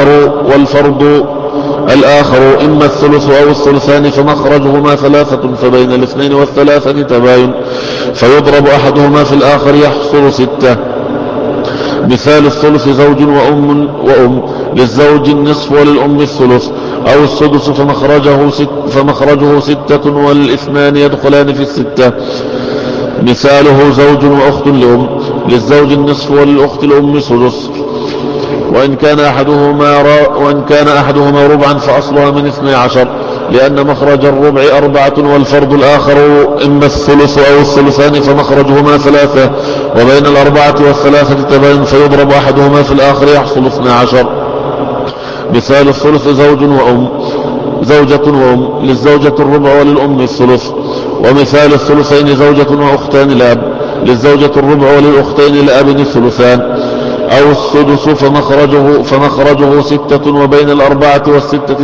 الآخر إما الثلث أو الثلثان فمخرجهما 3 فبين 2 والثلاثة تباين فيضرب أحدهما في الآخر يحصل 6. مثال الثلث زوج وأم للزوج النصف وللأم الثلث أو السدس فمخرجه 6 والاثنان يدخلان في 6. مثاله زوج وأخت لأم للزوج النصف وللأخت الأم سدس. وإن كان أحدهما ربعا فأصلها من 12 لأن مخرج الربع 4 والفرض الآخر إما الثلث أو الثلثان فمخرجهما 3 وبين 4 والثلاثة تباين فيضرب أحدهما في الآخر يحصل 12. مثال الثلث زوجة وأم للزوجة الربع وللأم الثلث. ومثال الثلثين زوجة وأختان لأب للزوجة الربع وللأختين لأب الثلثان أو السدس فمخرجه 6 وبين 4 والستة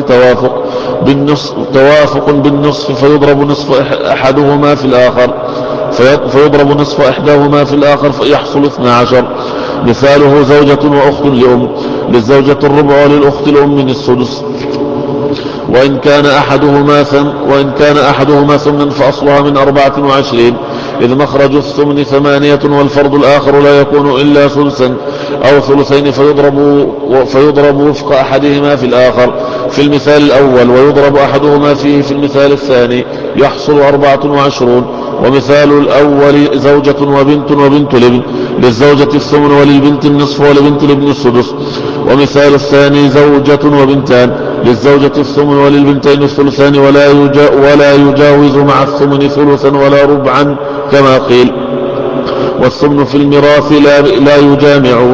توافق بالنصف فيضرب نصف أحدهما في الآخر في الآخر فيحصل 12. مثاله زوجة وأخت لأم للزوجة الربع وللأخت الأم السدس. وإن كان أحدهما ثمنا فأصلها من 24 إذ مخرج الثمن 8 والفرض الآخر لا يكون إلا ثلثا أو ثلثين فيضرب وفق أحدهما في الآخر في المثال الأول ويضرب أحدهما فيه في المثال الثاني يحصل 24. ومثال الأول زوجة وبنت لابن للزوجة الثمن وللبنت النصف ولبنت الابن السدس. ومثال الثاني زوجة وبنتان للزوجة الثمن وللبنتين الثلثان ولا يجاوز مع الثمن ثلثا ولا ربعا كما قيل. والثمن في الميراث لا يجامع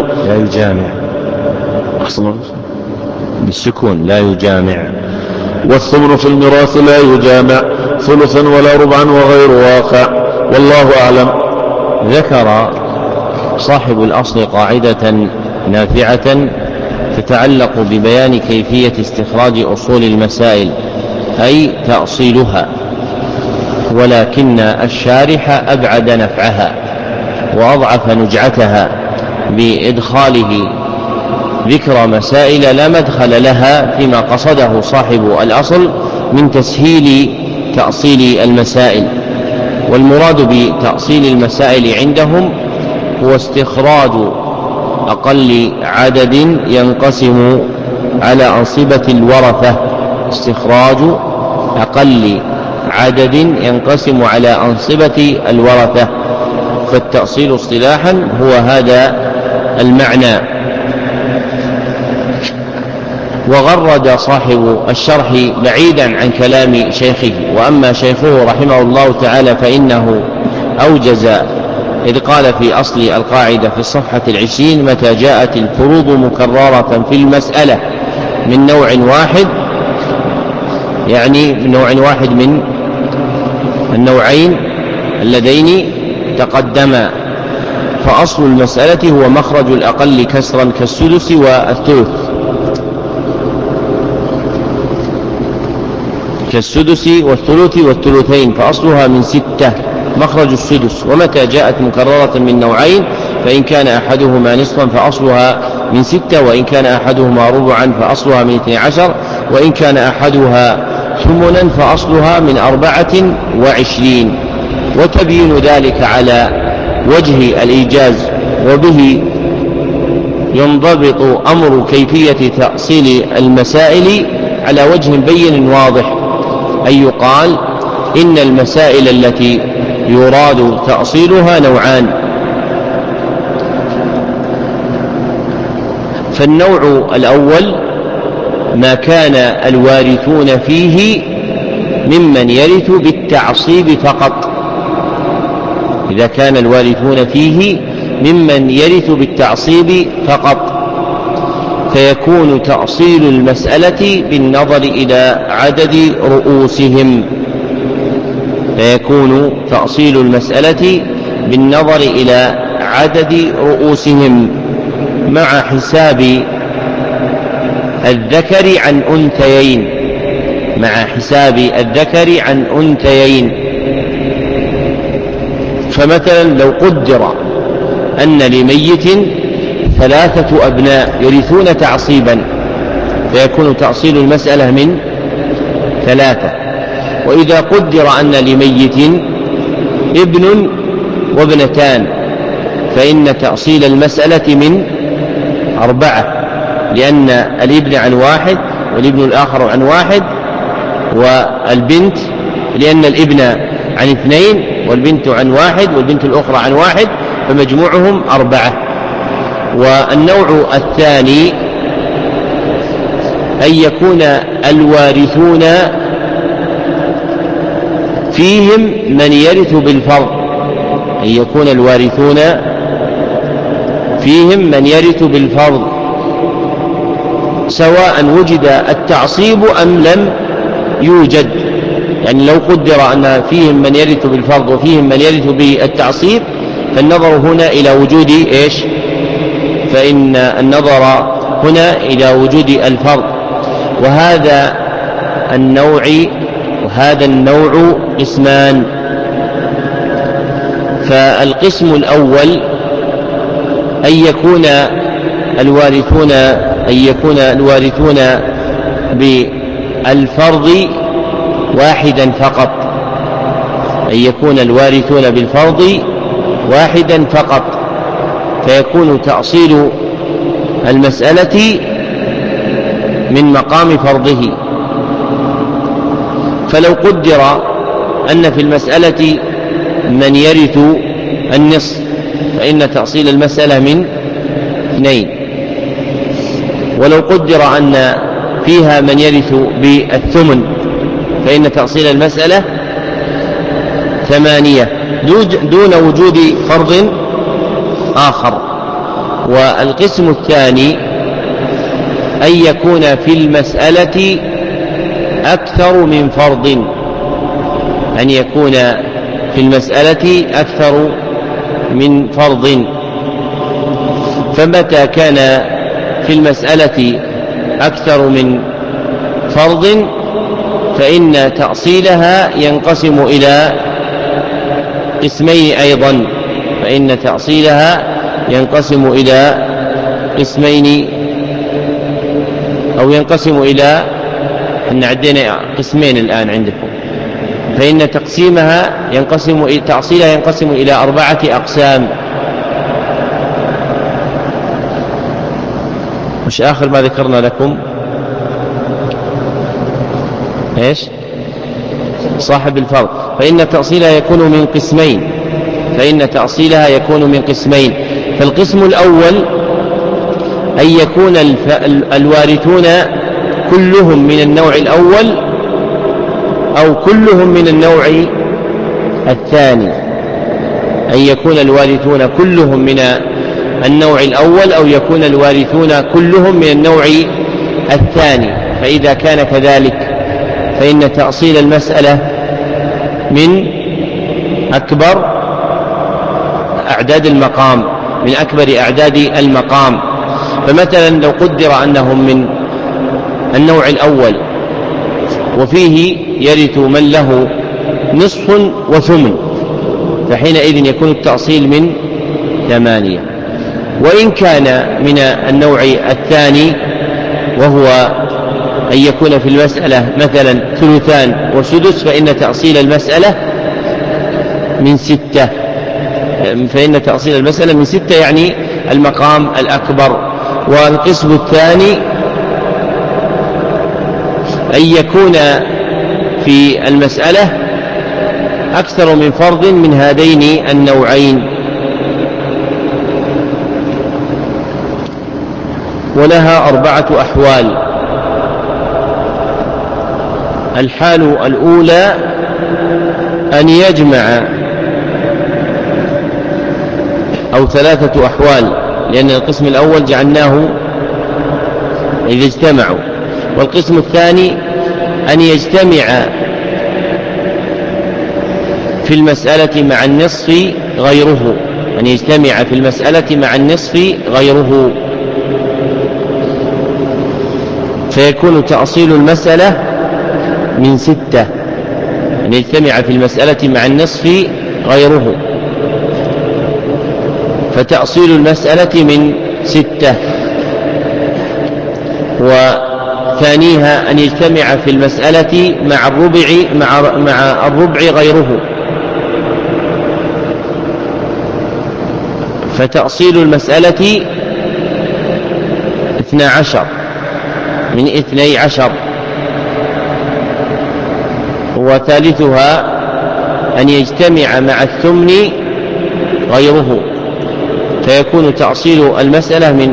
بالسكون لا يجامع. والثمن في الميراث لا يجامع ثلثا ولا ربعا وغير واقع والله أعلم. ذكر صاحب الأصل قاعدة نافعة تتعلق ببيان كيفية استخراج أصول المسائل أي تأصيلها ولكن الشارح أبعد نفعها وأضعف نجعتها بإدخاله ذكر مسائل لا مدخل لها فيما قصده صاحب الأصل من تسهيل تأصيل المسائل. والمراد بتأصيل المسائل عندهم هو استخراج أقل عدد ينقسم على أنصبة الورثة، استخراج أقل عدد ينقسم على أنصبة الورثة. فالتأصيل اصطلاحا هو هذا المعنى. وغرد صاحب الشرح بعيدا عن كلام شيخه، وأما شيخه رحمه الله تعالى فإنه أوجز، إذ قال في أصل القاعدة في الصفحة 20: متى جاءت الفروض مكررة في المسألة من نوع واحد، يعني من نوع واحد من النوعين اللذين تقدما، فأصل المسألة هو مخرج الأقل كسرا كالسدس والثلث، كالسدس والثلث والثلثين، فأصلها من 6 مخرج السدس. ومتى جاءت مكررة من نوعين فإن كان أحدهما نصفا فأصلها من 6، وإن كان أحدهما ربعا فأصلها من 12، وإن كان أحدها ثمنا فأصلها من 24. وتبين ذلك على وجه الإيجاز، وبه ينضبط أمر كيفية تأصيل المسائل على وجه بين واضح، أي يقال إن المسائل التي يراد تأصيلها نوعان. فالنوع الأول ما كان الوارثون فيه ممن يرث بالتعصيب فقط، إذا كان الوارثون فيه ممن يرث بالتعصيب فقط فيكون تأصيل المسألة بالنظر إلى عدد رؤوسهم، فيكون تأصيل المسألة بالنظر إلى عدد رؤوسهم مع حساب الذكر عن أنثيين، مع حساب الذكر عن أنثيين. فمثلا لو قدر أن لميت 3 أبناء يرثون تعصيبا فيكون تأصيل المسألة من 3، وإذا قدر أن لميت ابن وابنتان فإن تأصيل المسألة من 4، لأن الابن عن 1 والابن الآخر عن 1، والبنت لأن الابن عن 2 والبنت عن 1 والبنت الأخرى عن 1، فمجموعهم 4. والنوع الثاني أن يكون الوارثون فيهم من يرث بالفرض، أن يكون الوارثون فيهم من يرث بالفرض سواء وجد التعصيب أم لم يوجد. يعني لو قدر أن فيهم من يرث بالفرض وفيهم من يرث بالتعصيب فالنظر هنا إلى وجود إيش؟ فإن النظر هنا إلى وجود الفرض. وهذا النوع قسمان. فالقسم الأول أن يكون الوارثون بالفرض واحدا فقط، أن يكون الوارثون بالفرض واحدا فقط فيكون تأصيل المسألة من مقام فرضه. فلو قدر أن في المسألة من يرث النصف فإن تأصيل المسألة من 2، ولو قدر أن فيها من يرث بالثمن فإن تأصيل المسألة 8 دون وجود فرض آخر. والقسم الثاني أن يكون في المسألة أكثر من فرض، أن يكون في المسألة أكثر من فرض. فمتى كان في المسألة أكثر من فرض فإن تأصيلها ينقسم إلى قسمين أيضا، فإن تأصيلها ينقسم إلى قسمين، أو ينقسم إلى، إن عدينا قسمين الآن عندكم، فإن تقسيمها تأصيلها ينقسم إلى 4 أقسام. مش آخر ما ذكرنا لكم؟ إيش؟ صاحب الفرض، فإن تأصيلها يكون من قسمين. فالقسم الأول أن يكون الوارثون كلهم من النوع الأول أو كلهم من النوع الثاني، أن يكون الوارثون كلهم من النوع الأول أو يكون الوارثون كلهم من النوع الثاني. فإذا كان كذلك فإن تأصيل المسألة من أكبر أعداد المقام. فمثلا لو قدر أنهم من النوع الأول وفيه يرث من له نصف وثمن، فحينئذ يكون التأصيل من 8. وإن كان من النوع الثاني وهو أن يكون في المسألة مثلا 2 وسدس، فإن تأصيل المسألة من 6. يعني المقام الأكبر. والقسم الثاني أن يكون في المسألة أكثر من فرد من هذين النوعين. ولها 4 أحوال. الحال الأولى أن يجمع، أو 3 أحوال، لأن القسم الأول جعلناه إذا اجتمعوا. والقسم الثاني أن يجتمع في المسألة مع النصف غيره، فيكون تأصيل المسألة من 6. أن يجتمع في المسألة مع النصف غيره، فتأصيل المسألة من 6. وثانيها أن يجتمع في المسألة مع الربع غيره، فتأصيل المسألة 12 من 12. وثالثها أن يجتمع مع الثمن غيره، فيكون تأصيل المسألة من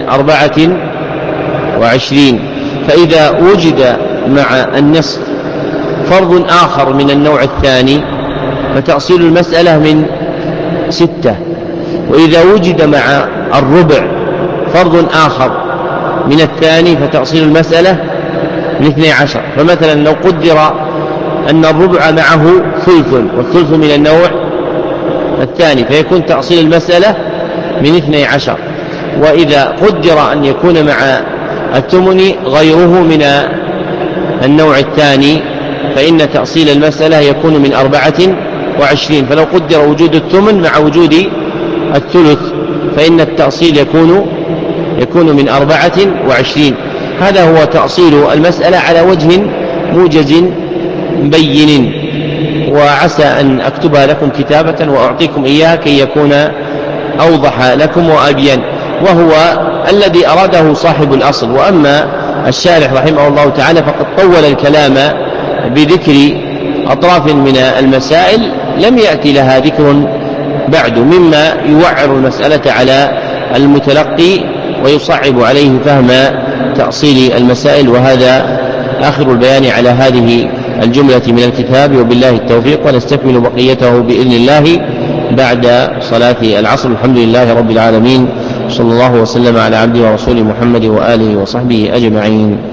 24. فإذا وجد مع النصف فرض آخر من النوع الثاني فتأصيل المسألة من 6. وإذا وجد مع الربع فرض آخر من الثاني فتأصيل المسألة من 12. فمثلا لو قدر أن الربع معه ثلث، والثلث من النوع الثاني، فيكون تأصيل المسألة من 12. وإذا قدر أن يكون مع الثمن غيره من النوع الثاني فإن تأصيل المسألة يكون من 24. فلو قدر وجود الثمن مع وجود الثلث فإن التأصيل يكون من 24. هذا هو تأصيل المسألة على وجه موجز بين، وعسى أن أكتبها لكم كتابة وأعطيكم إياها كي يكون أوضح لكم وأبين، وهو الذي أراده صاحب الأصل. وأما الشارح رحمه الله تعالى فقد طول الكلام بذكر أطراف من المسائل لم يأتي لها ذكر بعد، مما يوعر المسألة على المتلقي ويصعب عليه فهم تأصيل المسائل. وهذا آخر البيان على هذه الجملة من الكتاب، وبالله التوفيق، ونستكمل بقيته بإذن الله بعد صلاة العصر. الحمد لله رب العالمين، صلى الله وسلم على عبده ورسوله محمد وآله وصحبه أجمعين.